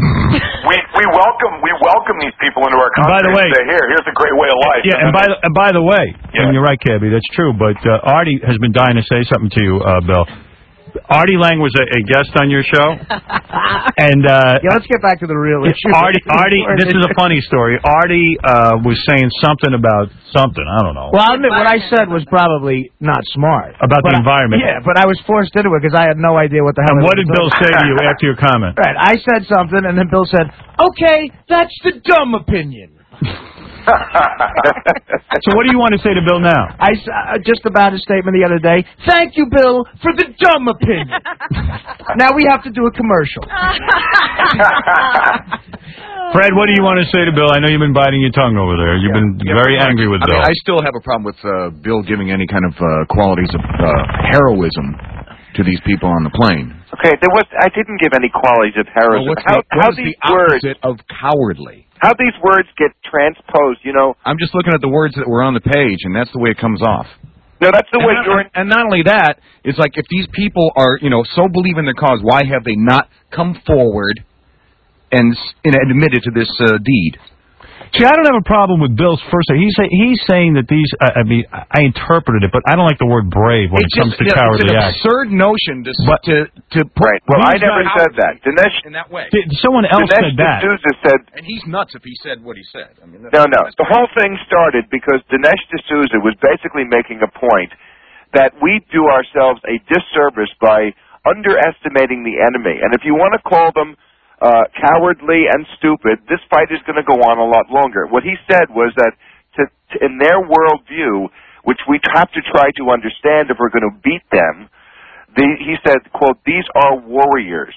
we we welcome we welcome these people into our And country. by the way- and say, here here's a great way of life. Yeah, and by the, and by the way, and you're right, Cabby, that's true. But uh, Artie has been dying to say something to you, uh, Bill. Artie Lang was a, a guest on your show, and uh, Yeah, let's get back to the real issue. Artie, Artie, this is a funny story. Artie uh, was saying something about something. I don't know. Well, I'll admit what I said was probably not smart. About the But I- environment. yeah, but I was forced into it because I had no idea what the hell. And I what was did Bill doing. say to you after your comment? Right, I said something, and then Bill said, "Okay, that's the dumb opinion." So what do you want to say to Bill now? I s- uh, just about his statement the other day. Thank you, Bill, for the dumb opinion. Now we have to do a commercial. Fred, what do you want to say to Bill? I know you've been biting your tongue over there. You've been very pretty much. angry with I Bill. mean, I still have a problem with uh, Bill giving any kind of uh, qualities of uh, heroism to these people on the plane. Okay, there was. I didn't give any qualities of heroism. Well, what's how the, what how is these the words? opposite of cowardly? How these words get transposed? You know. I'm just looking at the words that were on the page, and that's the way it comes off. No, that's the and way not, you're. And not only that, it's like if these people are, you know, so believe in their cause, why have they not come forward and, s- and admitted to this uh, deed? See, I don't have a problem with Bill's first. He's say, he's saying that these. I, I mean, I interpreted it, but I don't like the word brave when It's it comes just, to you know, cowardly it's an acts. absurd notion to But- to to put. Right. Well, I these never guys said that. Dinesh. in that way. Did- Someone else Dinesh said that. D'Souza said. And he's nuts if he said what he said. I mean, that's, No, no. that's The whole thing started because Dinesh D'Souza was basically making a point that we do ourselves a disservice by underestimating the enemy. And if you want to call them uh, cowardly and stupid, this fight is going to go on a lot longer. What he said was that to, to, in their worldview, which we have to try to understand if we're going to beat them, the, he said, quote, these are warriors.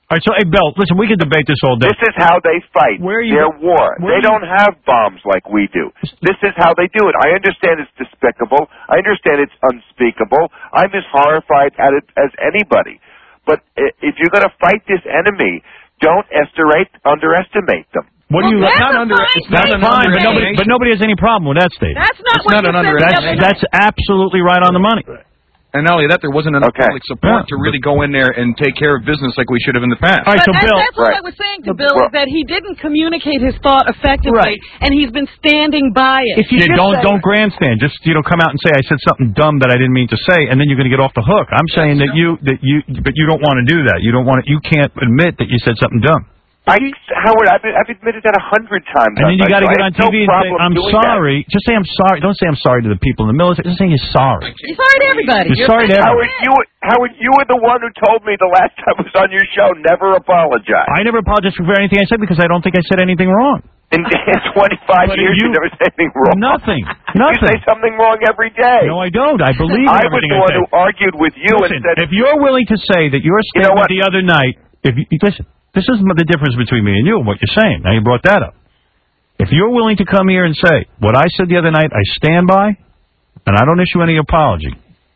All right, so, hey, Bill, listen, we can debate this all day. This is how they fight Where are you their go- war. where They are you- don't have bombs like we do. This is how they do it. I understand it's despicable. I understand it's unspeakable. I'm as horrified at it as anybody. But i- if you're going to fight this enemy, don't estimate, underestimate them. What do you? that's Not a under- fine it's not That's an fine, but nobody, underestimation. but nobody has any problem with that statement. That's not It's what not you an said the underestimation. other That's absolutely right on the money. And not only that, there wasn't enough public support to really go in there and take care of business like we should have in the past. All right, But so that- Bill, that's what I was saying to Bill is that he didn't communicate his thought effectively, and he's been standing by it. yeah, don't don't grandstand. Just you know, come out and say I said something dumb that I didn't mean to say, and then you're going to get off the hook. I'm saying that you that you, but you don't want to do that. You don't want to. You can't admit that you said something dumb. I, Howard, I've, I've admitted that a hundred times. And then you got to get on T V and say, no "I'm sorry." Just say, "I'm sorry." Don't say, "I'm sorry" to the people in the military. Just say you're sorry. You're sorry to everybody. You're sorry to everybody. Howard, you, Howard, you were the one who told me the last time I was on your show, never apologize. I never apologize for anything I said because I don't think I said anything wrong. In, in twenty-five But years, you, you- never said anything wrong. Nothing. You Nothing. say something wrong every day. No, I don't. I believe in I was everything the I one say. who argued with you Listen, and said, if you're willing to say that your You know statement what? the other night, if you, listen, this is the difference between me and you and what you're saying. Now you brought that up. If you're willing to come here and say what I said the other night, I stand by, and I don't issue any apology.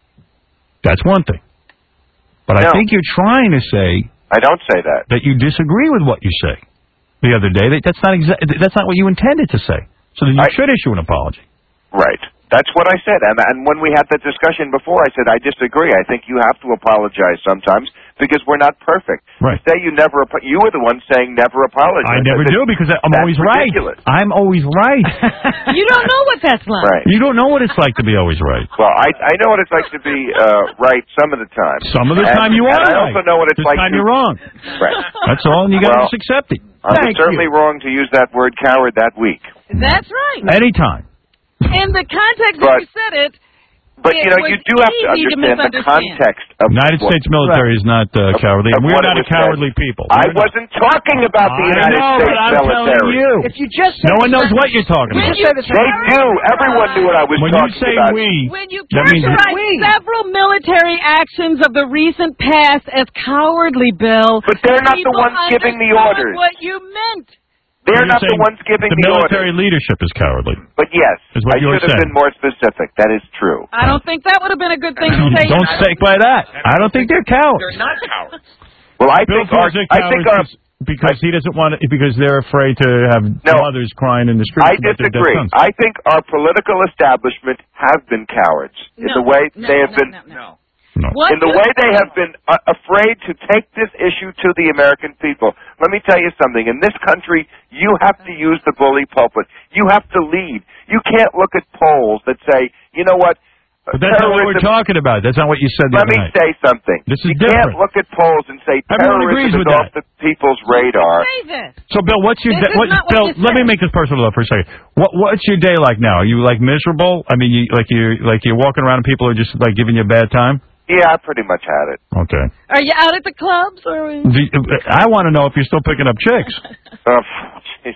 That's one thing. But I No. think you're trying to say I don't say that. that you disagree with what you say the other day. That, that's not exa- That's not what you intended to say. So then you I- should issue an apology. Right. That's what I said. And, and when we had that discussion before, I said, I disagree. I think you have to apologize sometimes because we're not perfect. Right. You say you never, apo- you were the one saying never apologize. I never said, do because I'm "That's always ridiculous." right. I'm always right. You don't know what that's like. Right. You don't know what it's like to be always right. Well, I I know what it's like to be uh, right some of the time. Some of the And- time you and are I right. also know what it's This like time to, you're wrong. Right. That's all, and you got to Well, just accept it. I was certainly wrong to use that word coward that week. That's right. Anytime. In the context But- that you said it, But it you know, was you do have to easy to understand the misunderstand. context of United what- States military is not uh, Of- cowardly, and of we're what not it a was said. cowardly people. I We're not. wasn't talking about the I United know, States but I'm military. telling you. If you just No one knows what you're talking When about. you say the They do. Everyone knew what I was When you talking say about. we, When you that means characterize several military actions of the recent past as cowardly, Bill, But they're not the people ones giving the understood orders. what you meant. They're You're not the saying ones giving the the military orders. leadership is cowardly. But yes, Is what I you're should have saying. been more specific. That is true. I don't think that would have been a good thing to say. Don't stick by that. I don't think they're cowards. They're not cowards. Well, I Bill think our, feels they're I think our, cowards because he doesn't want to, because they're afraid to have No. mothers crying in the streets. I about their dead disagree. sons. I think our political establishment have been cowards in No, the way no, they have no, been. no, no. No. What In the you- way they have been uh, afraid to take this issue to the American people. Let me tell you something. In this country, you have to use the bully pulpit. You have to lead. You can't look at polls that say, you know what? But that's not what we're talking about. That's not what you said the Let other me night. say something. This is you can't different. look at polls and say Everyone agrees terrorism is with off that. the people's radar. Say this. So, Bill, what's your This day? is What, not what Bill, you let me said. make this personal for a second. What What's your day like now? Are you like miserable? I mean, you like you like you're walking around and people are just like giving you a bad time. Yeah, I pretty much had it. Okay. Are you out at the clubs or? Do you- I want to know if you're still picking up chicks. Oh, jeez.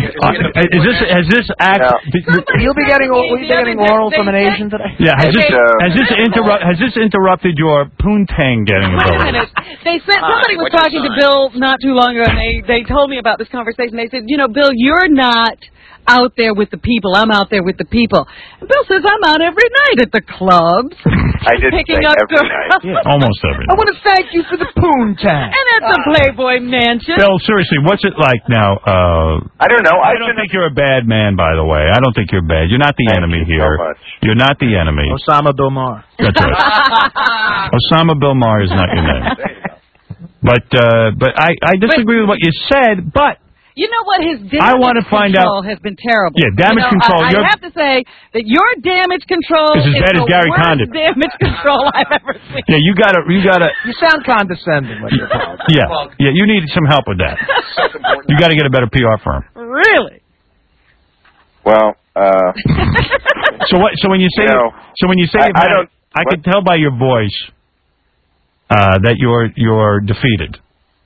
Uh, is this has this act? You'll be getting will you be getting oral from an Asian today? Yeah, has this uh, has this interrupt has this interrupted your poontang getting Wait a ability? minute. They said somebody was what's your talking to sign? Bill not too long ago, and they they told me about this conversation. They said, you know, Bill, you're not out there with the people. I'm out there with the people. And Bill says I'm out every night at the clubs. I did picking say up every girls. night. Yeah, almost every I want to thank you for the poontang. And at the Playboy Mansion. Bill, seriously, what's it like now? Uh, I don't know. I I've don't been think you're a bad man, by the way. I don't think you're bad. You're not the Thank enemy you so here. much. You're not the enemy. Osama Bill Maher. That's right. Osama Bill Maher is not your name. But uh, but I, I disagree with what you said. But You know what? His damage I wanna find control out- has been terrible. Yeah, damage You know, control, I, I you're- have to say that your damage control Is as bad the as Gary worst Condon. damage control I've ever seen. yeah, you gotta you gotta You sound condescending when you're talking. yeah yeah you need some help with that. You got to get a better P R firm. Really? Well, uh, So what? So when you say You know, so when you say I- you've I had- don't- I can tell by your voice uh, that you're you're defeated.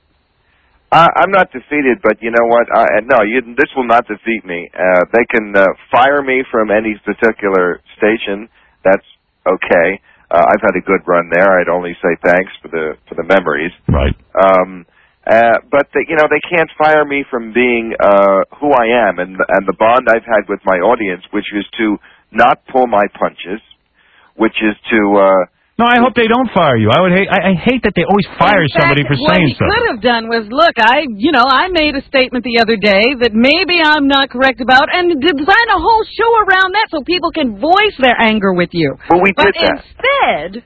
I, I'm not defeated, but you know what? I, no, you, this will not defeat me. Uh, they can uh, fire me from any particular station. That's okay. Uh, I've had a good run there. I'd only say thanks for the for the memories. Right. Um, Uh, but they, you know, they can't fire me from being uh, who I am, and and the bond I've had with my audience, which is to not pull my punches, which is to. Uh, no, I hope they don't fire you. I would hate. I, I hate that they always fire In fact, somebody for what saying he something. could have done was, look, I, you know, I made a statement the other day that maybe I'm not correct about, and design a whole show around that so people can voice their anger with you. Well, we but did that. instead.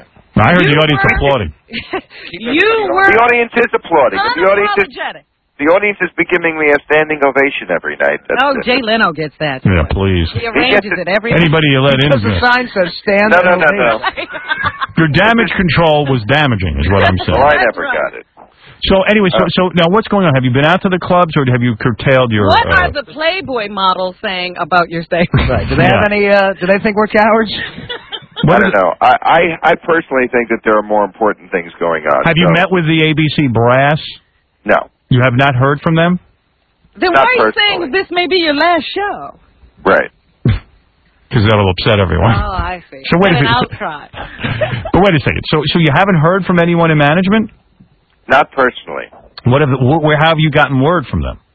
I heard You the audience were- applauding. You were the audience is applauding. and The audience is, unapologetic. the audience is giving me a standing ovation every night. That's Oh, it. Jay Leno gets that. Yeah, please. He arranges it every Anybody you let in is Because the gonna- sign says stand. No, no, no, ovation. no. Your damage control was damaging, is what I'm saying. Well, I never got it. So anyway, so so now what's going on? Have you been out to the clubs, or have you curtailed your? What uh, are the Playboy models saying about your statement? Right. Do they have any? Uh, do they think we're cowards? I don't know. I, I I personally think that there are more important things going on. Have you so- met with the A B C brass? No. You have not heard from them? Then Not why are you personally. saying that this may be your last show? Right. Because that'll upset everyone. Oh, I see. So wait a Get an second. outcry. But wait a second. So so you haven't heard from anyone in management? Not personally. What have wh- where have you gotten word from them?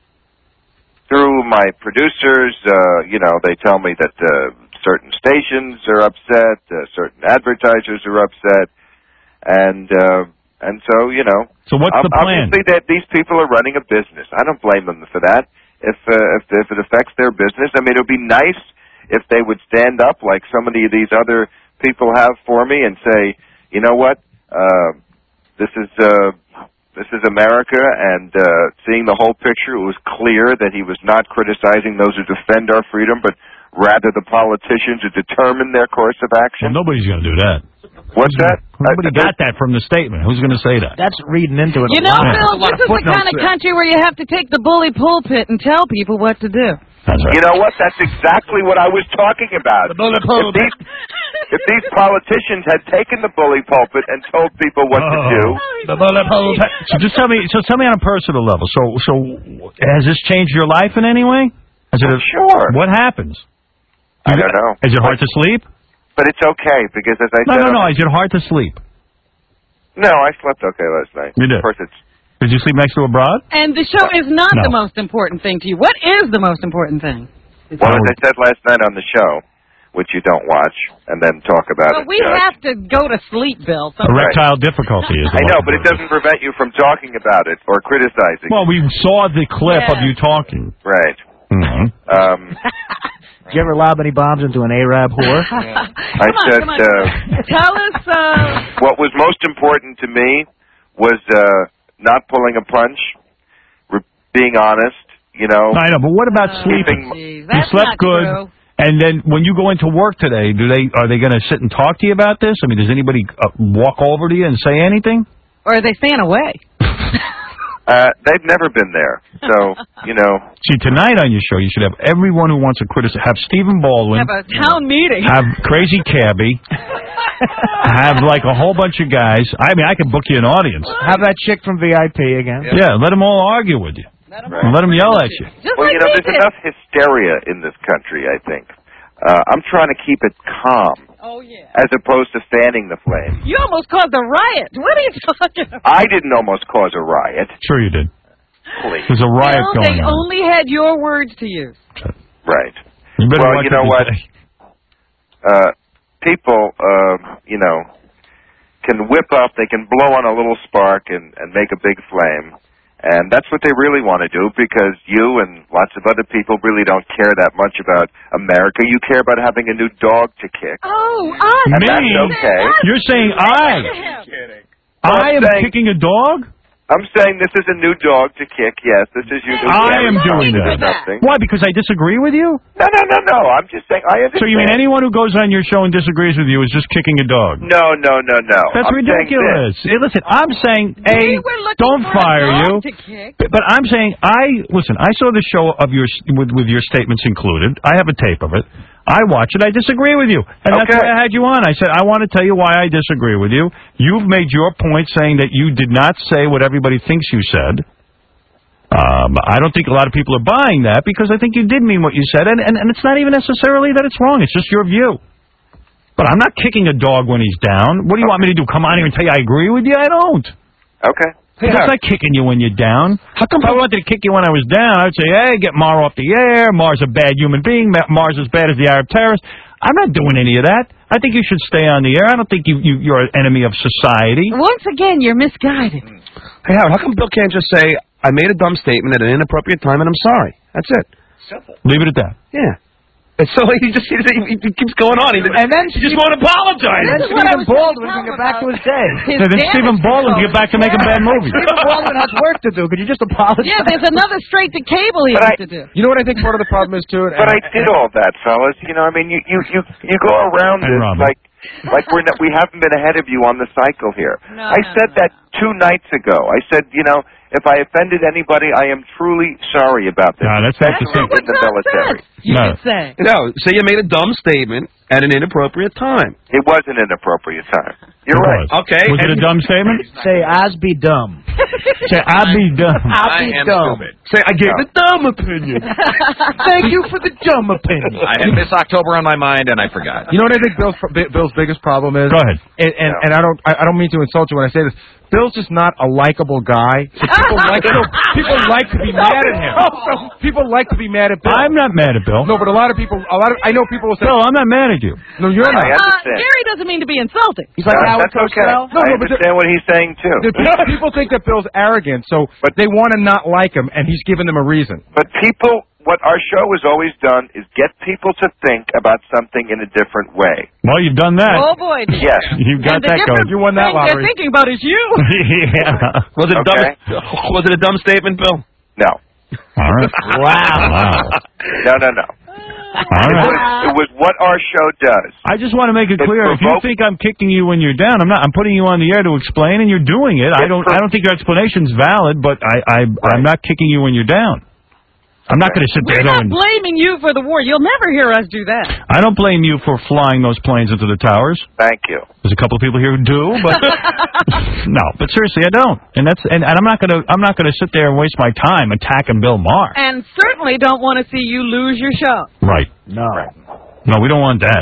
Through my producers, uh, you know, they tell me that uh, certain stations are upset, uh, certain advertisers are upset, and uh, and so you know. So what's ob- the plan? Obviously, that these people are running a business. I don't blame them for that. If uh, if if it affects their business, I mean, it would be nice if they would stand up like so many of these other people have for me and say, you know what, uh, this is. Uh, This is America, and uh, seeing the whole picture, it was clear that he was not criticizing those who defend our freedom, but rather the politicians who determine their course of action. Well, nobody's going to do that. What's that? Nobody got that from the statement. Who's going to say that? That's reading into it. You a know, lot. Bill, A lot this is the footnotes kind of there. country where you have to take the bully pulpit and tell people what to do. That's right. You know what? That's exactly what I was talking about. The bully If pulpit. these, if these politicians had taken the bully pulpit and told people what to do, The bully pulpit. So just tell me. So tell me on a personal level. So so has this changed your life in any way? Has it? sure. What happens? I don't know. Is it hard to sleep? But it's okay because, as I No, said, no, no. Is it hard to sleep? no, I slept okay last night. You did? Of course, it's. Did you sleep next to a broad? And the show is not No. the most important thing to you. What is the most important thing? Well, as I said last night on the show, which you don't watch and then talk about Well, it. we Judge. have to go to sleep, Bill. So Erectile difficulty is. I know, but it doesn't prevent you from talking about it or criticizing. Well, we saw the clip of Yes. you talking. Right. Mm-hmm. Um, Did you ever lob any bombs into an Arab whore? I Come on, said come on. uh, Tell us. Uh, what was most important to me was uh, not pulling a punch, re- being honest. You know, I know, but what about Oh, sleeping? geez, You that's slept not good, true. and then when you go into work today, do they are they going to sit and talk to you about this? I mean, does anybody uh, walk over to you and say anything? or are they staying away? uh, they've never been there, so you know. See, tonight on your show, you should have everyone who wants to criticize. Have Stephen Baldwin. Have a town meeting. Have Crazy Cabby. Have like a whole bunch of guys. I mean, I could book you an audience. Have that chick from V I P again. Yeah, let them all argue with you. Let Right. And let them yell at you. Well, you know, there's enough hysteria in this country, I think. Uh, I'm trying to keep it calm. Oh, yeah. As opposed to fanning the flame. You almost caused a riot. What are you talking about? I didn't almost cause a riot. Sure you did. Please. There's a riot Bill, going they on. only had your words to use. Right. You better well, watch you know what what? you say. Uh, people, uh, you know, can whip up, they can blow on a little spark and, and make a big flame. And that's what they really want to do because you and lots of other people really don't care that much about America. You care about having a new dog to kick. Oh, us. And Me? that's okay. You're saying I. I am saying- kicking a dog? I'm saying this is a new dog to kick. Yes, this is your new I am dog. doing that. Nothing. Why? Because I disagree with you? No, no, no, no. I'm just saying. I understand. So you mean anyone who goes on your show and disagrees with you is just kicking a dog? No, no, no, no. That's I'm saying ridiculous. Hey, listen, I'm saying, A, were looking don't for a fire dog you. to kick. But but I'm saying, I, listen, I saw the show of your, with, with your statements included. I have a tape of it. I watch it. I disagree with you. And that's Okay. why I had you on. I said, I want to tell you why I disagree with you. You've made your point saying that you did not say what everybody thinks you said. Um, I don't think a lot of people are buying that because I think you did mean what you said. And, and, and it's not even necessarily that it's wrong. It's just your view. But I'm not kicking a dog when he's down. What do you want me to do? Come on here and tell you I agree with you? I don't. Okay. It's not kicking you when you're down. How come if I wanted to kick you when I was down, I would say, hey, get Mar off the air. Mar's a bad human being. Mar's as bad as the Arab terrorist. I'm not doing any of that. I think you should stay on the air. I don't think you, you, you're an enemy of society. Once again, you're misguided. Hey, Howard, how come Bill can't just say, I made a dumb statement at an inappropriate time and I'm sorry? That's it. Simple. Leave it at that. Yeah. And so he just he, he keeps going on. He, and then he just won't apologize. And then Stephen Baldwin can get back to his day. Yeah, then Stephen Baldwin can get back to making bad movies. Stephen Baldwin has work to do. Could you just apologize? Yeah, there's another straight to cable he has to do. You know what I think part of the problem is too? But I did all that, fellas. You know, I mean, you you you, you go around Hey, this Robin. like like we're not, we haven't been ahead of you on the cycle here. No, I no, said that two nights ago. I said, you know, if I offended anybody, I am truly sorry about this. No, that's not the same. in the military. You No. could say. No, say you made a dumb statement at an inappropriate time. It was an inappropriate time. You're It right. was. Okay. Was it a dumb statement? Say, as be dumb. Say, I be dumb. I be dumb. Say, I gave a dumb opinion. Thank you for the dumb opinion. I had Miss October on my mind, and I forgot. You know what I think Bill's Bill's biggest problem is? Go ahead. And and, and I don't I, I don't mean to insult you when I say this. Bill's just not a likable guy. So people like no, people like to be mad at him. People like to be mad at Bill. I'm not mad at Bill. No, but a lot of people, a lot of I know people will say, Bill, I'm not mad at you. No, you're not. I Uh, understand. Gary doesn't mean to be insulting. He's like No, Howard that's okay. Cosell. No, I no, but understand what he's saying too. The people, people think that Bill's arrogant, so But- they want to not like him, and he's giving them a reason. But people, what our show has always done is get people to think about something in a different way. Well, you've done that. Oh, boy. Yes. You got And the that different going. You won that thing lottery. they're thinking about is you. Yeah. Was it a Okay. dumb? Was it a dumb statement, Bill? No. All right. Wow. Wow. No, no, no. All It right. was, it was what our show does. I just want to make it It clear. If you provoked- think I'm kicking you when you're down, I'm not. I'm putting you on the air to explain, and you're doing it. I It don't. pro- I don't think your explanation's valid, but I. I I'm not kicking you when you're down. I'm not going to sit there We're not going. blaming you for the war. You'll never hear us do that. I don't blame you for flying those planes into the towers. Thank you. There's a couple of people here who do, but no. But seriously, I don't. And that's. And, and I'm not going to. I'm not going to sit there and waste my time attacking Bill Maher. And certainly don't want to see you lose your show. Right. No. No, we don't want that.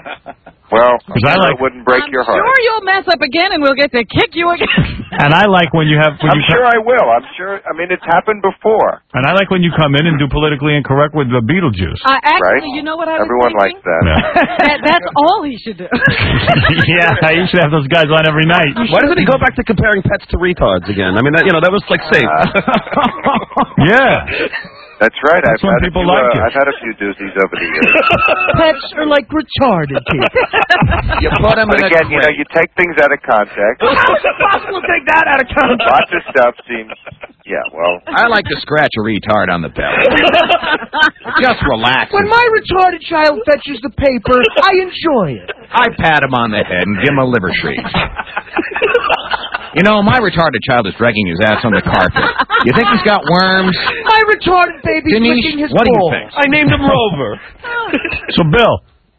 Well, 'Cause I like- it wouldn't break I'm your heart. sure you'll mess up again, and we'll get to kick you again. And I like when you have. When I'm you sure I will. I'm sure. I mean, it's happened before. And I like when you come in and do politically incorrect with the Beetlejuice. Uh, actually, Right? you know what I was Everyone thinking? likes that. that? That's all he should do. Yeah, you should have those guys on every night. Why doesn't he go back to comparing pets to retards again? I mean, that, you know, that was like safe. Yeah. That's right. That's I've when had people a few, like uh, it. I've had a few doozies over the years. Pets are like retarded kids. You put him But in a again, you know, crate. you take things out of context. How is it possible to take that out of context? Lots of stuff seems. Yeah. Well. I like to scratch a retard on the belly. Just relax. When my retarded child fetches the paper, I enjoy it. I pat him on the head and give him a liver shriek. You know, my retarded child is dragging his ass on the carpet. You think he's got worms? My retarded baby's Denise, licking his what do you balls. think? I named him Rover. So, Bill.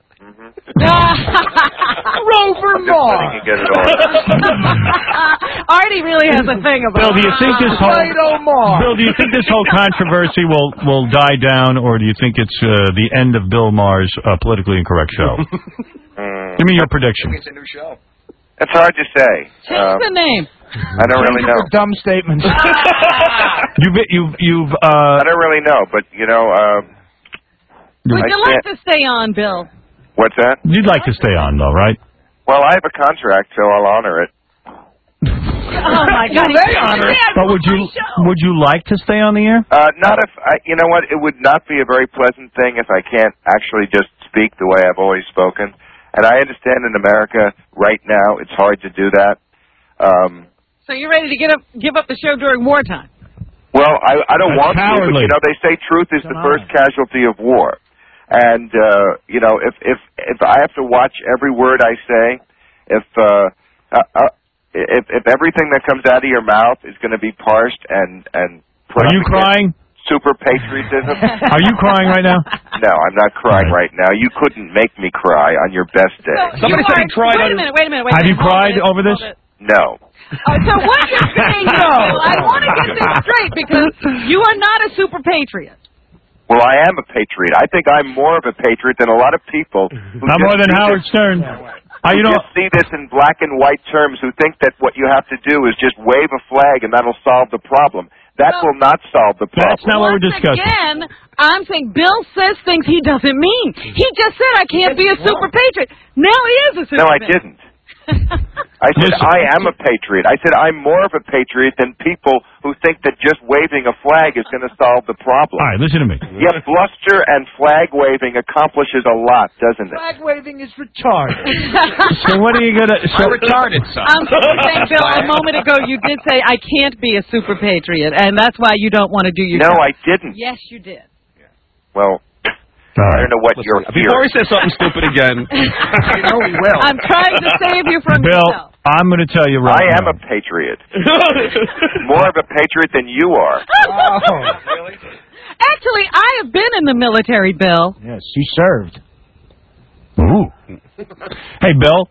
Rover Moore. You get it all. Artie really has a thing about Bill, do you think this whole Right, Omar. Bill, do you think this whole controversy will will die down, or do you think it's uh, the end of Bill Maher's uh, politically incorrect show? Mm, Give me your prediction. It's a new show. it's hard to say. Change Um, the name. I don't really know. Dumb statements. You've you've you've uh. I don't really know, but you know. Um, Would I you like can't- to stay on, Bill? what's that? You'd like to stay on, though, right? Well, I have a contract, so I'll honor it. Oh my God! They honor it. But would you would you like to stay on the air? Uh, not if I, you know what, it would not be a very pleasant thing if I can't actually just speak the way I've always spoken. And I understand in America right now it's hard to do that. Um, So you're ready to get up, give up the show during wartime? well, I, I don't That's want to, but cowardly. you know, they say truth is the first casualty of war. And, uh, you know, if, if, if I have to watch every word I say, if, uh, uh, uh if, if everything that comes out of your mouth is going to be parsed and, and put Are up you against crying? super patriotism. Are you crying right now? No, I'm not crying right now. You couldn't make me cry on your best day. Somebody said he cried Wait a on. minute, wait a minute, wait a Have minute. you cried Hold it, over this? hold it. No. Uh, so what you're saying is, Bill, I want to get this straight because you are not a super patriot. Well, I am a patriot. I think I'm more of a patriot than a lot of people. Who Not just more than do Howard this- Stern. Uh, you who know- just see this in black and white terms, who think that what you have to do is just wave a flag and that'll solve the problem. That will not solve the problem. That's not what we're discussing. Again, I'm saying Bill says things he doesn't mean. He just said I can't be a super patriot. Now he is a super No, I patriot. didn't. I said I am a patriot. I said I'm more of a patriot than people who think that just waving a flag is going to solve the problem. All right, listen to me. Yeah, bluster and flag waving accomplishes a lot, doesn't it? Flag waving is retarded. So what are you gonna? So retarded, son. I'm saying, Bill, a moment ago you did say I can't be a super patriot, and that's why you don't want to do your No, job. I didn't. Yes, you did. Well, I don't know what you're Before he says something stupid again. You know he will. I'm trying to save you from Bill, yourself. I'm going to tell you right I am now. a patriot. More of a patriot than you are. Actually, I have been in the military, Bill. Yes, she served. Ooh. Hey, Bill.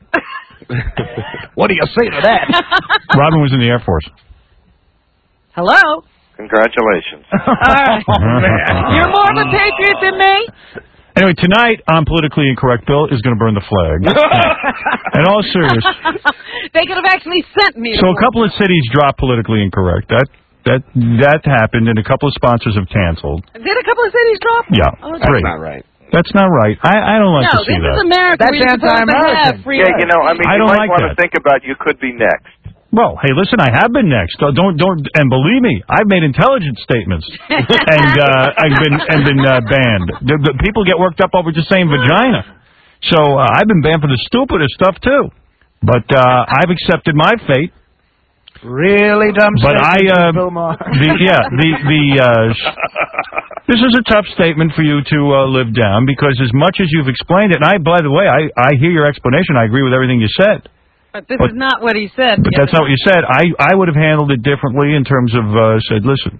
What do you say to that? Robin was in the Air Force. Hello? Congratulations. All right. You're more of a patriot than me? Anyway, tonight on Politically Incorrect, Bill is going to burn the flag. In all seriousness. They could have actually sent me. So to a couple of cities dropped Politically Incorrect. That that that happened, and a couple of sponsors have canceled. Did a couple of cities drop? Yeah, Oh, three. That's not right. That's not right. I, I don't like no, to see this that. is America. That's We're supposed to anti-American. have free Yeah, you know, I mean, I you don't might like want to that. think about you could be next. Well, hey, listen, I have been next. Uh, Don't don't and believe me, I've made intelligent statements, and uh, I've been and been uh, banned. The, the people get worked up over just saying vagina, so uh, I've been banned for the stupidest stuff too. But uh, I've accepted my fate. Really dumb But I, uh, statement, Bill Maher. the, yeah, the the uh, sh- this is a tough statement for you to uh, live down because as much as you've explained it, and I, by the way, I I hear your explanation. I agree with everything you said. But this But- is not what he said. But that's not what you said. I, I would have handled it differently in terms of uh, said, listen,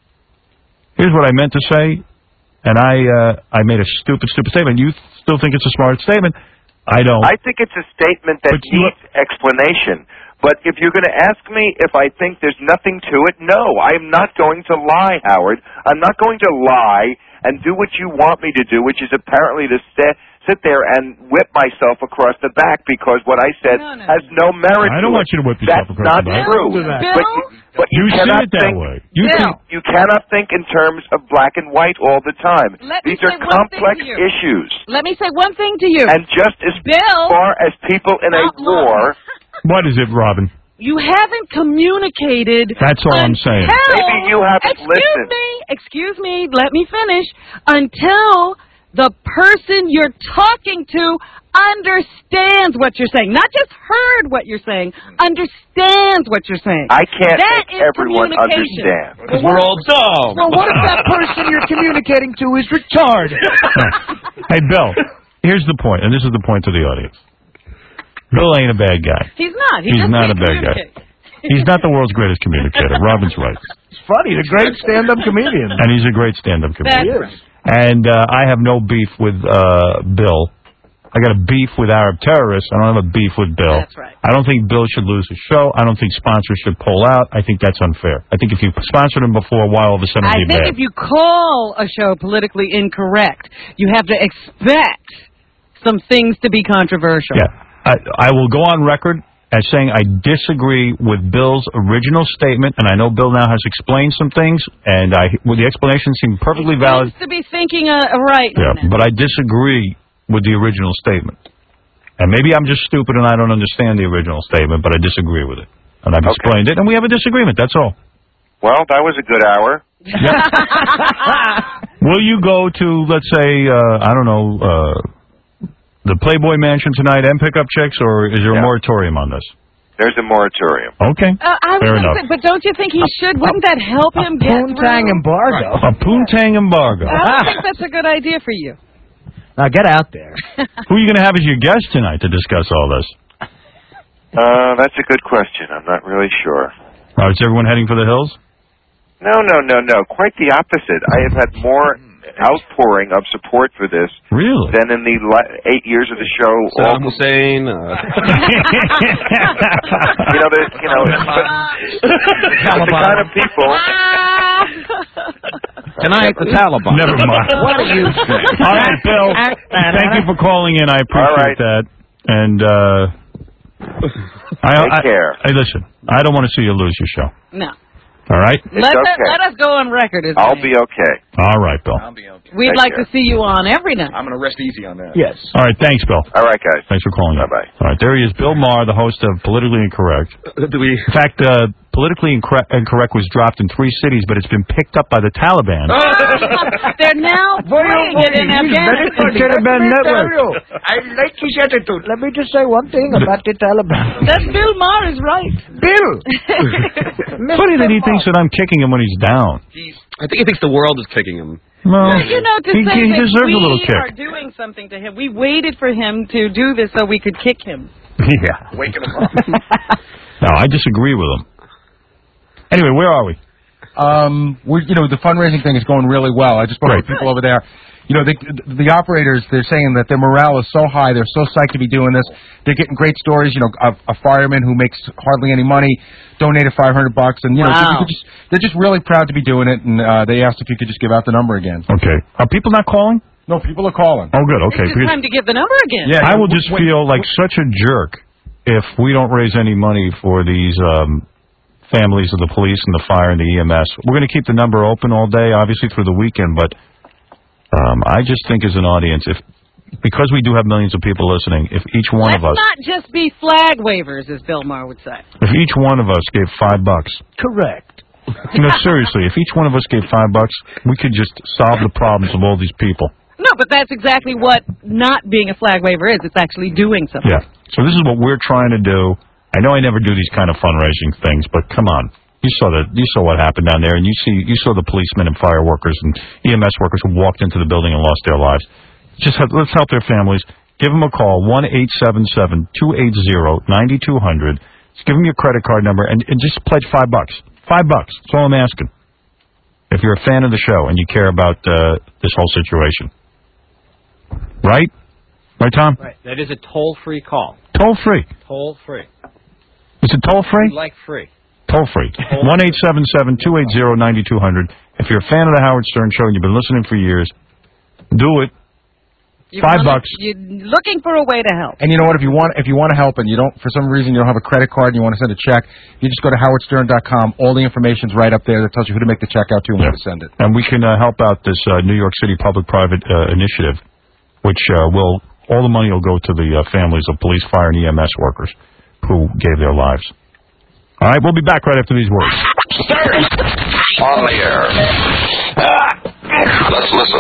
here's what I meant to say, and I uh, I made a stupid, stupid statement. You still think it's a smart statement? I don't. I think it's a statement that needs explanation. But if you're going to ask me if I think there's nothing to it, no, I'm not going to lie, Howard. I'm not going to lie and do what you want me to do, which is apparently to sit, sit there and whip myself across the back because what I said No, no, has no merit I to don't it. want you to whip yourself That's across not the back. true. Don't do that. But you, but you, You see cannot it that think, way. You you, think- you cannot think in terms of black and white all the time. Let me These are say one thing complex to you. issues. Let me say one thing to you. And just as Bill, far as people in a war... What is it, Robin? you haven't communicated. That's all I'm saying. until- Maybe you haven't excuse listened. me, excuse me, let me finish. Until the person you're talking to understands what you're saying. Not just heard what you're saying, understands what you're saying. I can't That make is everyone communication. understand. Because we're all dumb. Well, what if that person you're communicating to is retarded? Hey, Bill, here's the point, and this is the point to the audience. Bill ain't a bad guy. He's not. He He's just not a can't bad guy. communicate. He's not the world's greatest communicator. Robin's right. It's funny. The great stand-up comedian. And he's a great stand-up comedian. That's And uh, I have no beef with uh, Bill. I got a beef with Arab terrorists. I don't have a beef with Bill. That's right. I don't think Bill should lose his show. I don't think sponsors should pull out. I think that's unfair. I think if you sponsored him before, why all of a sudden I be think bad? if you call a show politically incorrect, you have to expect some things to be controversial. Yeah. I, I will go on record as saying I disagree with Bill's original statement, and I know Bill now has explained some things, and I, well, the explanation seemed perfectly valid. Seems to be thinking uh, right. Yeah, but I disagree with the original statement. And maybe I'm just stupid and I don't understand the original statement, but I disagree with it. And I've explained it, and we have a disagreement, that's all. Well, that was a good hour. Will you go to, let's say, uh, I don't know, uh, the Playboy Mansion tonight and pick up chicks, or is there a moratorium on this? There's a moratorium. Okay. Uh, I was Fair gonna enough. say, but don't you think he should? Wouldn't that help him get Poontang through? embargo. A poontang embargo. I don't think that's a good idea for you. Now get out there. Who are you going to have as your guest tonight to discuss all this? Uh, that's a good question. I'm not really sure. Oh, is everyone heading for the hills? No, no, no, no. Quite the opposite. I have had more outpouring of support for this really? than in the li- eight years of the show. Saddam Hussein. Uh... you know, there's, you know, but, but the kind of people. Tonight, the Taliban. Never mind. What do you think? All right, Bill. Thank you for calling in. I appreciate All right. that. And, uh... I, Take I, care. Hey, listen. I don't want to see you lose your show. No. All right? Let, us, let us go on record. As I'll be okay. All right, Bill. We'd Take like care. to see you on every night. I'm going to rest easy on that. Yes. All right, thanks, Bill. All right, guys. Thanks for calling in. Bye-bye. All right, there he is, Bill Maher, the host of Politically Incorrect. Do we... In fact, uh, Politically Incorrect, Incorrect was dropped in three cities, but it's been picked up by the Taliban. They're now playing it in Afghanistan. I like his attitude. Let me just say one thing about the Taliban. That Bill Maher is right. Bill! Funny that he thinks that I'm kicking him when he's down. I think he thinks the world is kicking him. Well, You know, to he, say he that deserves we a little are kick. doing something to him. We waited for him to do this so we could kick him. Yeah. Waking him up. No, I disagree with him. Anyway, where are we? Um, we, you know, the fundraising thing is going really well. I just spoke to people over there. You know, the, the operators, they're saying that their morale is so high. They're so psyched to be doing this. They're getting great stories. You know, a, a fireman who makes hardly any money donated five hundred bucks, and you know, Wow. you could just, they're just really proud to be doing it. And uh, they asked if you could just give out the number again. Okay. Are people not calling? No, people are calling. Oh, good. Okay. It's Because time to give the number again. I will just feel like such a jerk if we don't raise any money for these um, families of the police and the fire and the E M S. We're going to keep the number open all day, obviously through the weekend, but um, I just think as an audience, if because we do have millions of people listening, if each one Let's of us, not just be flag wavers, as Bill Maher would say. if each one of us gave five bucks, Correct. you know, seriously, if each one of us gave five bucks, we could just solve the problems of all these people. No, but that's exactly what not being a flag waver is. It's actually doing something. Yeah. So this is what we're trying to do. I know I never do these kind of fundraising things, but come on. You saw the you saw what happened down there, and you see you saw the policemen and fire workers and E M S workers who walked into the building and lost their lives. Just have, let's help their families. Give them a call, one eight seven seven, two eight zero, nine two zero zero. Just give them your credit card number and, and just pledge five bucks. Five bucks. That's all I'm asking. If you're a fan of the show and you care about uh, this whole situation. Right? Right, Tom? Right. That is a toll-free call. Toll-free. Toll-free. Is it toll-free? Like free. Toll-free. one eight seven seven, two eight zero, nine two zero zero. If you're a fan of the Howard Stern Show and you've been listening for years, do it. You Five wanna- bucks. You're looking for a way to help. And you know what? If you want, if you want to help, and you don't, for some reason, you don't have a credit card, and you want to send a check, you just go to howard stern dot com. All the information's right up there that tells you who to make the check out to and where to send it. And we can uh, help out this uh, New York City public-private uh, initiative, which uh, will, all the money will go to the uh, families of police, fire, and E M S workers who gave their lives. All right, we'll be back right after these words. On the air. Let's listen.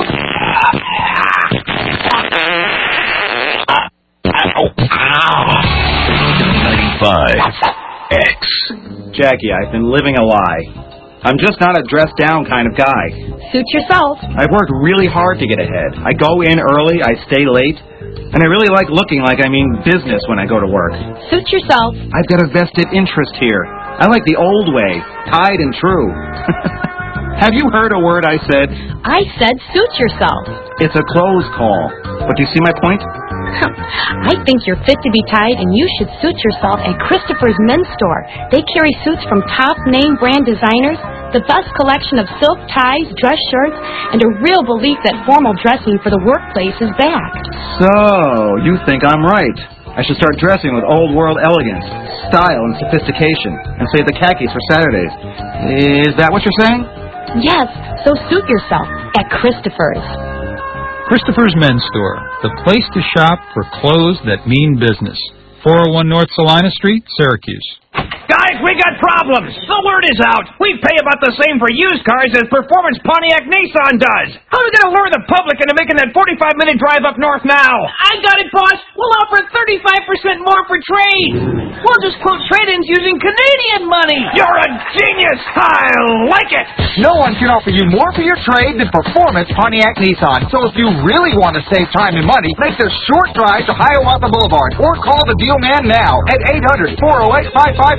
ninety-five X. Jackie, I've been living a lie. I'm just not a dressed-down kind of guy. Suit yourself. I've worked really hard to get ahead. I go in early, I stay late, and I really like looking like I mean business when I go to work. Suit yourself. I've got a vested interest here. I like the old way, tied and true. Have you heard a word I said? I said suit yourself. It's a close call. But do you see my point? I think you're fit to be tied, and you should suit yourself at Christopher's Men's Store. They carry suits from top name brand designers, the best collection of silk ties, dress shirts, and a real belief that formal dressing for the workplace is back. So, you think I'm right. I should start dressing with old world elegance, style, and sophistication, and save the khakis for Saturdays. Is that what you're saying? Yes, so suit yourself at Christopher's. Christopher's Men's Store, the place to shop for clothes that mean business. four oh one North Salina Street, Syracuse. Guys, we got problems. The word is out. We pay about the same for used cars as Performance Pontiac Nissan does. How are we going to lure the public into making that forty-five minute drive up north now? I got it, boss. We'll offer thirty-five percent more for trade. We'll just quote trade-ins using Canadian money. You're a genius. I like it. No one can offer you more for your trade than Performance Pontiac Nissan. So if you really want to save time and money, make the short drive to Hiawatha Boulevard or call the deal man now at eight hundred, four oh eight, five five five five.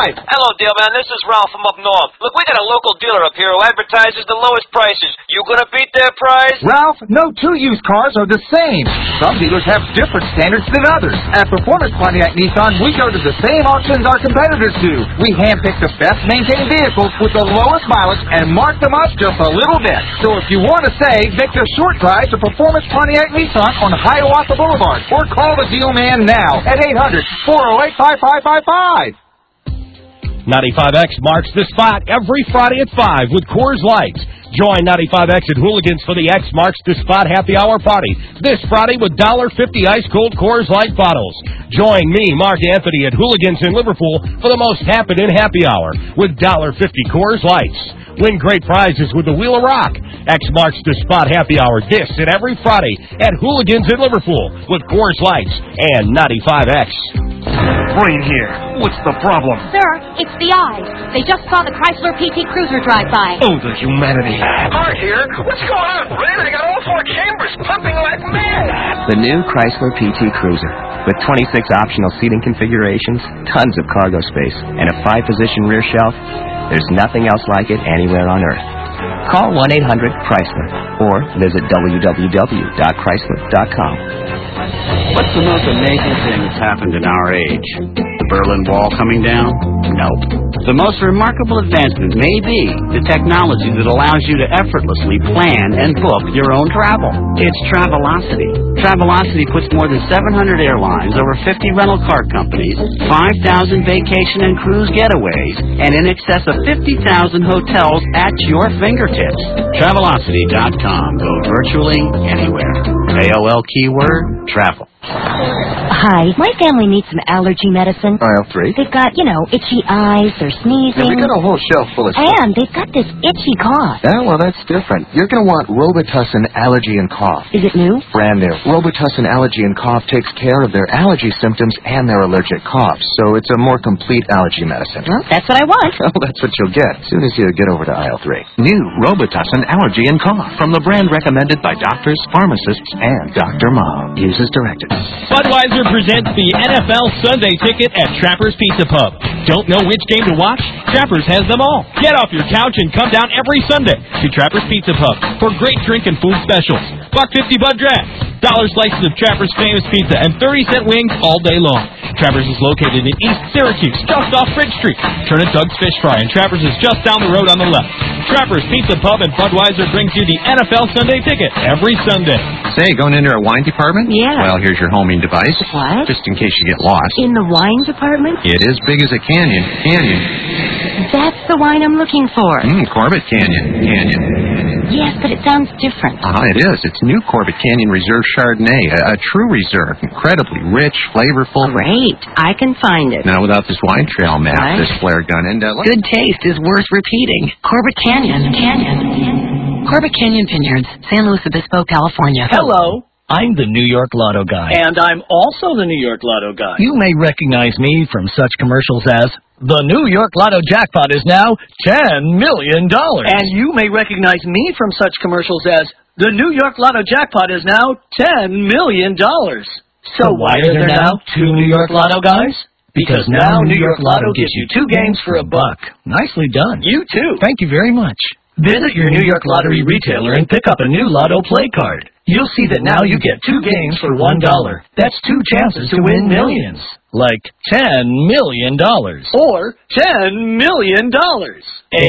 five. Hello, deal man. This is Ralph from up north. Look, we got a local dealer up here who advertises the lowest prices. You gonna beat their price? Ralph, no two used cars are the same. Some dealers have different standards than others. At Performance Pontiac Nissan, we go to the same auctions our competitors do. We handpick the best maintained vehicles with the lowest mileage and mark them up just a little bit. So if you want to save, make the short drive to Performance Pontiac Nissan on Hiawatha Boulevard or call the deal man now at eight hundred, four oh eight, five five five five. ninety-five X marks the spot every Friday at five with Coors Light. Join ninety-five X at Hooligans for the X Marks the Spot Happy Hour Party this Friday with one dollar fifty ice-cold Coors Light bottles. Join me, Mark Anthony, at Hooligans in Liverpool for the most happening happy hour with one dollar fifty Coors Lights. Win great prizes with the Wheel of Rock. X marks the spot happy hour this and every Friday at Hooligans in Liverpool with Coors Lights and ninety-five X. Brain here. What's the problem? Sir, it's the eyes. They just saw the Chrysler P T Cruiser drive by. Oh, the humanity. Mark here. What's going on, Brent? I got all four chambers pumping like mad. The new Chrysler P T Cruiser. With twenty-six optional seating configurations, tons of cargo space, and a five-position rear shelf, there's nothing else like it anywhere on Earth. Call one eight hundred Chrysler or visit w w w dot chrysler dot com. What's the most amazing thing that's happened in our age? The Berlin Wall coming down? Nope. The most remarkable advancement may be the technology that allows you to effortlessly plan and book your own travel. It's Travelocity. Travelocity puts more than seven hundred airlines, over fifty rental car companies, five thousand vacation and cruise getaways, and in excess of fifty thousand hotels at your fingertips. Travelocity dot com. Go virtually anywhere. A O L keyword, travel. Hi, my family needs some allergy medicine. Aisle three. They've got, you know, itchy eyes, they're sneezing. Yeah, we got a whole shelf full of stuff. And they've got this itchy cough. Yeah, well, that's different. You're going to want Robitussin Allergy and Cough. Is it new? Brand new. Robitussin Allergy and Cough takes care of their allergy symptoms and their allergic coughs, so it's a more complete allergy medicine. Well, that's what I want. Well, that's what you'll get as soon as you get over to aisle three. New Robitussin Allergy and Cough from the brand recommended by doctors, pharmacists, and Doctor Mom. Use as directed. Budweiser presents the N F L Sunday Ticket at Trapper's Pizza Pub. Don't know which game to watch? Trapper's has them all. Get off your couch and come down every Sunday to Trapper's Pizza Pub for great drink and food specials. Buck fifty Bud Draft, dollar slices of Trapper's famous pizza, and thirty cent wings all day long. Trapper's is located in East Syracuse, just off Bridge Street. Turn at Doug's Fish Fry, and Trapper's is just down the road on the left. Trapper's Pizza Pub and Budweiser brings you the N F L Sunday Ticket every Sunday. Say, going into a wine department? Yeah. Well, here's your homing device. What? Just in case you get lost. In the wine department? It is big as a canyon. Canyon. That's the wine I'm looking for. Mm, Corbett Canyon. Canyon. Yes, but it sounds different. Ah, it is. It's new Corbett Canyon Reserve Chardonnay. A, a true reserve. Incredibly rich, flavorful. Great. I can find it. Now, without this wine trail map, What? this flare gun, and... Uh, look- Good taste is worth repeating. Corbett Canyon. Canyon. Corbett Canyon Vineyards, San Luis Obispo, California. Hello. I'm the New York Lotto guy. And I'm also the New York Lotto guy. You may recognize me from such commercials as, the New York Lotto jackpot is now ten million dollars. And you may recognize me from such commercials as, the New York Lotto jackpot is now ten million dollars. So why are there now two New York Lotto guys? Because now New York Lotto gives you two games for a buck. Nicely done. You too. Thank you very much. Visit your New York Lottery retailer and pick up a new Lotto play card. You'll see that now you get two games for one dollar. That's two chances to win millions. Like ten million dollars. Or ten million dollars.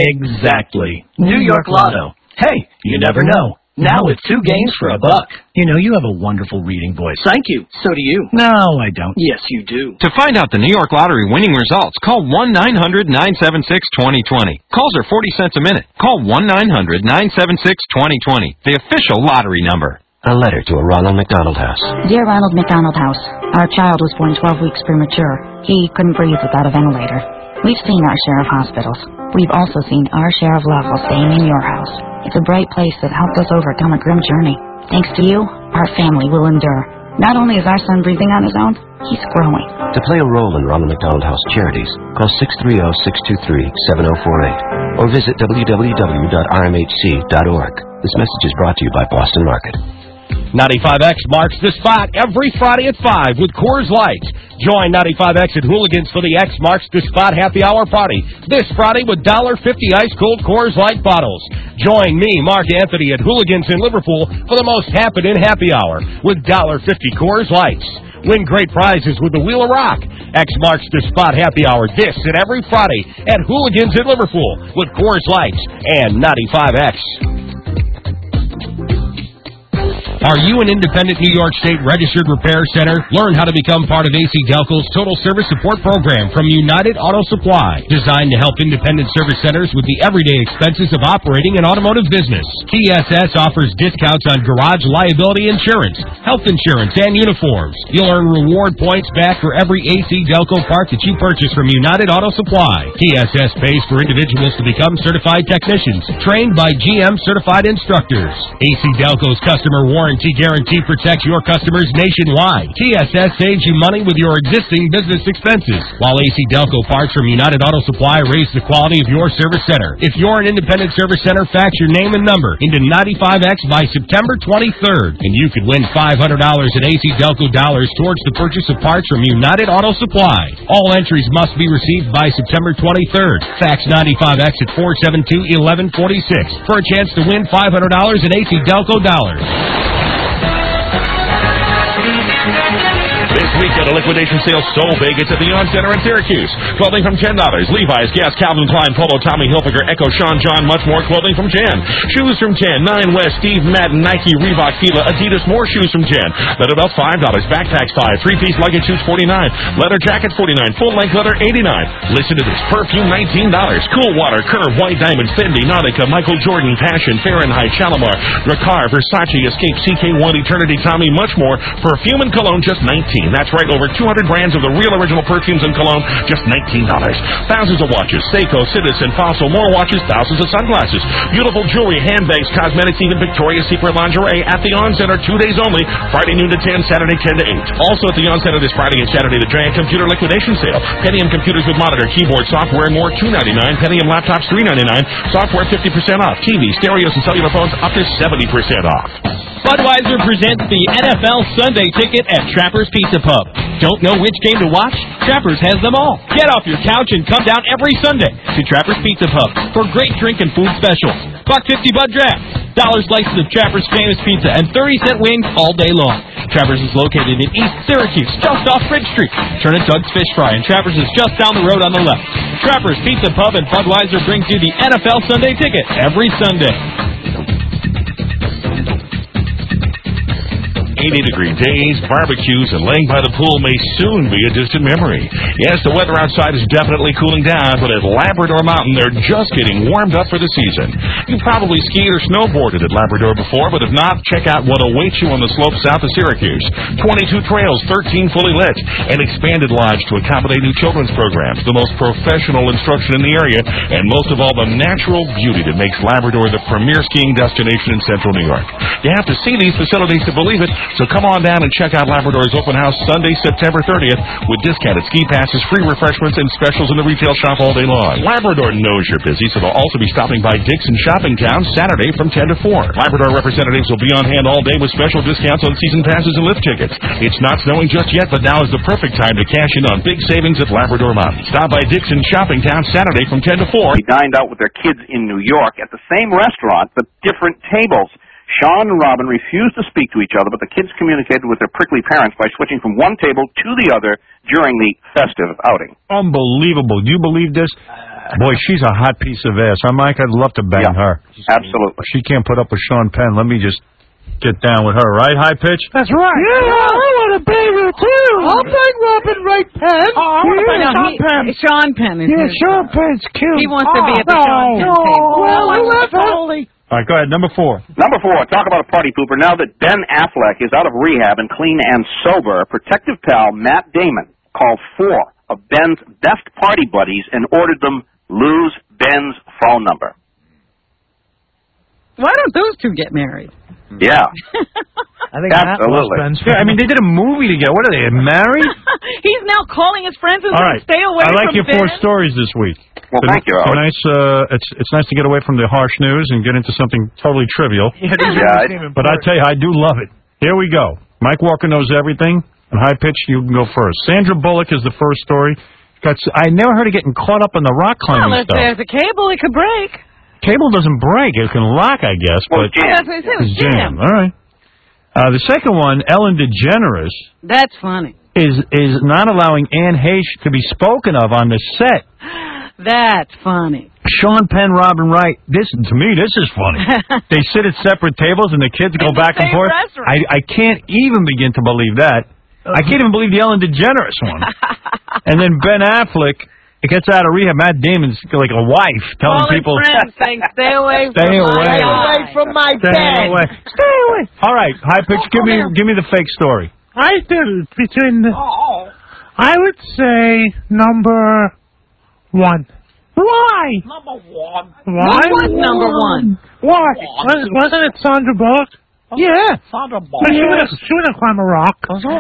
Exactly. New York Lotto. Hey, you never know. Now with two games for a buck. You know, you have a wonderful reading voice. Thank you. So do you. No, I don't. Yes, you do. To find out the New York Lottery winning results, call one nine hundred nine seven six two zero two zero. Calls are forty cents a minute. Call one nine hundred nine seven six two zero two zero, the official lottery number. A letter to a Ronald McDonald House. Dear Ronald McDonald House, our child was born twelve weeks premature. He couldn't breathe without a ventilator. We've seen our share of hospitals. We've also seen our share of love while staying in your house. It's a bright place that helped us overcome a grim journey. Thanks to you, our family will endure. Not only is our son breathing on his own, he's growing. To play a role in Ronald McDonald House charities, call six three zero, six two three, seven zero four eight or visit w w w dot r m h c dot org. This message is brought to you by Boston Market. ninety-five X marks the spot every Friday at five with Coors Light. Join ninety-five X at Hooligans for the X Marks the Spot Happy Hour Party this Friday with one dollar fifty ice-cold Coors Light bottles. Join me, Mark Anthony, at Hooligans in Liverpool for the most happening happy hour with one dollar fifty Coors Lights. Win great prizes with the Wheel of Rock. X Marks the Spot Happy Hour this and every Friday at Hooligans in Liverpool with Coors Lights and ninety-five X. Are you an independent New York State registered repair center? Learn how to become part of A C Delco's Total Service Support Program from United Auto Supply, designed to help independent service centers with the everyday expenses of operating an automotive business. T S S offers discounts on garage liability insurance, health insurance, and uniforms. You'll earn reward points back for every A C Delco part that you purchase from United Auto Supply. T S S pays for individuals to become certified technicians, trained by G M certified instructors. A C Delco's customer warranty guarantee protects your customers nationwide. T S S saves you money with your existing business expenses, while A C Delco parts from United Auto Supply raise the quality of your service center. If you're an independent service center, fax your name and number into ninety-five X by September twenty-third, and you could win five hundred dollars in A C Delco dollars towards the purchase of parts from United Auto Supply. All entries must be received by September twenty-third. Fax ninety-five X at four seven two, one one four six for a chance to win five hundred dollars in A C Delco dollars. This weekend, a liquidation sale so big it's at the On Center in Syracuse. Clothing from ten dollars. Levi's, Guess, Calvin Klein, Polo, Tommy Hilfiger, Echo, Sean John, much more clothing from ten. Shoes from ten. Nine West, Steve Madden, Nike, Reebok, Fila, Adidas, more shoes from ten. Leather belts, five dollars. Backpacks, five dollars. Three-piece luggage suits, forty-nine dollars. Leather jackets, forty-nine dollars. Full-length leather, eighty-nine dollars. Listen to this. Perfume, nineteen dollars. Cool Water, Curve, White Diamond, Fendi, Nautica, Michael Jordan, Passion, Fahrenheit, Shalimar, Drakkar, Versace, Escape, C K one, Eternity, Tommy, much more. Perfume and cologne, just nineteen dollars. That's right, over two hundred brands of the real original perfumes and cologne, just nineteen dollars. Thousands of watches, Seiko, Citizen, Fossil, more watches, thousands of sunglasses, beautiful jewelry, handbags, cosmetics, even Victoria's Secret lingerie at the On Center, two days only, Friday noon to ten, Saturday ten to eight. Also at the On Center this Friday and Saturday, the giant computer liquidation sale. Pentium computers with monitor, keyboard, software, and more, two ninety-nine. Pentium laptops, three ninety-nine. Software, fifty percent off. T V, stereos, and cellular phones up to seventy percent off. Budweiser presents the N F L Sunday Ticket at Trapper's Pizza Pub. Don't know which game to watch? Trappers has them all. Get off your couch and come down every Sunday to Trapper's Pizza Pub for great drink and food specials. Buck fifty Bud Draft, dollar slices of Trapper's famous pizza, and thirty cent wings all day long. Trappers is located in East Syracuse, just off Bridge Street. Turn at Doug's Fish Fry, and Trappers is just down the road on the left. Trapper's Pizza Pub and Budweiser brings you the N F L Sunday Ticket every Sunday. eighty-degree days, barbecues, and laying by the pool may soon be a distant memory. Yes, the weather outside is definitely cooling down, but at Labrador Mountain, they're just getting warmed up for the season. You probably skied or snowboarded at Labrador before, but if not, check out what awaits you on the slopes south of Syracuse. twenty-two trails, thirteen fully lit, an expanded lodge to accommodate new children's programs, the most professional instruction in the area, and most of all, the natural beauty that makes Labrador the premier skiing destination in central New York. You have to see these facilities to believe it. So come on down and check out Labrador's open house Sunday, September thirtieth, with discounted ski passes, free refreshments, and specials in the retail shop all day long. Labrador knows you're busy, so they'll also be stopping by Dixon Shopping Town Saturday from ten to four. Labrador representatives will be on hand all day with special discounts on season passes and lift tickets. It's not snowing just yet, but now is the perfect time to cash in on big savings at Labrador Mountain. Stop by Dixon Shopping Town Saturday from ten to four. They dined out with their kids in New York at the same restaurant, but different tables. Sean and Robin refused to speak to each other, but the kids communicated with their prickly parents by switching from one table to the other during the festive outing. Unbelievable. Do you believe this? Boy, she's a hot piece of ass. Huh, Mike? I'd love to bang yeah, her. Absolutely. She can't put up with Sean Penn. Let me just get down with her, right, High Pitch? That's right. Yeah, I want to bang her, too. I'll bang Robin right Penn. Oh, I want to bang Sean Penn. Sean Penn is Yeah, Sean Penn's cute. He wants oh, to be at the no, Sean Penn no. table. Well, whoever. All right, go ahead. Number four. Number four, talk about a party pooper. Now that Ben Affleck is out of rehab and clean and sober, protective pal Matt Damon called four of Ben's best party buddies and ordered them lose Ben's phone number. Why don't those two get married? Yeah. I think absolutely. Yeah, I mean, they did a movie together. What are they, married? He's now calling his friends and All saying, right. stay away I like from your four Ben. stories this week. Well, it's thank you, Howard. Nice, uh, it's, it's nice to get away from the harsh news and get into something totally trivial. Yeah, but I tell you, I do love it. Here we go. Mike Walker knows everything. And High Pitch, you can go first. Sandra Bullock is the first story. Got, I never heard of getting caught up in the rock climbing Well, if stuff. there's a cable, it could break. Cable doesn't break. It can lock, I guess. Well, but jam. That's what I said, it was it's jammed. jammed. All right. Uh, the second one, Ellen DeGeneres, That's funny. is is not allowing Anne Heche to be spoken of on the set. That's funny. Sean Penn, Robin Wright. This to me, this is funny. They sit at separate tables and the kids go In the back and same forth. restaurant. I I can't even begin to believe that. I can't even believe the Ellen DeGeneres one. And then Ben Affleck, it gets out of rehab. Matt Damon's like a wife telling All his people, friends saying, stay away Stay from away. my Stay away from my Stay bed. away. Stay away. All right, High Pitch, give me give me the fake story. I did between the... I would say number one. Why? Number one. Why? What number one? Why? Was, wasn't it Sandra Bullock? Yeah. Sandra But she wouldn't, she wouldn't climb a rock.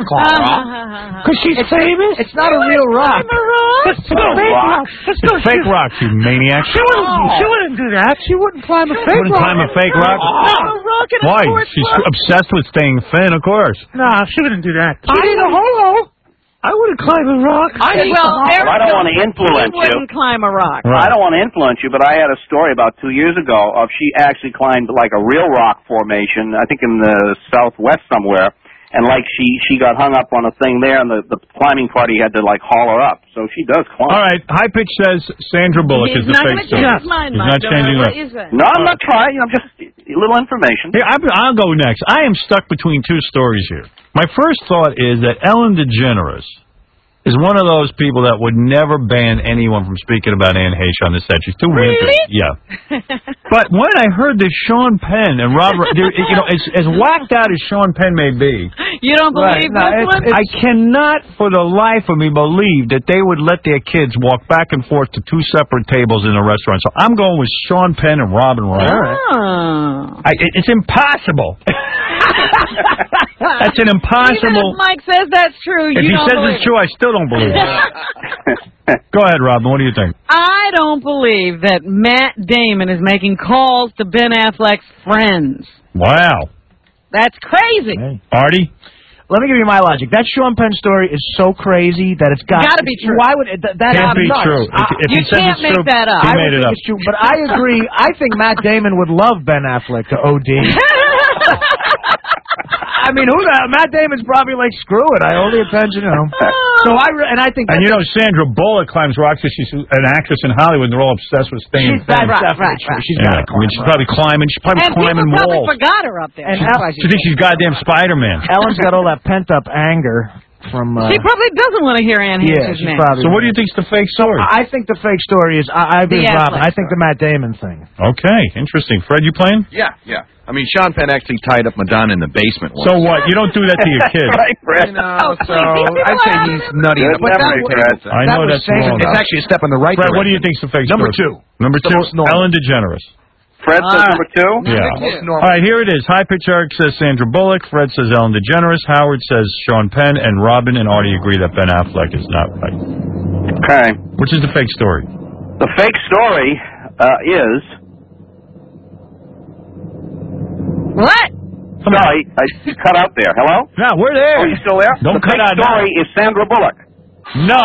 Because she's famous? It's not a real rock. It's a fake rock. It's It's fake rock, you maniac. She wouldn't, she wouldn't do that. She wouldn't climb a fake Wouldn't rock. climb a fake rock? Why? She's obsessed with staying thin, of course. No, she wouldn't do that. I need a holo. I wouldn't climb a rock. I, well, I don't want to influence He wouldn't you. climb a rock. I don't want to influence you, but I had a story about two years ago of she actually climbed like a real rock formation, I think in the southwest somewhere, and like she she got hung up on a thing there, and the the climbing party had to like haul her up. So she does climb. All right, High Pitch says Sandra Bullock He's is the not fake gonna story. change his mind, He's Mike. not Don't changing worry that. what you say. No, I'm not trying. I'm just a little information. Here, I, I'll go next. I am stuck between two stories here. My first thought is that Ellen DeGeneres is one of those people that would never ban anyone from speaking about Anne Heche on the set. She's too Really? winter. Yeah. But when I heard that Sean Penn and Robert, you know, as, as whacked out as Sean Penn may be, You don't believe no, this it's- one? I cannot for the life of me believe that they would let their kids walk back and forth to two separate tables in a restaurant. So I'm going with Sean Penn and Robin Wright. Oh. I, it- it's impossible. That's an Even impossible. if Mike says that's true, If you he don't says believe it's true, I still don't believe it. Go ahead, Robin. What do you think? I don't believe that Matt Damon is making calls to Ben Affleck's friends. Wow. That's crazy. Artie? Let me give you my logic. That Sean Penn story is so crazy that it's got Gotta be true. Why would it, that? That's Can't be nuts. true. If- I- if he You says can't it's make true, that up. he I made would it think up. it's true, but I agree. I think Matt Damon would love Ben Affleck to O D. I mean, who the Matt Damon's probably like, screw it. I owe the attention, you know. So I re- and I think And that's you know, Sandra Bullock climbs rocks because she's an actress in Hollywood, and they're all obsessed with staying She's- thin. that's definitely true. She's Yeah, gotta I mean, she's climb, probably climbing. She's probably And climbing people probably walls. forgot her up there. And She, Ellen- she thinks she's goddamn Spider-Man. Ellen's got all that pent up anger from. Uh, She probably doesn't want to hear Anne Yeah, Heche's she's name. probably. So what do you think's the fake story? I think the fake story is. I, I agree The with Robin. Affleck I think the Matt Damon thing. Okay, interesting. Fred, you playing? Yeah, yeah. I mean, Sean Penn actually tied up Madonna in the basement once. So what? You don't do that to your kids. Right, Fred. know, so I'd say he's nutty. Good But that memory, was- Fred. I know was that's saying wrong. It's actually a step in the right Fred, direction. what do you think's the fake Number story? two. Number The two. most normal. Ellen DeGeneres. Fred says All number two? Yeah. Most All normal. right, here it is. High Pitch Eric says Sandra Bullock. Fred says Ellen DeGeneres. Howard says Sean Penn. And Robin and Artie agree that Ben Affleck is not right. Okay. Which is the fake story? The fake story uh, is... What? Sorry, I cut out there. Hello? No, we're there. Oh, you still there? Don't the cut fake out now. story is Sandra Bullock. No.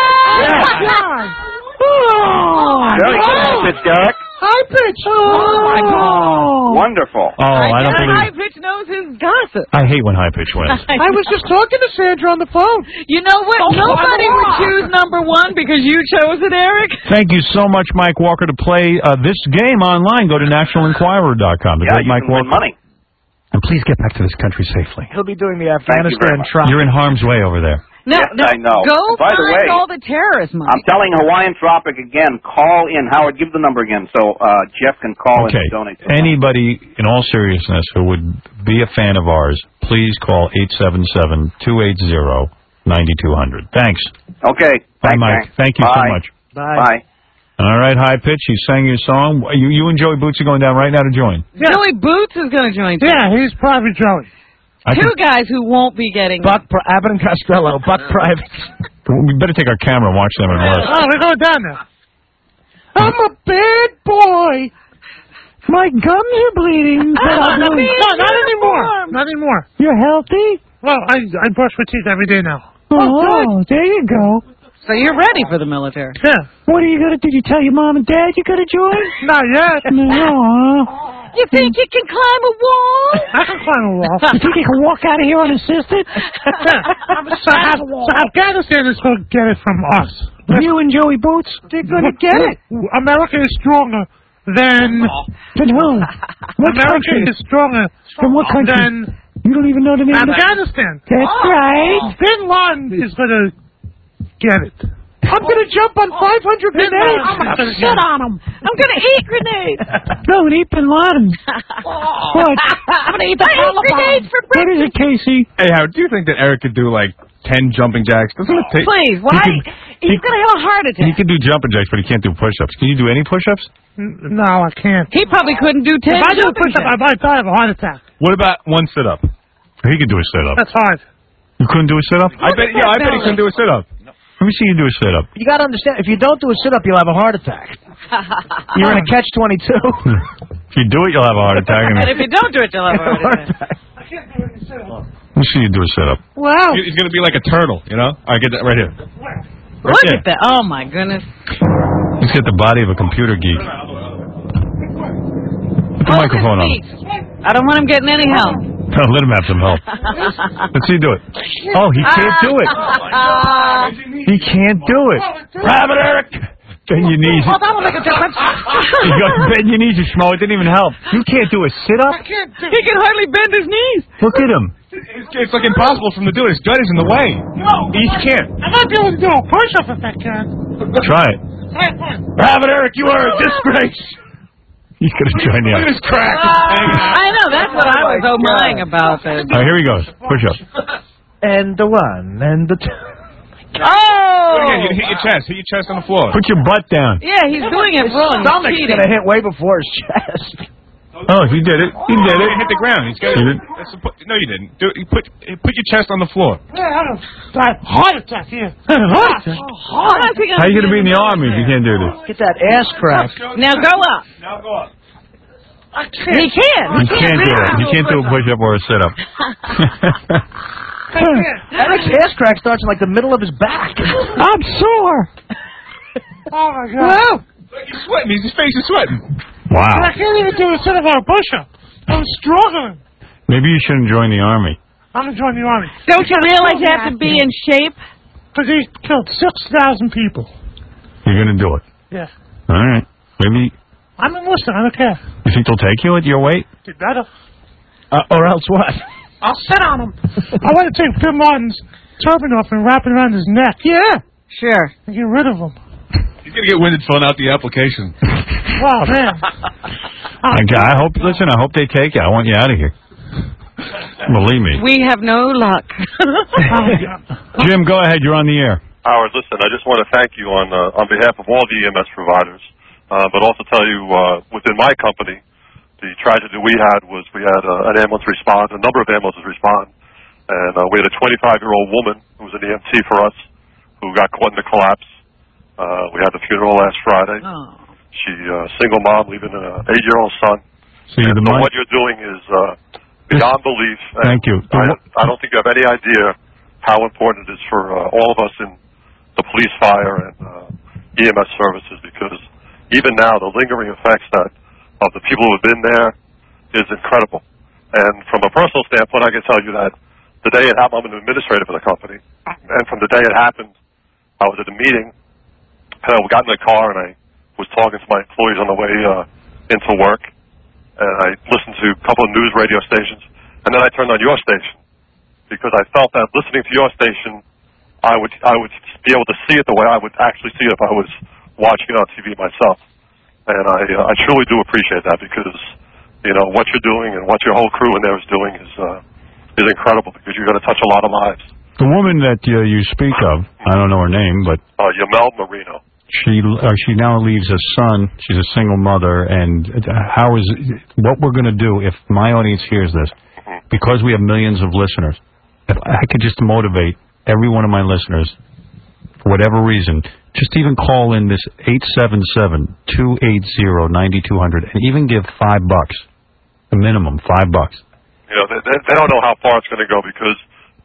Very good, High Pitch, Derek. High pitch. Oh my God. Wonderful. Oh, I don't And believe High Pitch knows his gossip. I hate when High Pitch wins. I was just talking to Sandra on the phone. You know what? Nobody would choose number one because you chose it, Eric. Thank you so much, Mike Walker, to play uh, this game online. Go to national enquirer dot com. The Yeah, great you Mike can win Walker. money. And please get back to this country safely. He'll be doing the Thank you very Afghanistan much. trial. You're in harm's way over there. No, Yes, no. I know. Go And by the find way, all the terrorists, Mike. I'm telling Hawaiian Tropic again, call in. Howard, give the number again so uh, Jeff can call Okay. in and donate. to us. Anybody, in all seriousness, who would be a fan of ours, please call eight seven seven, two eight zero, nine two zero zero. Thanks. Okay. Bye, Thanks, Mike. Hank. Thank you so Bye. much. Bye. Bye. All right, High Pitch, you sang your song. You, you and Joey Boots are going down right now to join. Joey Boots is going to join too. Yeah, he's probably Joey. I Two think guys who won't be getting. Buck Pri- Abbott and Costello. Buck Privates. we better take our camera and watch them in less. Oh, we're going down now. I'm a bad boy. My gums are bleeding. No, not, not anymore. Not anymore. You're healthy? Well, I I brush my teeth every day now. Oh, there you go. So you're ready for the military? Yeah. What are you gonna? Did you tell your mom and dad you're gonna join? Not yet. No. You think you can climb a wall? I can climb a wall. You think you can walk out of here unassisted? so, so Afghanistan is going to get it from us. You and Joey Boots? They're going to get it. America is stronger than... Than who? What America country? is stronger From what country? than... You don't even know the name Afghanistan. of That's right. Bin Laden is going to get it. I'm going to jump on five hundred grenades. I'm going gonna to sit on them. I'm going to eat grenades. No, eat Bin Laden. What? I'm going to eat the Taliban. Grenades for What is it, Casey? Hey, Howard, do you think that Eric could do like ten jumping jacks? Doesn't it take? Please, why? He could- He's going to have a heart He attack. can do jumping jacks, but he can't do push-ups. Can you do any push-ups? No, I can't. He probably couldn't do ten If I do a jumping push-up, I jacks. might die of a heart attack. What about one sit-up? He could do a sit-up. That's hard. You couldn't do a sit-up? I bet. Yeah, I bet he couldn't do a sit-up. Let me see you do a sit-up. You got to understand, if you don't do a sit-up, you'll have a heart attack. You're in a catch twenty-two. If you do it, you'll have a heart attack. And if you don't do it, you'll have a heart attack. Let me see you do a sit-up. Wow. He's going to be like a turtle, you know? All right, get that right here. Right Look there. at that. Oh, my goodness. He's got the body of a computer geek. Put the microphone on. I don't want him getting any help. No, let him have some help. Let's see you do it. Oh, he can't do it. He can't do it. Rabbit Eric! Bend your knees. Oh, that'll make a difference. You got to bend your knees, you schmo. It didn't even help. You can't do a sit-up? He can hardly bend his knees. Look at him. It's, it's like impossible for him to do it. His gut is in the way. No. He can't. I might be able to do a push-up if I can. Try it. Hey, fine. Rabbit Eric, you are a disgrace. He's going to join the Look at his crack. I know. That's what I was oh-mying about. Then. All right, here he goes. Push up. And the one, and the two. Oh! Do it again. You hit your chest. Hit your chest on the floor. Put your butt down. Yeah, he's doing it His wrong. stomach's He's going to cheating. hit way before his chest. Oh, he did it. He did it. He hit the ground. He's got He did. that's the, no, you didn't. Do, you put put your chest on the floor. Yeah, I don't I have a heart attack here. What? How is he How are you going to be in the army if you can't do this? Get that ass crack. Now go up. Now go up. I can't. He can. You can't do it. You can't do a push-up or a sit-up. Eric's ass crack starts in like the middle of his back. I'm sore. Oh, my God. He's sweating. His face is sweating. Wow. I can't even do a sit-up or a push-up. I'm struggling. Maybe you shouldn't join the army. I'm going to join the army. Don't you realize you have to be in shape? Because he killed six thousand people. You're going to do it. Yeah. All right. Maybe I'm enlisted. I don't care. you think they'll take you at your weight? Get better. Uh, or else what? I'll sit on him. I want to take Bin Laden's turban off and wrap it around his neck. Yeah. Sure. And get rid of him. He's gonna get winded filling out the application. Wow, man. Okay, I hope. Listen, I hope they take you. I want you out of here. Believe me. We have no luck. Jim, go ahead. You're on the air. Howard, listen, I just want to thank you on uh, on behalf of all the E M S providers, uh, but also tell you uh, within my company, the tragedy we had was we had uh, an ambulance respond, a number of ambulances respond, and uh, we had a twenty-five-year-old woman who was an E M T for us who got caught in the collapse. Uh, we had the funeral last Friday. Oh. She, uh, single mom, leaving an eight-year-old son. So, and the so mic- what you're doing is uh, beyond belief. Thank you. I, I don't think you have any idea how important it is for uh, all of us in the police, fire, and uh, E M S services, because even now the lingering effects that of the people who have been there is incredible. And from a personal standpoint, I can tell you that the day it happened, I'm an administrator for the company, and from the day it happened, I was at a meeting, and I got in the car and I was talking to my employees on the way uh, into work, and I listened to a couple of news radio stations, and then I turned on your station, because I felt that listening to your station, I would I would be able to see it the way I would actually see it if I was watching it on T V myself. And I uh, I truly do appreciate that, because you know what you're doing and what your whole crew in there is doing is uh, is incredible, because you're going to touch a lot of lives. The woman that uh, you speak of, I don't know her name, but Uh, Yamel Marino. she uh, she now leaves a son. She's a single mother, and uh, how is what we're going to do if my audience hears this? Mm-hmm. Because we have millions of listeners, if I could just motivate every one of my listeners, for whatever reason, just even call in this eight seven seven, two eight zero, nine two zero zero and even give five bucks, a minimum, five bucks. You know, they, they they don't know how far it's going to go, because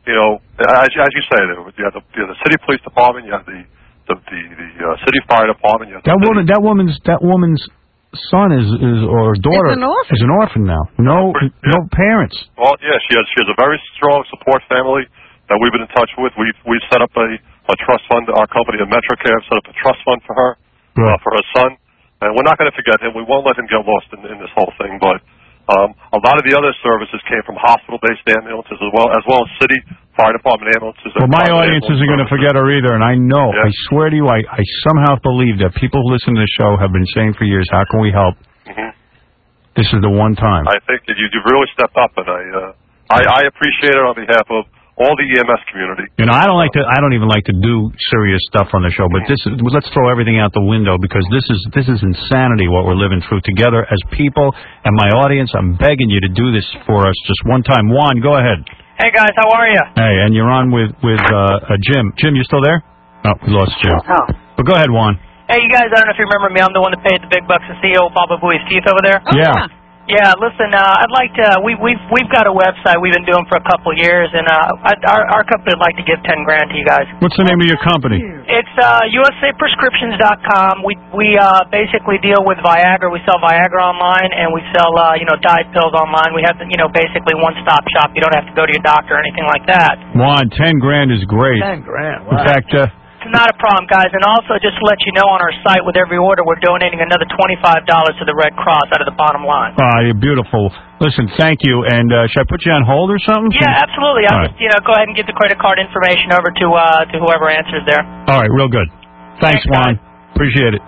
you know, as, as you say, there, you have the, you have the city police department, you have the the the, the uh, city fire department. You have That the woman, that woman's, that woman's son is, is or daughter It's an orphan. is an orphan now. No, no parents. Well, yeah, she has she has a very strong support family that we've been in touch with. We've we've set up a, a trust fund. Our company, a MetroCare, set up a trust fund for her, uh, for her son, and we're not going to forget him. We won't let him get lost in, in this whole thing. But um, a lot of the other services came from hospital-based ambulances as well as well as city fire department ambulances. Well, my audience isn't going to forget her either, and I know, I swear to you, I, I somehow believe that people who listen to the show have been saying for years, how can we help? Mm-hmm. This is the one time. I think that you, you've really stepped up, and I, uh, I I appreciate it on behalf of all the E M S community. You know, I don't like to. I don't even like to do serious stuff on the show. But this is. Let's throw everything out the window because this is this is insanity what we're living through together as people and my audience. I'm begging you to do this for us just one time. Juan, go ahead. Hey guys, how are you? Hey, and you're on with with uh, uh, Jim. Jim, you still there? Oh, we lost Jim. Oh. But go ahead, Juan. Hey, you guys, I don't know if you remember me. I'm the one that paid the big bucks to C E O Baba Booey's teeth over there. Oh, yeah. Yeah, listen, uh, I'd like to, we, we've, we've got a website we've been doing for a couple of years, and uh, I, our, our company would like to give ten grand to you guys. What's the name of your company? It's uh, U S A prescriptions dot com. We, we uh, basically deal with Viagra. We sell Viagra online, and we sell, uh, you know, diet pills online. We have, you know, basically one-stop shop. You don't have to go to your doctor or anything like that. Juan, ten grand is great. Ten grand, In fact, uh, It's not a problem, guys. And also, just to let you know, on our site, with every order, we're donating another twenty-five dollars to the Red Cross out of the bottom line. ah, you're beautiful. Listen, thank you. And uh, should I put you on hold or something? Yeah, absolutely. All I'll right. just, you know, go ahead and get the credit card information over to uh, to whoever answers there. All right, real good. Thanks, Juan. Appreciate it.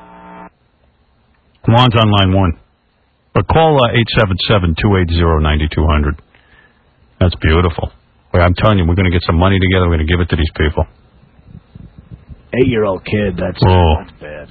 Juan's on line one. But call uh, eight seven seven, two eight zero, nine two zero zero. That's beautiful. Well, I'm telling you, we're going to get some money together. We're going to give it to these people. Eight-year-old kid, that's, Oh. that's bad.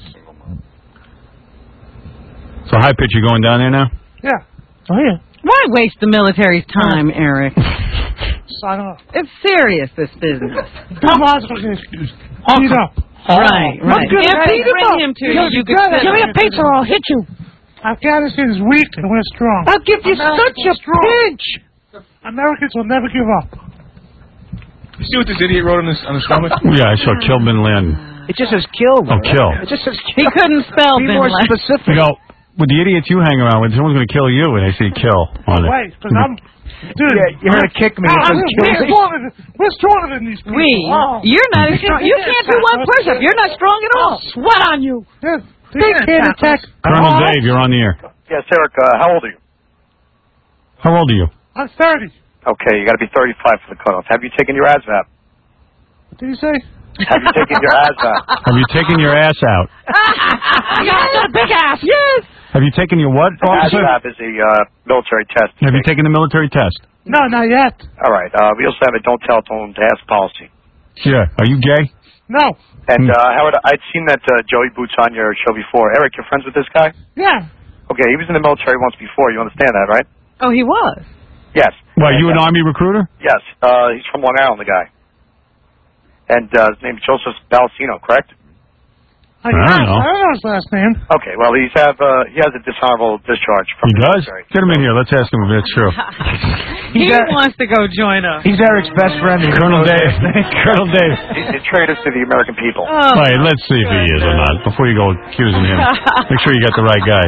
So, High Pitch, you going down there now? Yeah. Oh, yeah. Why waste the military's time, Eric? Sign up. It's serious, this business. Come on, Beat up. Right, right. I'm good If at they beat bring up. him to you, Because you you're could good at sit Give me on a pizza or I'll hit you. Afghanistan is weak and we're strong. I'll give you such a pinch. Americans will never give up. You see what this idiot wrote on his on his stomach? Yeah, I saw Kill Bin Laden. It just says kill. Oh, kill. It just says He couldn't spell Be Bin more Laden. specific. You know, with the idiots you hang around with, someone's going to kill you when they see kill on it. Wait, because I'm... Dude, Yeah, you're gonna kick me. Ah, It says we're, kill me. stronger than, we're stronger than these people. We, Oh. you're not as strong. You can't do one push-up. You're not strong at all. Sweat on you. Big hand attack. Colonel Dave, you're on the air. Yes, Eric, uh, how old are you? How old are you? I'm thirty. Okay, you got to be thirty-five for the cutoff. Have you taken your ASVAB? What did you say? Have you taken your ASVAB? Have you taken your ass out? I got a big ass. Yes. Have you taken your what, officer? ASVAB is a uh, military test. Have you taken the military test? No, not yet. All right. Uh, we also have a don't tell, don't ask policy. Yeah. Are you gay? No. And uh, Howard, I'd seen that uh, Joey Boots on your show before. Eric, you're friends with this guy? Yeah. Okay, he was in the military once before. You understand that, right? Oh, he was. Yes. Why, you an Army recruiter? Yes. Uh, he's from Long Island, the guy. And uh, his name is Joseph Balsino, correct? I, I don't know. I don't know his last name. Okay. Well, he's have uh, he has a dishonorable discharge from He the does? military. Get him in here. Let's ask him if it's true. He wants to go join us. He's Eric's best friend. Colonel Dave. Colonel Dave. He's a traitor to the American people. Oh, Wait, let's see if he is or not before you go accusing him. Make sure you got the right guy.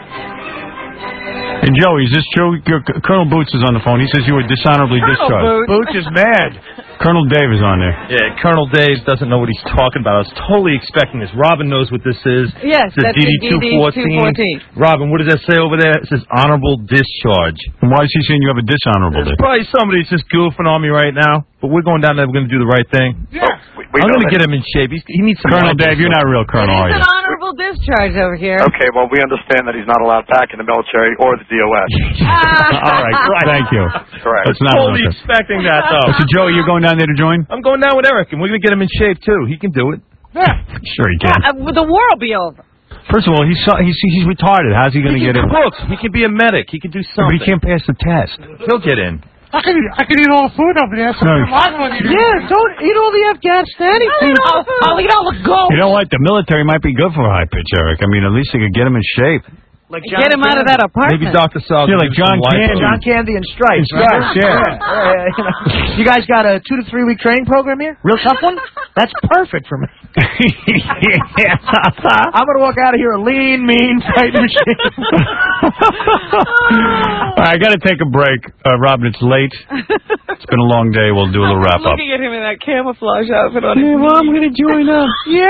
And Joey, is this true? Your, Colonel Boots is on the phone. He says you were dishonorably discharged. Boots is mad. Colonel Dave is on there. Yeah, Colonel Dave doesn't know what he's talking about. I was totally expecting this. Robin knows what this is. Yes, it's that's D D the two D D fourteen. two fourteen. Robin, what does that say over there? It says honorable discharge. And why is he saying you have a dishonorable There's day? probably somebody's just goofing on me right now. But we're going down there. We're going to do the right thing. Yeah. We, we I'm know going to that. get him in shape. He's, he needs some. Colonel Dave, you're not a real colonel, are He's you? an honorable discharge over here. Okay. Well, we understand that he's not allowed back in the military or the D O S. All right, thank you. Correct. That's not Totally okay. expecting that, though. So, Joey, you're going down there to join? I'm going down with Eric, and we're going to get him in shape, too. He can do it. Yeah. Sure he can. Uh, the war will be over. First of all, he's so- he's he's retarded. How's he going to He get can in? cook. He can be a medic. He can do But something. he can't pass the test. He'll get in. I can eat, I can eat all the food over there. So No. I'm not eating Yeah, don't eat all the Afghanistani food. all the food. I'll eat all the gold. You know what? The military might be good for a high pitch, Eric. I mean, at least he could get him in shape. Like John Get him Candy. out of that apartment. Maybe Doctor Sal. Yeah, like John Candy. John Candy and Stripes. Stripes, yeah. yeah. yeah you, know, you guys got a two to three week training program here? Real tough one? That's perfect for me. yeah. I'm going to walk out of here a lean, mean, tight machine. All right, I got to take a break. Uh, Robin, it's late. It's been a long day. We'll do a little wrap up. Looking at him in that camouflage outfit on Yeah, his well, I'm going to join up. Yeah.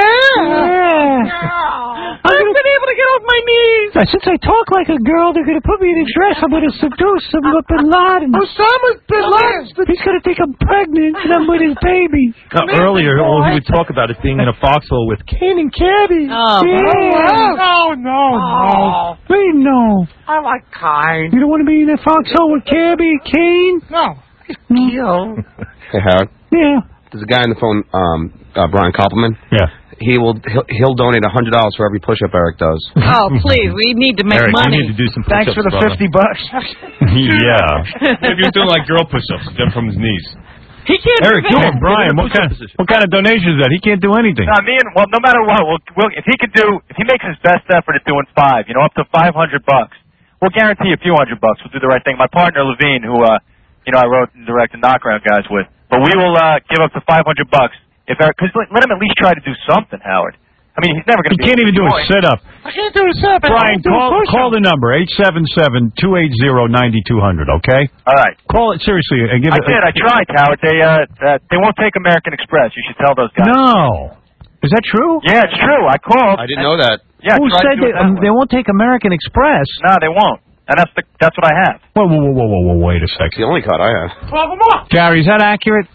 yeah. I've been able to get off my knees. Now, since I talk like a girl, they're going to put me in a dress. I'm going to seduce some Bin Laden. Osama Bin Laden. He's going to think I'm pregnant, and I'm with his baby. Uh, earlier, all he would talk about is being in a foxhole with Ken and Cabby. Oh, yeah. No, no, no. Wait, no. I like Kane. You don't want to be in a foxhole with Cabby and Kane? No. No. Hey, Howard. Yeah. There's a guy on the phone, um, uh, Brian Koppelman. Yeah. He will. He'll, he'll donate a hundred dollars for every push-up Eric does. Oh, please, we need to make Eric, money. we need to do some Thanks push-ups, for the brother. fifty bucks. Yeah. Maybe he's doing like girl push-ups, them from his knees. He can't Eric, do come that. on, Brian. What kind, what kind of donation is that? He can't do anything. No, me and well, no matter what, we'll, we'll, if he could do, if he makes his best effort at doing five, you know, up to five hundred bucks, we'll guarantee a few hundred bucks. We'll do the right thing. My partner Levine, who uh, you know, I wrote and directed Knockaround Guys with, but we will uh, give up to five hundred bucks if Eric, because let him at least try to do something, Howard. I mean, he's never going to. He can't even do a sit-up. I can't do a sit-up. Brian, call, call the number, eight seven seven, two eight zero, nine two zero zero, okay? All right. Call it seriously and give I it. did. I tried, Howard. They uh, uh, they won't take American Express. You should tell those guys. No. Is that true? Yeah, it's true. I called. I didn't know that. Yeah. Who I tried said to do they, it that um, way. they won't take American Express? No, they won't. And that's the that's what I have. Whoa, whoa, whoa, whoa, whoa, whoa, wait a second. It's the only card I have. Twelve more. Gary, is that accurate?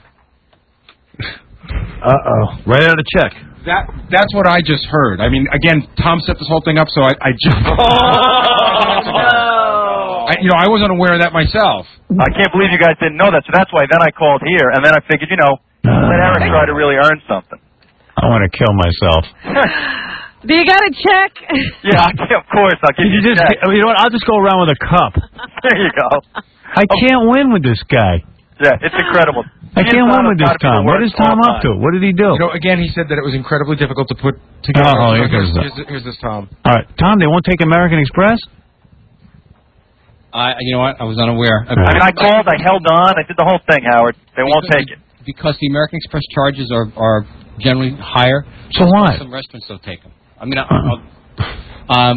Uh-oh. Write out a check. That that's what I just heard. I mean, again, Tom set this whole thing up, so I, I just. Oh, no. I, you know, I wasn't aware of that myself. I can't believe you guys didn't know that. So that's why then I called here, and then I figured, you know, let Eric try to really earn something. I want to kill myself. Do you got a check? Yeah, I can, of course. I'll give you, you just, a check. you know what? I'll just go around with a cup. There you go. I can't win with this guy. Yeah, it's incredible. I can't win with this Tom. What is Tom up to? What did he do? You know, again, he said that it was incredibly difficult to put together. Oh, oh, so here here's, goes here's, here's this Tom. All right, Tom, they won't take American Express? I, you know what? I was unaware. I mean, I called, I held on, I did the whole thing, Howard. They won't because, take it. Because the American Express charges are, are generally higher. So what? Some restaurants don't take them. I mean, I, I'll, um...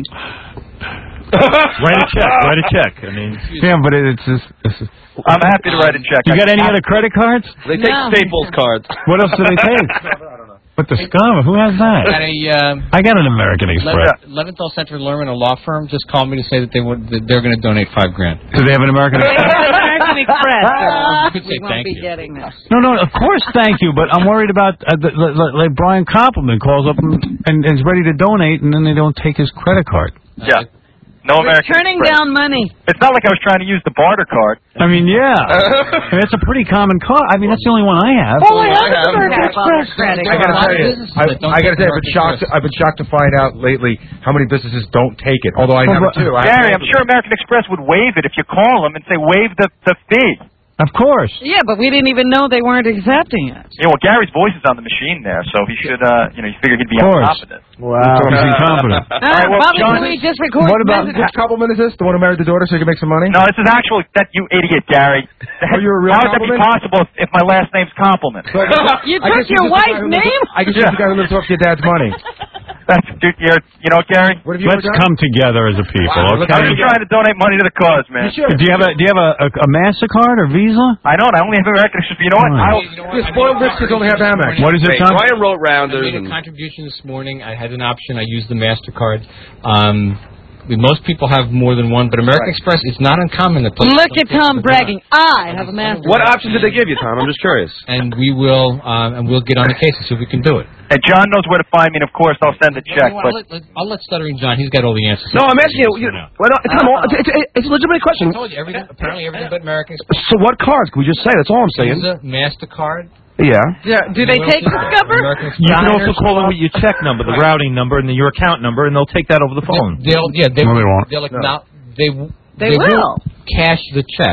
Write a check. Write a check. I mean, yeah, but it's just. It's just I'm happy to write a check. You got any other credit cards? They take No. Staples cards. What else do they take? But the scum, who has that? At a, um, I got an American Express. Le- Leventhal Center Lerman, a law firm, just called me to say that they would that they're going to donate five grand. Do they have an American Express? American Express. You could say We won't thank be you. getting this. No, no, of course, thank you, but I'm worried about, uh, the, like, like Brian Koppelman calls up and, and is ready to donate, and then they don't take his credit card. Yeah. No American Turning Express. down money. It's not like I was trying to use the barter card. I mean, yeah. I mean, that's a pretty common card. I mean, that's the only one I have. Oh, I have I have. American Express. I gotta tell you, I, I gotta say, I've been shocked. I've been shocked to find out lately how many businesses don't take it. Although I have it too. I Gary, have I'm sure American Express would waive it if you call them and say waive the, the fee. Of course. Yeah, but we didn't even know they weren't accepting it. Yeah, well, Gary's voice is on the machine there, so he should, uh, you know, you figure he'd be on course. top of it. Wow. He's incompetent. Uh, right, well, Bobby, John- can we just record What about messages? which compliment is this? The one who married the daughter so you can make some money? No, this is actually that you idiot, Gary. Oh, you're a real How would that be compliment? possible if, if my last name's Compliment? You I took guess your you're just the guy wife's who lives- name? I guess you're the guy who lives off your dad's money. That's, dude, you're, you know, Gary. What have you Let's ever done? come together as a people, Wow, look, I'm okay? just trying to donate money to the cause, man. You should. Do you have a Do you have a, a, a Mastercard or Visa? I know, and I only have American Express. You know what? Right. I'll, You know what? The I spoiled made- rich kids only have Amex. What is it, Hey, Tom? Brian wrote I rounders. made a And contribution this morning. I had an option. I used the MasterCard. Um, most people have more than one, but American Express is not uncommon. That Look at Tom bragging. I have a master. what options did they give you, Tom? I'm just curious. And we will, um, and we'll get on the case and see if we can do it. and John knows where to find me, and of course I'll send a check. You know what, But I'll, let, I'll let Stuttering John. He's got all the answers. No, I'm asking you. you well, no, Tom, it's, it's, it's a legitimate question. I told you everything. Apparently everything but American Express. So what cards? Can we just say? That's all I'm saying. Visa, MasterCard. Yeah. Yeah, do they take Discover? you can also call them with your check number, the routing number, and the, your account number, and they'll take that over the phone. They'll, yeah, they, No, they won't. They'll No. acknow- they, They will. cash the check.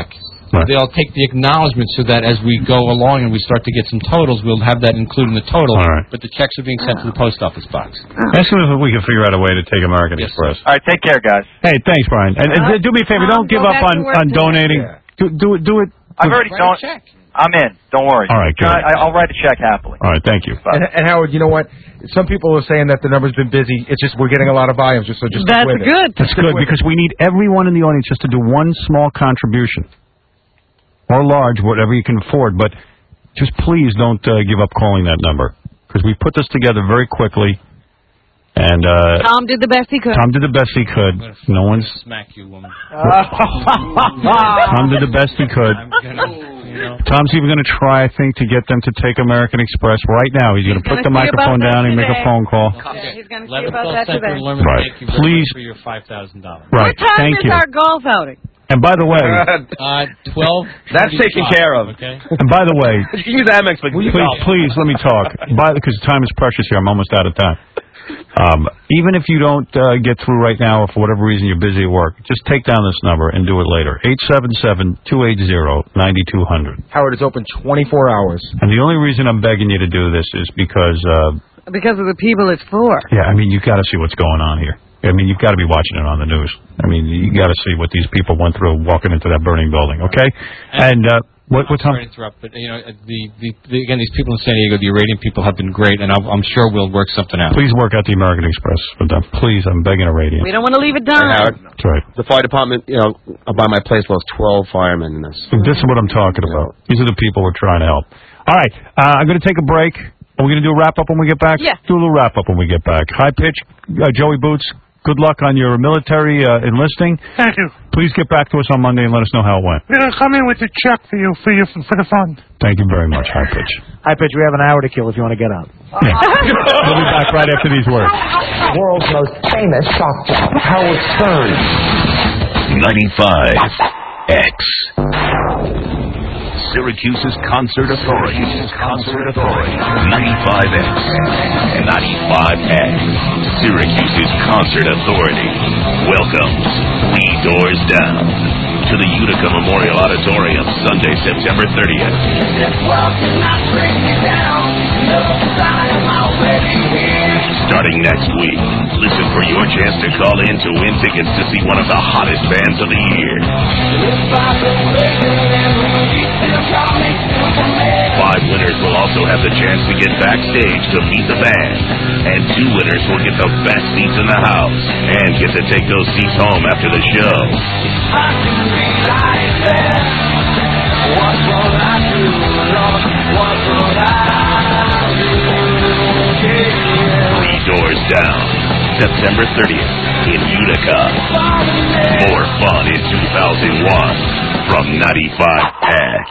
Right. They'll take the acknowledgement so that as we go along and we start to get some totals, we'll have that included in the total. All right. But the checks are being sent to the post office box. Ask him if we can figure out a way to take American Express. All right, take care, guys. Hey, thanks, Brian. And, and do me a favor, don't give up on, on donating. Do, do it. Do it. I've already done. I'm in. Don't worry. All right, good. I, I'll write a check happily. All right, thank you. And, and Howard, you know what? Some people are saying that the number's been busy. It's just we're getting a lot of volumes, just so just That's stick with good. It. That's good because we need everyone in the audience just to do one small contribution, or large, whatever you can afford. But just please don't uh, give up calling that number because we put this together very quickly. And uh, Tom did the best he could. Tom did the best he could. No one's. Smack you, woman. Tom did the best he could. Tom's even going to try, I think, to get them to take American Express right now. He's, going to put the microphone down and make a phone call. Yeah, he's going to see about that today. Right. Thank you very Please. much for your five thousand dollars. Right. What time Thank is you. our golf outing? And by the way, uh, twelve. That's taken care of. Okay. and by the way, You can use Amex, but please, please let me talk. By because time is precious here. I'm almost out of time. Um, even if you don't uh, get through right now, or for whatever reason you're busy at work, just take down this number and do it later. eight seven seven, two eight zero, nine two zero zero. Howard, it's open twenty-four hours. And the only reason I'm begging you to do this is because, uh, Because of the people it's for. yeah, I mean, you've got to see what's going on here. I mean, you've got to be watching it on the news. I mean, you got to see what these people went through walking into that burning building, okay? And, uh, what, what Sorry to interrupt, but, you know, the, the, the, again, these people in San Diego, the Iranian people have been great, and I'm, I'm sure we'll work something out. Please work out the American Express with them. Please, I'm begging a radiant. We don't want to leave it down. Howard, That's right. the fire department, you know, by my place lost twelve firemen in this. This is what I'm talking about. These are the people we're trying to help. All right, uh, I'm going to take a break. Are we going to do a wrap-up when we get back? Yeah. Do a little wrap-up when we get back. High pitch, uh, Joey Boots, good luck on your military uh, enlisting. Thank you. Please get back to us on Monday and let us know how it went. We're going to come in with the check for you, for you, for the fund. Thank you very much, High Pitch. High Pitch, we have an hour to kill if you want to get up. Yeah. We'll be back right after these words. World's most famous shock jock, Howard Stern. ninety-five X. Syracuse's Concert Authority. Concert Authority. ninety-five X. ninety-five X. Syracuse's Concert Authority welcomes Three Doors Down to the Utica Memorial Auditorium Sunday, September thirtieth. Starting next week, listen for your chance to call in to win tickets to see one of the hottest bands of the year. Five winners will also have the chance to get backstage to meet the band. And two winners will get the best seats in the house and get to take those seats home after the show. Three Doors Down, September thirtieth in Utica. More fun in two thousand one from ninety-five X.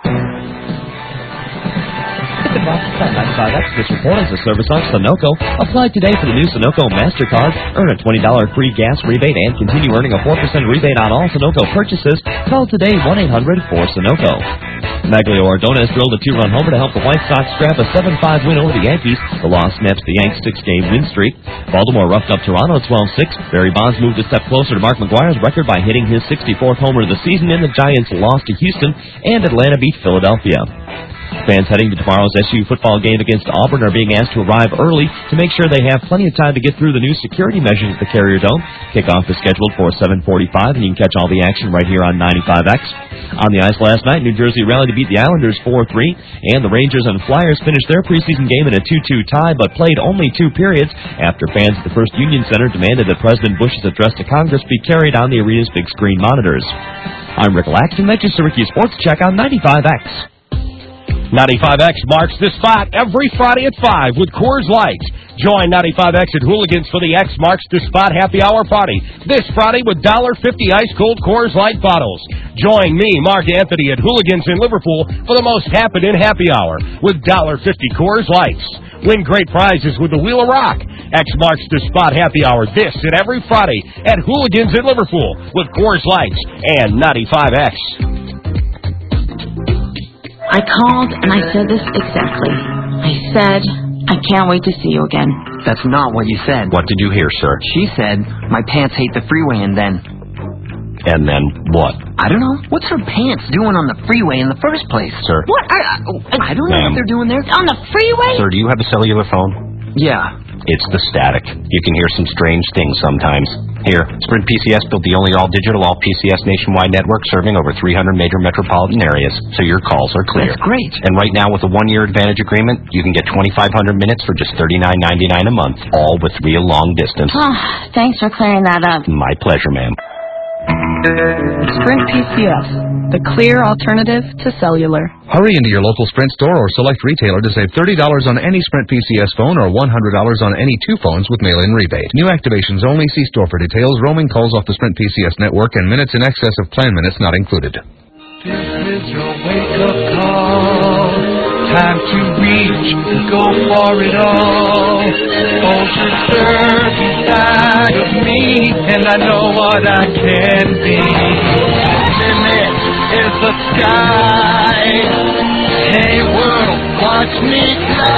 ninety-five X, this report is a service of Sunoco. Apply today for the new Sunoco MasterCard. Earn a twenty dollars free gas rebate and continue earning a four percent rebate on all Sunoco purchases. Call today one eight hundred four Sunoco. Maglio Ordonez drilled a two-run homer to help the White Sox scrap a seven five win over the Yankees. The loss snaps the Yanks' six-game win streak. Baltimore roughed up Toronto twelve six. Barry Bonds moved a step closer to Mark McGwire's record by hitting his sixty-fourth homer of the season, and the Giants lost to Houston, and Atlanta beat Philadelphia. Fans heading to tomorrow's S U football game against Auburn are being asked to arrive early to make sure they have plenty of time to get through the new security measures at the Carrier Dome. Kickoff is scheduled for seven forty-five, and you can catch all the action right here on ninety-five X. On the ice last night, New Jersey rallied to beat the Islanders four three, and the Rangers and Flyers finished their preseason game in a two two tie, but played only two periods after fans at the First Union Center demanded that President Bush's address to Congress be carried on the arena's big screen monitors. I'm Rick Laxton, that's your Syracuse Sports Check on ninety-five X. ninety-five X marks the spot every Friday at five with Coors Light. Join ninety-five X at Hooligans for the X Marks the Spot Happy Hour Party this Friday with one dollar fifty ice-cold Coors Light bottles. Join me, Mark Anthony, at Hooligans in Liverpool for the most happening happy hour with one dollar fifty Coors Lights. Win great prizes with the Wheel of Rock. X Marks the Spot Happy Hour this and every Friday at Hooligans in Liverpool with Coors Lights and ninety-five X. I called and I said this exactly. I said, I can't wait to see you again. That's not what you said. What did you hear, sir? She said, my pants hate the freeway, and then... And then what? I don't know. What's her pants doing on the freeway in the first place? Sir. What? I, I, I don't know Ma'am. what they're doing there. On the freeway? Sir, do you have a cellular phone? Yeah. It's the static. You can hear some strange things sometimes. Here, Sprint P C S built the only all-digital, all-P C S nationwide network serving over three hundred major metropolitan areas, so your calls are clear. That's great. And right now, with a one-year Advantage agreement, you can get twenty-five hundred minutes for just thirty-nine ninety-nine a month, all with real long distance. Oh, thanks for clearing that up. My pleasure, ma'am. Sprint P C S, the clear alternative to cellular. Hurry into your local Sprint store or select retailer to save thirty dollars on any Sprint P C S phone or one hundred dollars on any two phones with mail-in rebate. New activations only. See store for details. Roaming calls off the Sprint P C S network and minutes in excess of plan minutes not included. This is your wake-up call. Time to reach, go for it all. Ocean surf inside of me, and I know what I can be. Limit is the sky. Hey world, watch me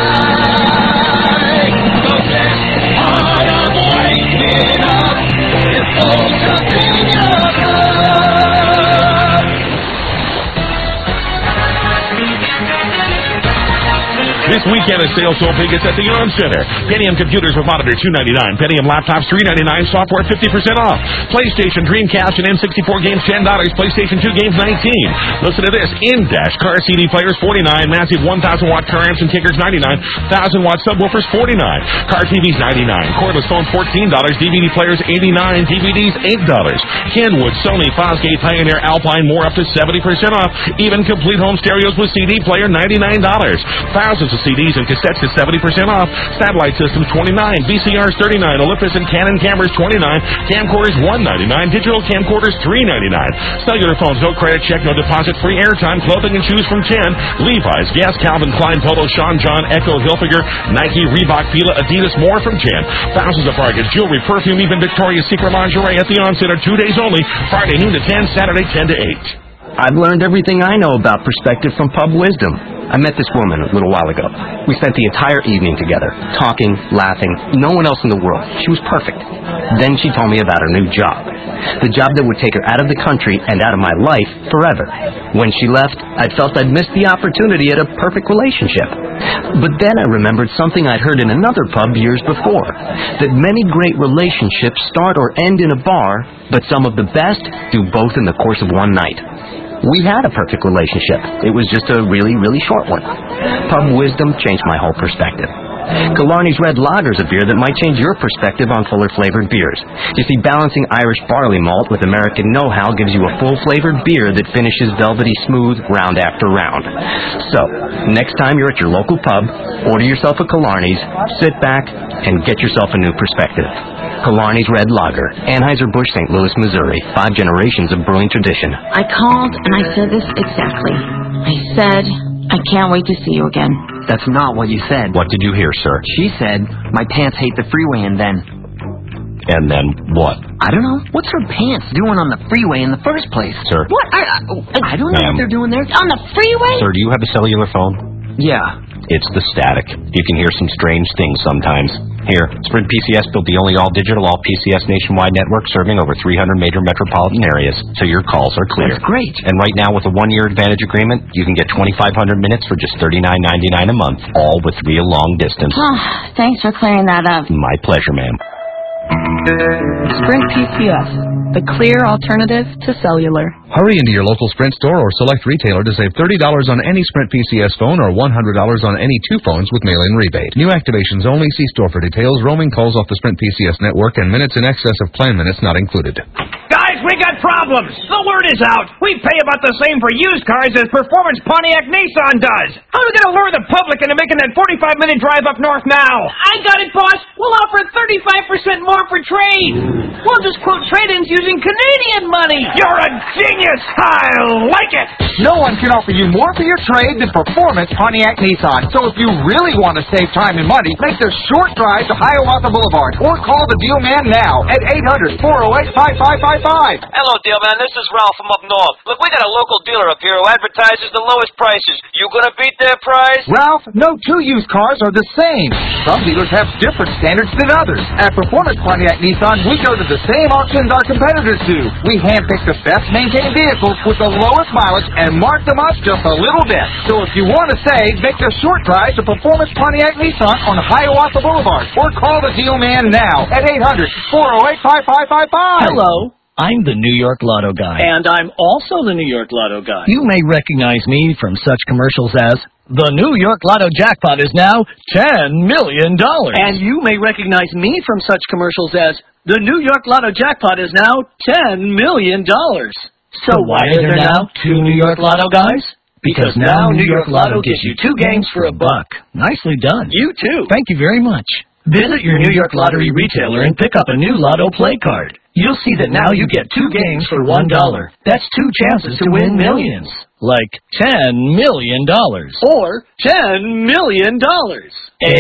fly. The best part of waking up is ocean in your cup. This weekend is sale so big it's at the Arm Center. Pentium computers with monitor two ninety-nine, Pentium laptops three ninety-nine, software fifty percent off. PlayStation, Dreamcast, and N sixty-four games ten dollars, PlayStation two games nineteen dollars. Listen to this: in-dash car C D players forty-nine dollars, massive one thousand watt car amps and kickers ninety-nine dollars, one thousand watt subwoofers forty-nine dollars, car T Vs ninety-nine dollars, cordless phones fourteen dollars, D V D players eighty-nine dollars, D V Ds eight dollars. Kenwood, Sony, Fosgate, Pioneer, Alpine, more up to seventy percent off. Even complete home stereos with C D player ninety-nine dollars. Thousands of C Ds and cassettes to seventy percent off. Satellite systems twenty-nine dollars, V C Rs thirty-nine dollars, Olympus and Canon cameras twenty-nine dollars, camcorders one ninety-nine dollars, digital camcorders three ninety-nine dollars. Cellular phones, no credit check, no deposit, free airtime, clothing and shoes from ten. Levi's, Guess, Calvin Klein, Polo, Sean John, Echo, Hilfiger, Nike, Reebok, Fila, Adidas, more from ten. Thousands of bargains, jewelry, perfume, even Victoria's Secret lingerie at the On Center two days only. Friday noon to ten, Saturday ten to eight. I've learned everything I know about perspective from Pub Wisdom. I met this woman a little while ago. We spent the entire evening together, talking, laughing, no one else in the world. She was perfect. Then she told me about her new job. The job that would take her out of the country and out of my life forever. When she left, I felt I'd missed the opportunity at a perfect relationship. But then I remembered something I'd heard in another pub years before, that many great relationships start or end in a bar, but some of the best do both in the course of one night. We had a perfect relationship. It was just a really, really short one. Pub Wisdom changed my whole perspective. Killarney's Red Lager is a beer that might change your perspective on fuller-flavored beers. You see, balancing Irish barley malt with American know-how gives you a full-flavored beer that finishes velvety smooth round after round. So, next time you're at your local pub, order yourself a Killarney's, sit back, and get yourself a new perspective. Killarney's Red Lager, Anheuser-Busch, Saint Louis, Missouri. Five generations of brewing tradition. I called and I said this exactly. I said, I can't wait to see you again. That's not what you said. What did you hear, sir? She said, my pants hate the freeway, and then... And then what? I don't know. What's her pants doing on the freeway in the first place? Sir. What? I, I, I don't know Ma'am. what they're doing there. On the freeway? Sir, do you have a cellular phone? Yeah. It's the static. You can hear some strange things sometimes. Here, Sprint P C S built the only all-digital, all-P C S nationwide network serving over three hundred major metropolitan areas, so your calls are clear. That's great. And right now, with a one-year Advantage agreement, you can get twenty-five hundred minutes for just thirty-nine ninety-nine a month, all with real long distance. Oh, thanks for clearing that up. My pleasure, ma'am. Sprint P C S, the clear alternative to cellular. Hurry into your local Sprint store or select retailer to save thirty dollars on any Sprint P C S phone or one hundred dollars on any two phones with mail-in rebate. New activations only. See store for details. Roaming calls off the Sprint P C S network and minutes in excess of plan minutes not included. Guys, we got problems. The word is out. We pay about the same for used cars as Performance Pontiac Nissan does. How are we going to lure the public into making that forty-five minute drive up north now? I got it, boss. We'll offer thirty-five percent more for trade. We'll just quote trade-ins using Canadian money. You're a genius. I like it. No one can offer you more for your trade than Performance Pontiac Nissan. So if you really want to save time and money, make the short drive to Hiawatha Boulevard or call the deal man now at eight hundred, four oh eight, five five five five. right. Hello, deal man. This is Ralph from up north. Look, we got a local dealer up here who advertises the lowest prices. You gonna beat their price? Ralph, no two used cars are the same. Some dealers have different standards than others. At Performance Pontiac Nissan, we go to the same auctions our competitors do. We handpick the best maintained vehicles with the lowest mileage and mark them up just a little bit. So if you want to save, make a short drive to Performance Pontiac Nissan on Hiawatha Boulevard or call the deal man now at eight hundred, four oh eight, five five five five. Hello. I'm the New York Lotto guy. And I'm also the New York Lotto guy. You may recognize me from such commercials as, the New York Lotto jackpot is now ten million dollars. And you may recognize me from such commercials as, the New York Lotto jackpot is now ten million dollars. So why are there now two New York Lotto guys? Because now New York Lotto gives you two games for a buck. Nicely done. You too. Thank you very much. Visit your New York Lottery retailer and pick up a new Lotto play card. You'll see that now you get two games for one dollar. That's two chances to win millions. Like ten million dollars. Or ten million dollars.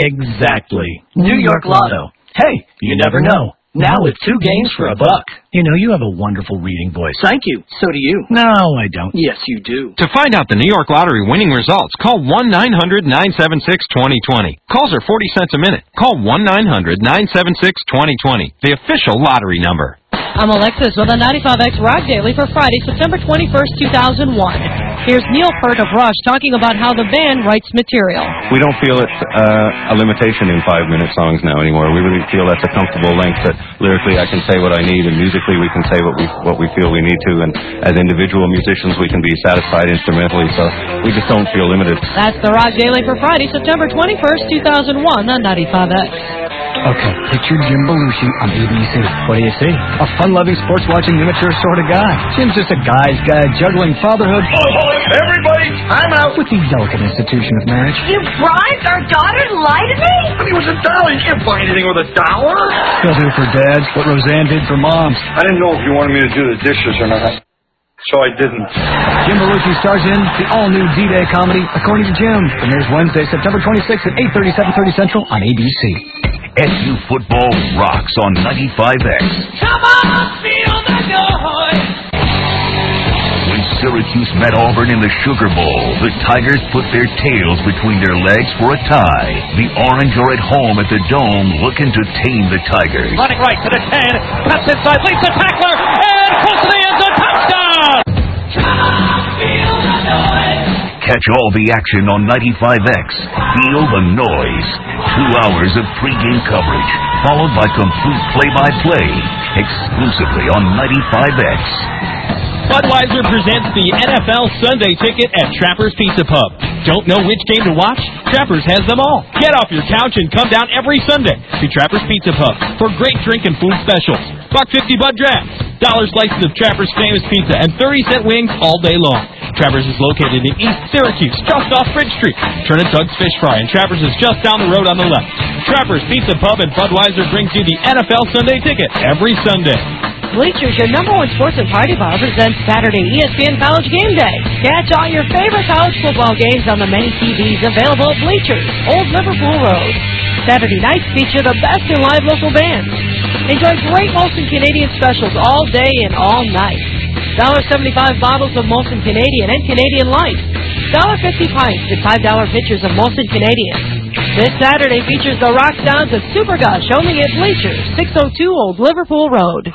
Exactly. New York Lotto. Hey, you never know. Now with two games for a buck. You know, you have a wonderful reading voice. Thank you. So do you. No, I don't. Yes, you do. To find out the New York Lottery winning results, call one nine hundred, nine seven six, two oh two oh. Calls are forty cents a minute. Call one nine hundred, nine seven six, two oh two oh, the official lottery number. I'm Alexis with a ninety-five X Rock Daily for Friday, September twenty-first, two thousand one. Here's Neil Peart of Rush talking about how the band writes material. We don't feel it's uh, a limitation in five-minute songs now anymore. We really feel that's a comfortable length that lyrically I can say what I need, and musically we can say what we what we feel we need to, and as individual musicians we can be satisfied instrumentally, so we just don't feel limited. That's the Rock Daily for Friday, September twenty-first, two thousand one on ninety-five X. Okay, picture Jim Belushi on A B C. What do you see? A fun-loving, sports-watching, immature sort of guy. Jim's just a guy's guy juggling fatherhood. Oh, everybody, I'm out. With the delicate institution of marriage. You bribed our daughter to lie to me? But he was a dollar. You can't buy anything with a dollar. He'll do for dads what Roseanne did for moms. I didn't know if you wanted me to do the dishes or not, so I didn't. Jim Belushi stars in the all-new D-Day comedy, According to Jim. Premieres Wednesday, September twenty-sixth at eight thirty, seven thirty Central on A B C. S U Football rocks on ninety-five X. Come on, feel the noise. When Syracuse met Auburn in the Sugar Bowl, the Tigers put their tails between their legs for a tie. The Orange are at home at the Dome looking to tame the Tigers. Running right to the ten, cuts inside, leaps a tackler, and close to the end zone, touchdown! Come on, feel the noise. Catch all the action on ninety-five X. Feel the noise. Two hours of pregame coverage, followed by complete play-by-play, exclusively on ninety-five X. Budweiser presents the N F L Sunday Ticket at Trapper's Pizza Pub. Don't know which game to watch? Trappers has them all. Get off your couch and come down every Sunday to Trapper's Pizza Pub for great drink and food specials. Buck fifty Bud Draft, dollar slices of Trapper's famous pizza, and thirty cent wings all day long. Trappers is located in East Syracuse, just off Bridge Street. Turn at Doug's Fish Fry, and Trappers is just down the road on the left. Trappers Pizza Pub and Budweiser brings you the N F L Sunday Ticket every Sunday. Bleachers, your number one sports and party bar, presents Saturday E S P N College Game Day. Catch all your favorite college football games on the many T Vs available at Bleachers, Old Liverpool Road. Saturday nights feature the best in live local bands. Enjoy great Molson Canadian specials all day and all night. one seventy-five bottles of Molson Canadian and Canadian Light. one fifty pints and five dollar pitchers of Molson Canadian. This Saturday features the Rock Sounds of Super Gush, only at Bleachers, six oh two Old Liverpool Road.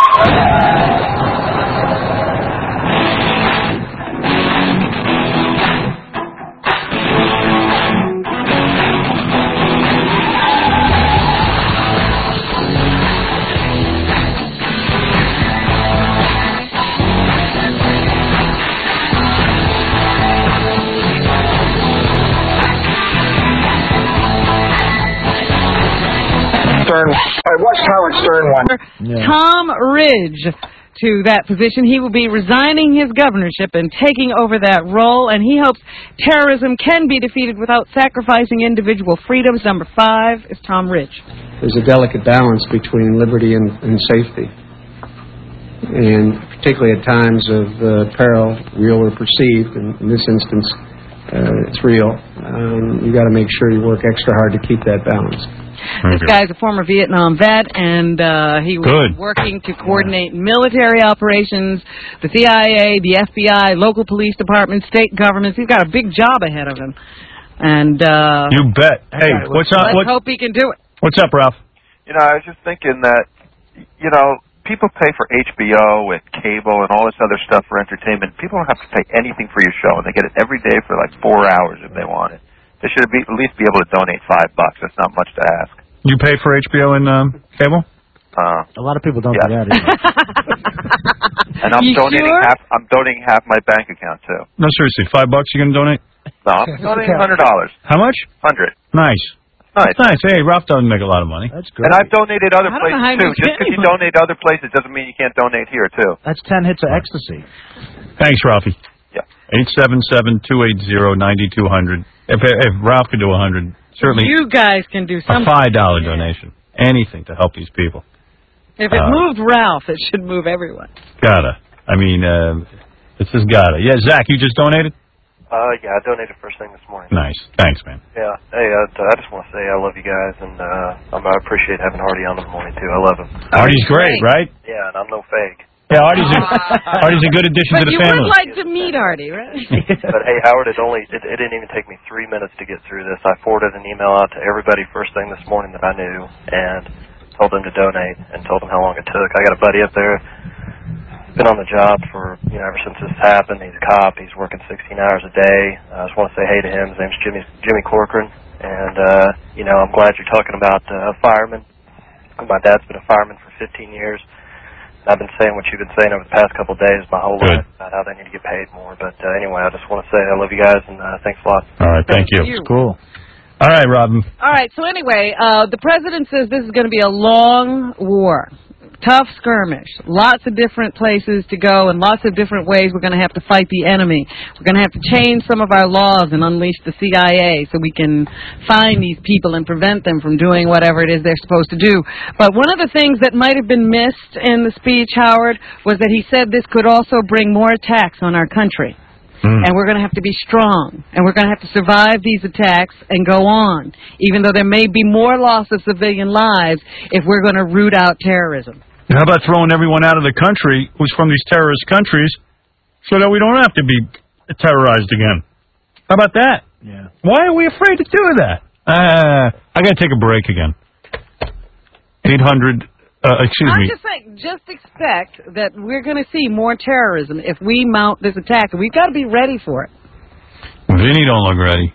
I watched Howard Stern one. Yeah. Tom Ridge to that position. He will be resigning his governorship and taking over that role, and he hopes terrorism can be defeated without sacrificing individual freedoms. Number five is Tom Ridge. There's a delicate balance between liberty and, and safety. And particularly at times of uh, peril, real or perceived, and in this instance, uh, it's real. Uh, um, you got to make sure you work extra hard to keep that balance. This guy's a former Vietnam vet, and uh, he was Good. working to coordinate military operations, the C I A, the F B I, local police departments, state governments. He's got a big job ahead of him. And uh, You bet. Hey, what's up? let's What, hope he can do it. what's up, Ralph? You know, I was just thinking that, you know, people pay for H B O and cable and all this other stuff for entertainment. People don't have to pay anything for your show, and they get it every day for like four hours if they want it. They should be, at least be able to donate five bucks. That's not much to ask. You pay for H B O and um, cable? Uh, A lot of people don't yeah. do that either. And I'm You donating sure? half. I'm donating half my bank account too. No, seriously, five bucks you gonna donate? No, I'm donating hundred dollars. How much? Hundred. Nice. Nice. That's nice. Hey, Ralph doesn't make a lot of money. That's And I've donated other I don't know how places he too. makes Just because any you money. donate other places doesn't mean you can't donate here too. That's ten hits of ecstasy. Thanks, Ralphie. Yeah. Eight seven seven two eight zero ninety two hundred. If if Ralph could do a hundred, certainly You guys can do a something. five dollar donation. Anything to help these people. If it Uh, moved Ralph, it should move everyone. Gotta. I mean, uh, this is gotta. Yeah, Zach, you just donated? Uh, yeah, I donated first thing this morning. Nice. Thanks, man. Yeah. Hey, uh, I just want to say I love you guys, and uh, I appreciate having Artie on in the morning too. I love him. Artie's great, right? Yeah, and I'm no fake. Yeah, Artie's a, Artie's a good addition But to the you family. would like to meet Artie, right? But hey, Howard, it only it, it didn't even take me three minutes to get through this. I forwarded an email out to everybody first thing this morning that I knew, and told them to donate, and told them how long it took. I got a buddy up there, been on the job for you know ever since this happened. He's a cop. He's working sixteen hours a day. I just want to say hey to him. His name's Jimmy Jimmy Corcoran, and uh, you know I'm glad you're talking about uh, firemen. My dad's been a fireman for fifteen years. I've been saying what you've been saying over the past couple of days, my whole life, about how they need to get paid more. But uh, anyway, I just want to say I love you guys, and uh, thanks a lot. All right, thank, you. you. It's cool. All right, Robin. All right, so anyway, uh, the president says this is going to be a long war. Tough skirmish. Lots of different places to go and lots of different ways we're going to have to fight the enemy. We're going to have to change some of our laws and unleash the C I A so we can find these people and prevent them from doing whatever it is they're supposed to do. But one of the things that might have been missed in the speech, Howard, was that he said this could also bring more attacks on our country. Mm. And we're going to have to be strong. And we're going to have to survive these attacks and go on, even though there may be more loss of civilian lives if we're going to root out terrorism. And how about throwing everyone out of the country who's from these terrorist countries so that we don't have to be terrorized again? How about that? Yeah. Why are we afraid to do that? Uh, I got to take a break again. eight hundred, uh, excuse I'm me. just saying, just expect that we're going to see more terrorism if we mount this attack. And we've got to be ready for it. Vinny don't look ready.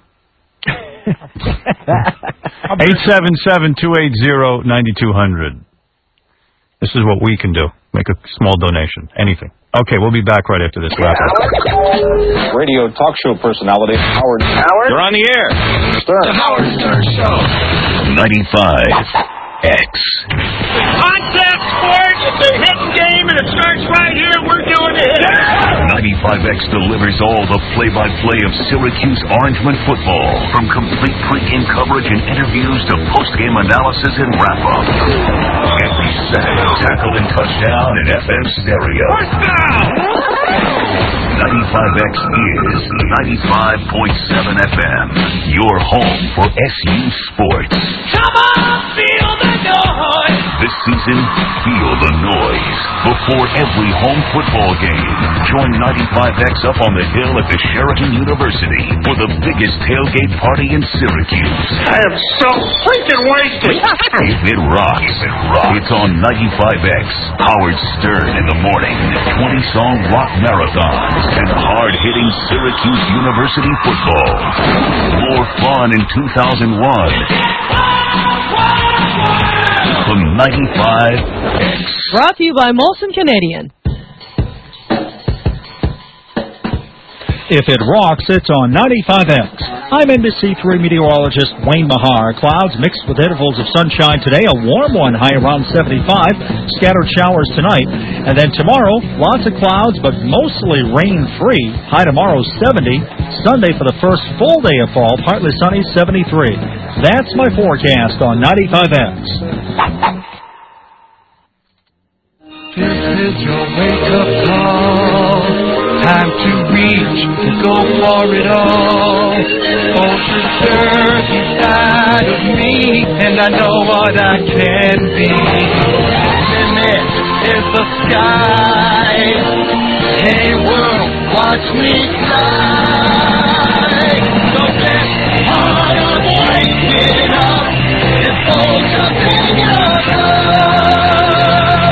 eight seven seven two eight zero nine two hundred. This is what we can do. Make a small donation. Anything. Okay, we'll be back right after this wrap up. Radio talk show personality Howard. Howard? You're on the air. Stern. The Howard Stern Show. ninety-five X. Contact sport, it's a hitting game, and it starts right here. We're doing it. ninety-five X delivers all the play-by-play of Syracuse Orangemen football, from complete pre-game coverage and interviews to post-game analysis and wrap-up. Every sack, tackle, and touchdown in F M stereo. First down! ninety-five X is ninety-five point seven F M, your home for S U sports. Come on, feel the noise. This season, feel the noise. Before every home football game, join ninety-five X up on the hill at the Sheraton University for the biggest tailgate party in Syracuse. I am so freaking wasted. If it rocks, if it rocks, it's on ninety-five X. Howard Stern in the morning, twenty-song rock marathons, and hard-hitting Syracuse University football. More fun in two thousand one. From ninety-five X. Brought to you by Molson Canadian. If it rocks, it's on ninety-five X. I'm N B C three meteorologist Wayne Mahar. Clouds mixed with intervals of sunshine today. A warm one, high around seventy-five. Scattered showers tonight. And then tomorrow, lots of clouds, but mostly rain-free. High tomorrow, seventy. Sunday for the first full day of fall, partly sunny, seventy-three. That's my forecast on ninety-five X. This is your wake-up call. Time to reach, to go for it all. Ocean surf inside of me, and I know what I can be. Limit is the sky. Hey world, watch me fly. The best part of waking up is focusing your love.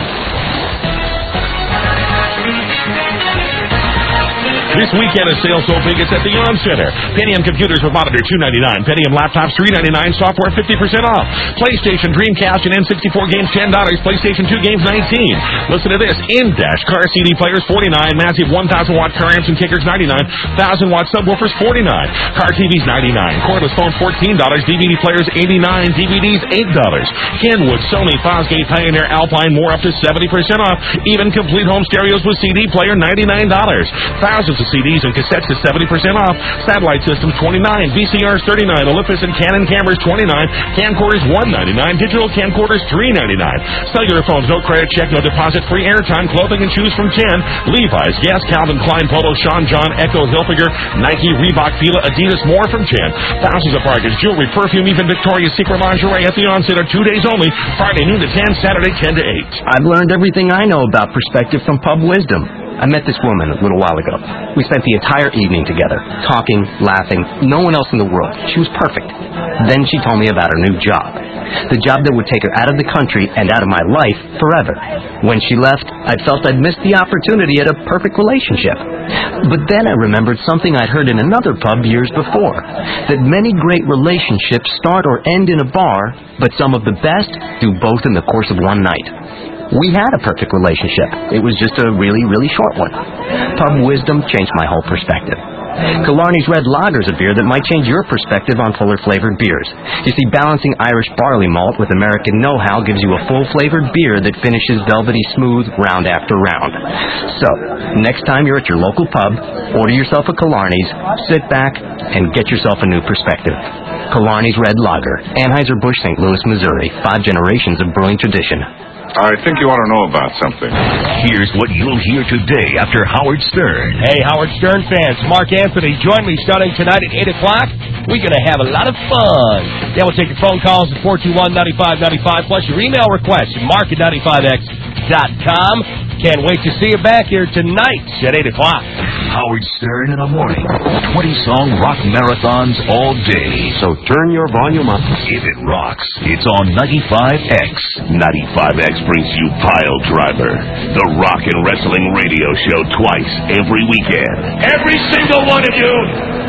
This weekend is sale so big it's at the Yon Center. Pentium computers with monitor two ninety-nine, Pentium laptops three ninety-nine, software fifty percent off. PlayStation, Dreamcast, and N sixty-four games ten dollars, PlayStation two games nineteen dollars. Listen to this: in-dash car C D players forty-nine dollars, massive one thousand watt car amps and kickers ninety-nine dollars, one thousand watt subwoofers forty-nine dollars, car T Vs ninety-nine dollars, cordless phones fourteen dollars, D V D players eighty-nine dollars, D V Ds eight dollars. Kenwood, Sony, Fosgate, Pioneer, Alpine, more up to seventy percent off. Even complete home stereos with C D player ninety-nine dollars. Thousands of C Ds and cassettes to seventy percent off. Satellite systems twenty-nine dollars, V C Rs thirty-nine dollars, Olympus and Canon cameras twenty-nine dollars, camcorders one ninety-nine dollars, digital camcorders three ninety-nine dollars. Cellular phones, no credit check, no deposit, free airtime, clothing and shoes from ten. Levi's, Guess, Calvin Klein, Polo, Sean John, Echo, Hilfiger, Nike, Reebok, Fila, Adidas, more from ten. Thousands of bargains, jewelry, perfume, even Victoria's Secret lingerie at the onset are two days only. Friday noon to ten, Saturday ten to eight. I've learned everything I know about perspective from Pub Wisdom. I met this woman a little while ago. We spent the entire evening together, talking, laughing, no one else in the world. She was perfect. Then she told me about her new job. The job that would take her out of the country and out of my life forever. When she left, I felt I'd missed the opportunity at a perfect relationship. But then I remembered something I'd heard in another pub years before, that many great relationships start or end in a bar, but some of the best do both in the course of one night. We had a perfect relationship. It was just a really, really short one. Pub Wisdom changed my whole perspective. Killarney's Red Lager is a beer that might change your perspective on fuller-flavored beers. You see, balancing Irish barley malt with American know-how gives you a full-flavored beer that finishes velvety smooth round after round. So, next time you're at your local pub, order yourself a Killarney's, sit back, and get yourself a new perspective. Killarney's Red Lager, Anheuser-Busch, Saint Louis, Missouri. Five generations of brewing tradition. I think you want to know about something. Here's what you'll hear today after Howard Stern. Hey, Howard Stern fans, Mark Anthony, join me starting tonight at eight o'clock. We're going to have a lot of fun. Then we'll take your phone calls at four two one, nine five nine five, plus your email requests at mark at ninety-five x dot com. Can't wait to see you back here tonight at eight o'clock. Howard Stern in the morning. twenty-song rock marathons all day. So turn your volume up. If it rocks, it's on ninety-five X. ninety-five X brings you Pile Driver, the rock and wrestling radio show twice every weekend. Every single one of you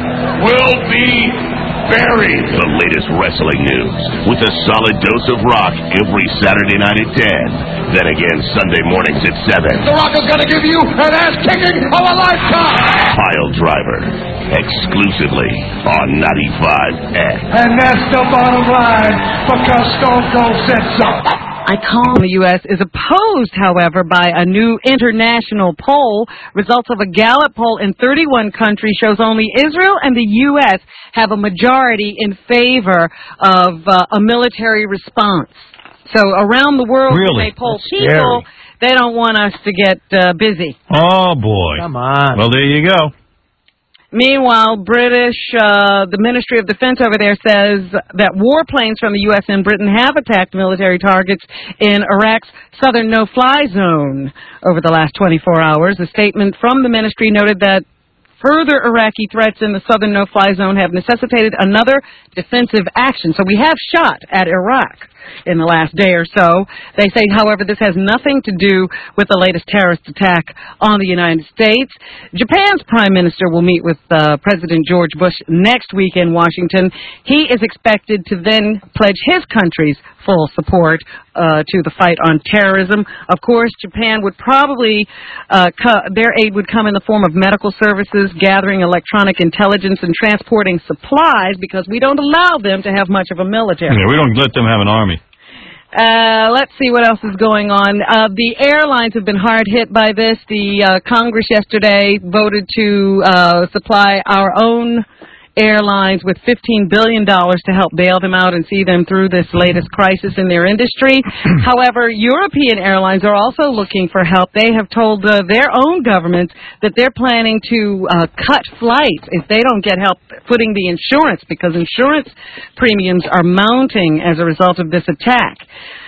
will be buried. The latest wrestling news with a solid dose of rock every Saturday night at ten. Then again Sunday mornings at seven. The Rock is going to give you an ass-kicking of a lifetime. Pile Driver, exclusively on ninety-five X. And that's the bottom line, because Stone Cold said so. Icon in the U S is opposed, however, by a new international poll. Results of a Gallup poll in thirty-one countries shows only Israel and the U S have a majority in favor of uh, a military response. So around the world, really? when they poll That's people, scary. they don't want us to get uh, busy. Oh, boy. Come on. Well, there you go. Meanwhile, British, uh, the Ministry of Defense over there says that warplanes from the U S and Britain have attacked military targets in Iraq's southern no-fly zone over the last twenty-four hours. A statement from the ministry noted that further Iraqi threats in the southern no-fly zone have necessitated another defensive action. So we have shot at Iraq in the last day or so. They say, however, this has nothing to do with the latest terrorist attack on the United States. Japan's prime minister will meet with uh, President George Bush next week in Washington. He is expected to then pledge his country's full support uh, to the fight on terrorism. Of course, Japan would probably, uh, co- their aid would come in the form of medical services, gathering electronic intelligence, and transporting supplies, because we don't allow them to have much of a military. Yeah, we don't let them have an army. Uh, let's see what else is going on. Uh, the airlines have been hard hit by this. The uh, Congress yesterday voted to uh, supply our own airlines with fifteen billion dollars to help bail them out and see them through this latest crisis in their industry. However, European airlines are also looking for help. They have told uh, their own governments that they're planning to uh, cut flights if they don't get help footing the insurance, because insurance premiums are mounting as a result of this attack.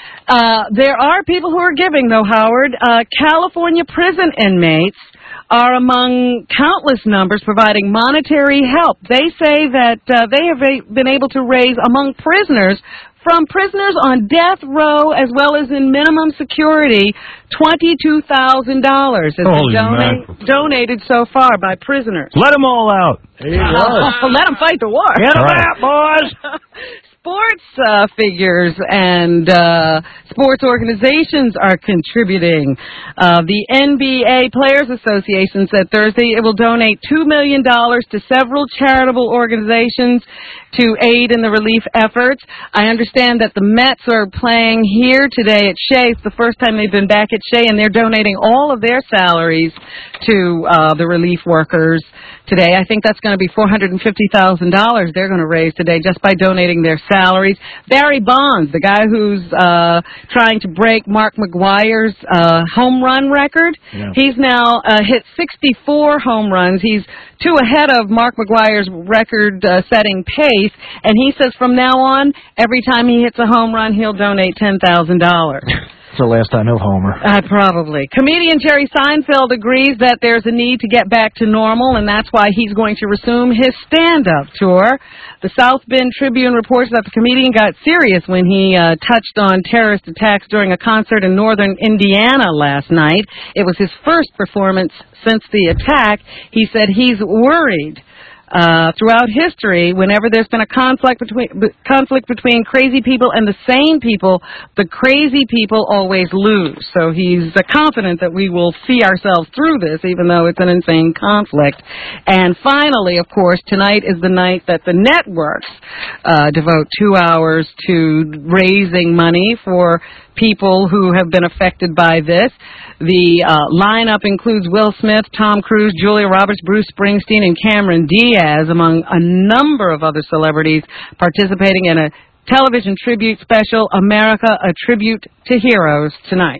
Uh, there are people who are giving, though, Howard. Uh, California prison inmates are among countless numbers providing monetary help. They say that uh, they have a- been able to raise among prisoners, from prisoners on death row as well as in minimum security, twenty-two thousand dollars has been donate, donated so far by prisoners. Let them all out. There you go. Let them fight the war. Get them out, boys. Sports uh, figures and uh, sports organizations are contributing. Uh, the N B A Players Association said Thursday it will donate two million dollars to several charitable organizations to aid in the relief efforts. I understand that the Mets are playing here today at Shea. It's the first time they've been back at Shea, and they're donating all of their salaries to uh, the relief workers today. I think that's going to be four hundred fifty thousand dollars they're going to raise today just by donating their salaries. Barry Bonds, the guy who's uh, trying to break Mark McGwire's uh, home run record, yeah. he's now uh, hit sixty-four home runs. He's two ahead of Mark McGwire's record-setting uh, pace, and he says from now on, every time he hits a home run, he'll donate ten thousand dollars. It's the last I know, Homer. Uh, probably. Comedian Jerry Seinfeld agrees that there's a need to get back to normal, and that's why he's going to resume his stand-up tour. The South Bend Tribune reports that the comedian got serious when he uh, touched on terrorist attacks during a concert in northern Indiana last night. It was his first performance since the attack. He said he's worried. Uh, throughout history, whenever there's been a conflict between conflict between crazy people and the sane people, the crazy people always lose. So he's uh, confident that we will see ourselves through this, even though it's an insane conflict. And finally, of course, tonight is the night that the networks uh, devote two hours to raising money for people who have been affected by this. The uh, lineup includes Will Smith, Tom Cruise, Julia Roberts, Bruce Springsteen, and Cameron Diaz, among a number of other celebrities participating in a television tribute special, America, a Tribute to Heroes, tonight.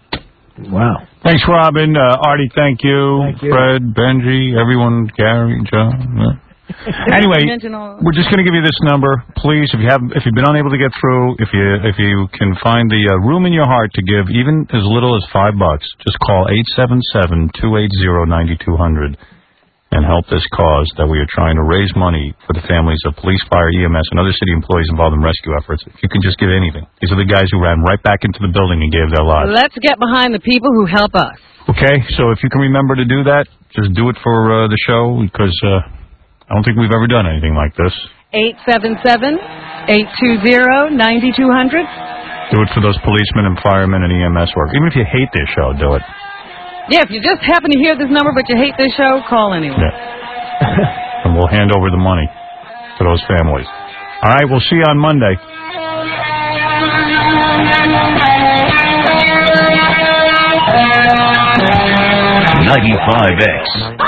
Wow. Thanks, Robin. Uh, Artie, thank you. Thank you. Fred, Benji, everyone, Gary, John. Uh, Anyway, we're just going to give you this number, please. If you have, if you've been unable to get through, if you if you can find the uh, room in your heart to give even as little as five bucks, just call eight seven seven, two eight zero, nine two zero zero and help this cause that we are trying to raise money for the families of police, fire, E M S, and other city employees involved in rescue efforts. If you can just give anything, these are the guys who ran right back into the building and gave their lives. Let's get behind the people who help us. Okay, so if you can remember to do that, just do it for uh, the show because. Uh, I don't think we've ever done anything like this. eight seven seven, eight two zero, nine two zero zero. Do it for those policemen and firemen and E M S work. Even if you hate this show, do it. Yeah, if you just happen to hear this number but you hate this show, call anyway. Yeah. And we'll hand over the money to those families. All right, we'll see you on Monday. ninety-five X.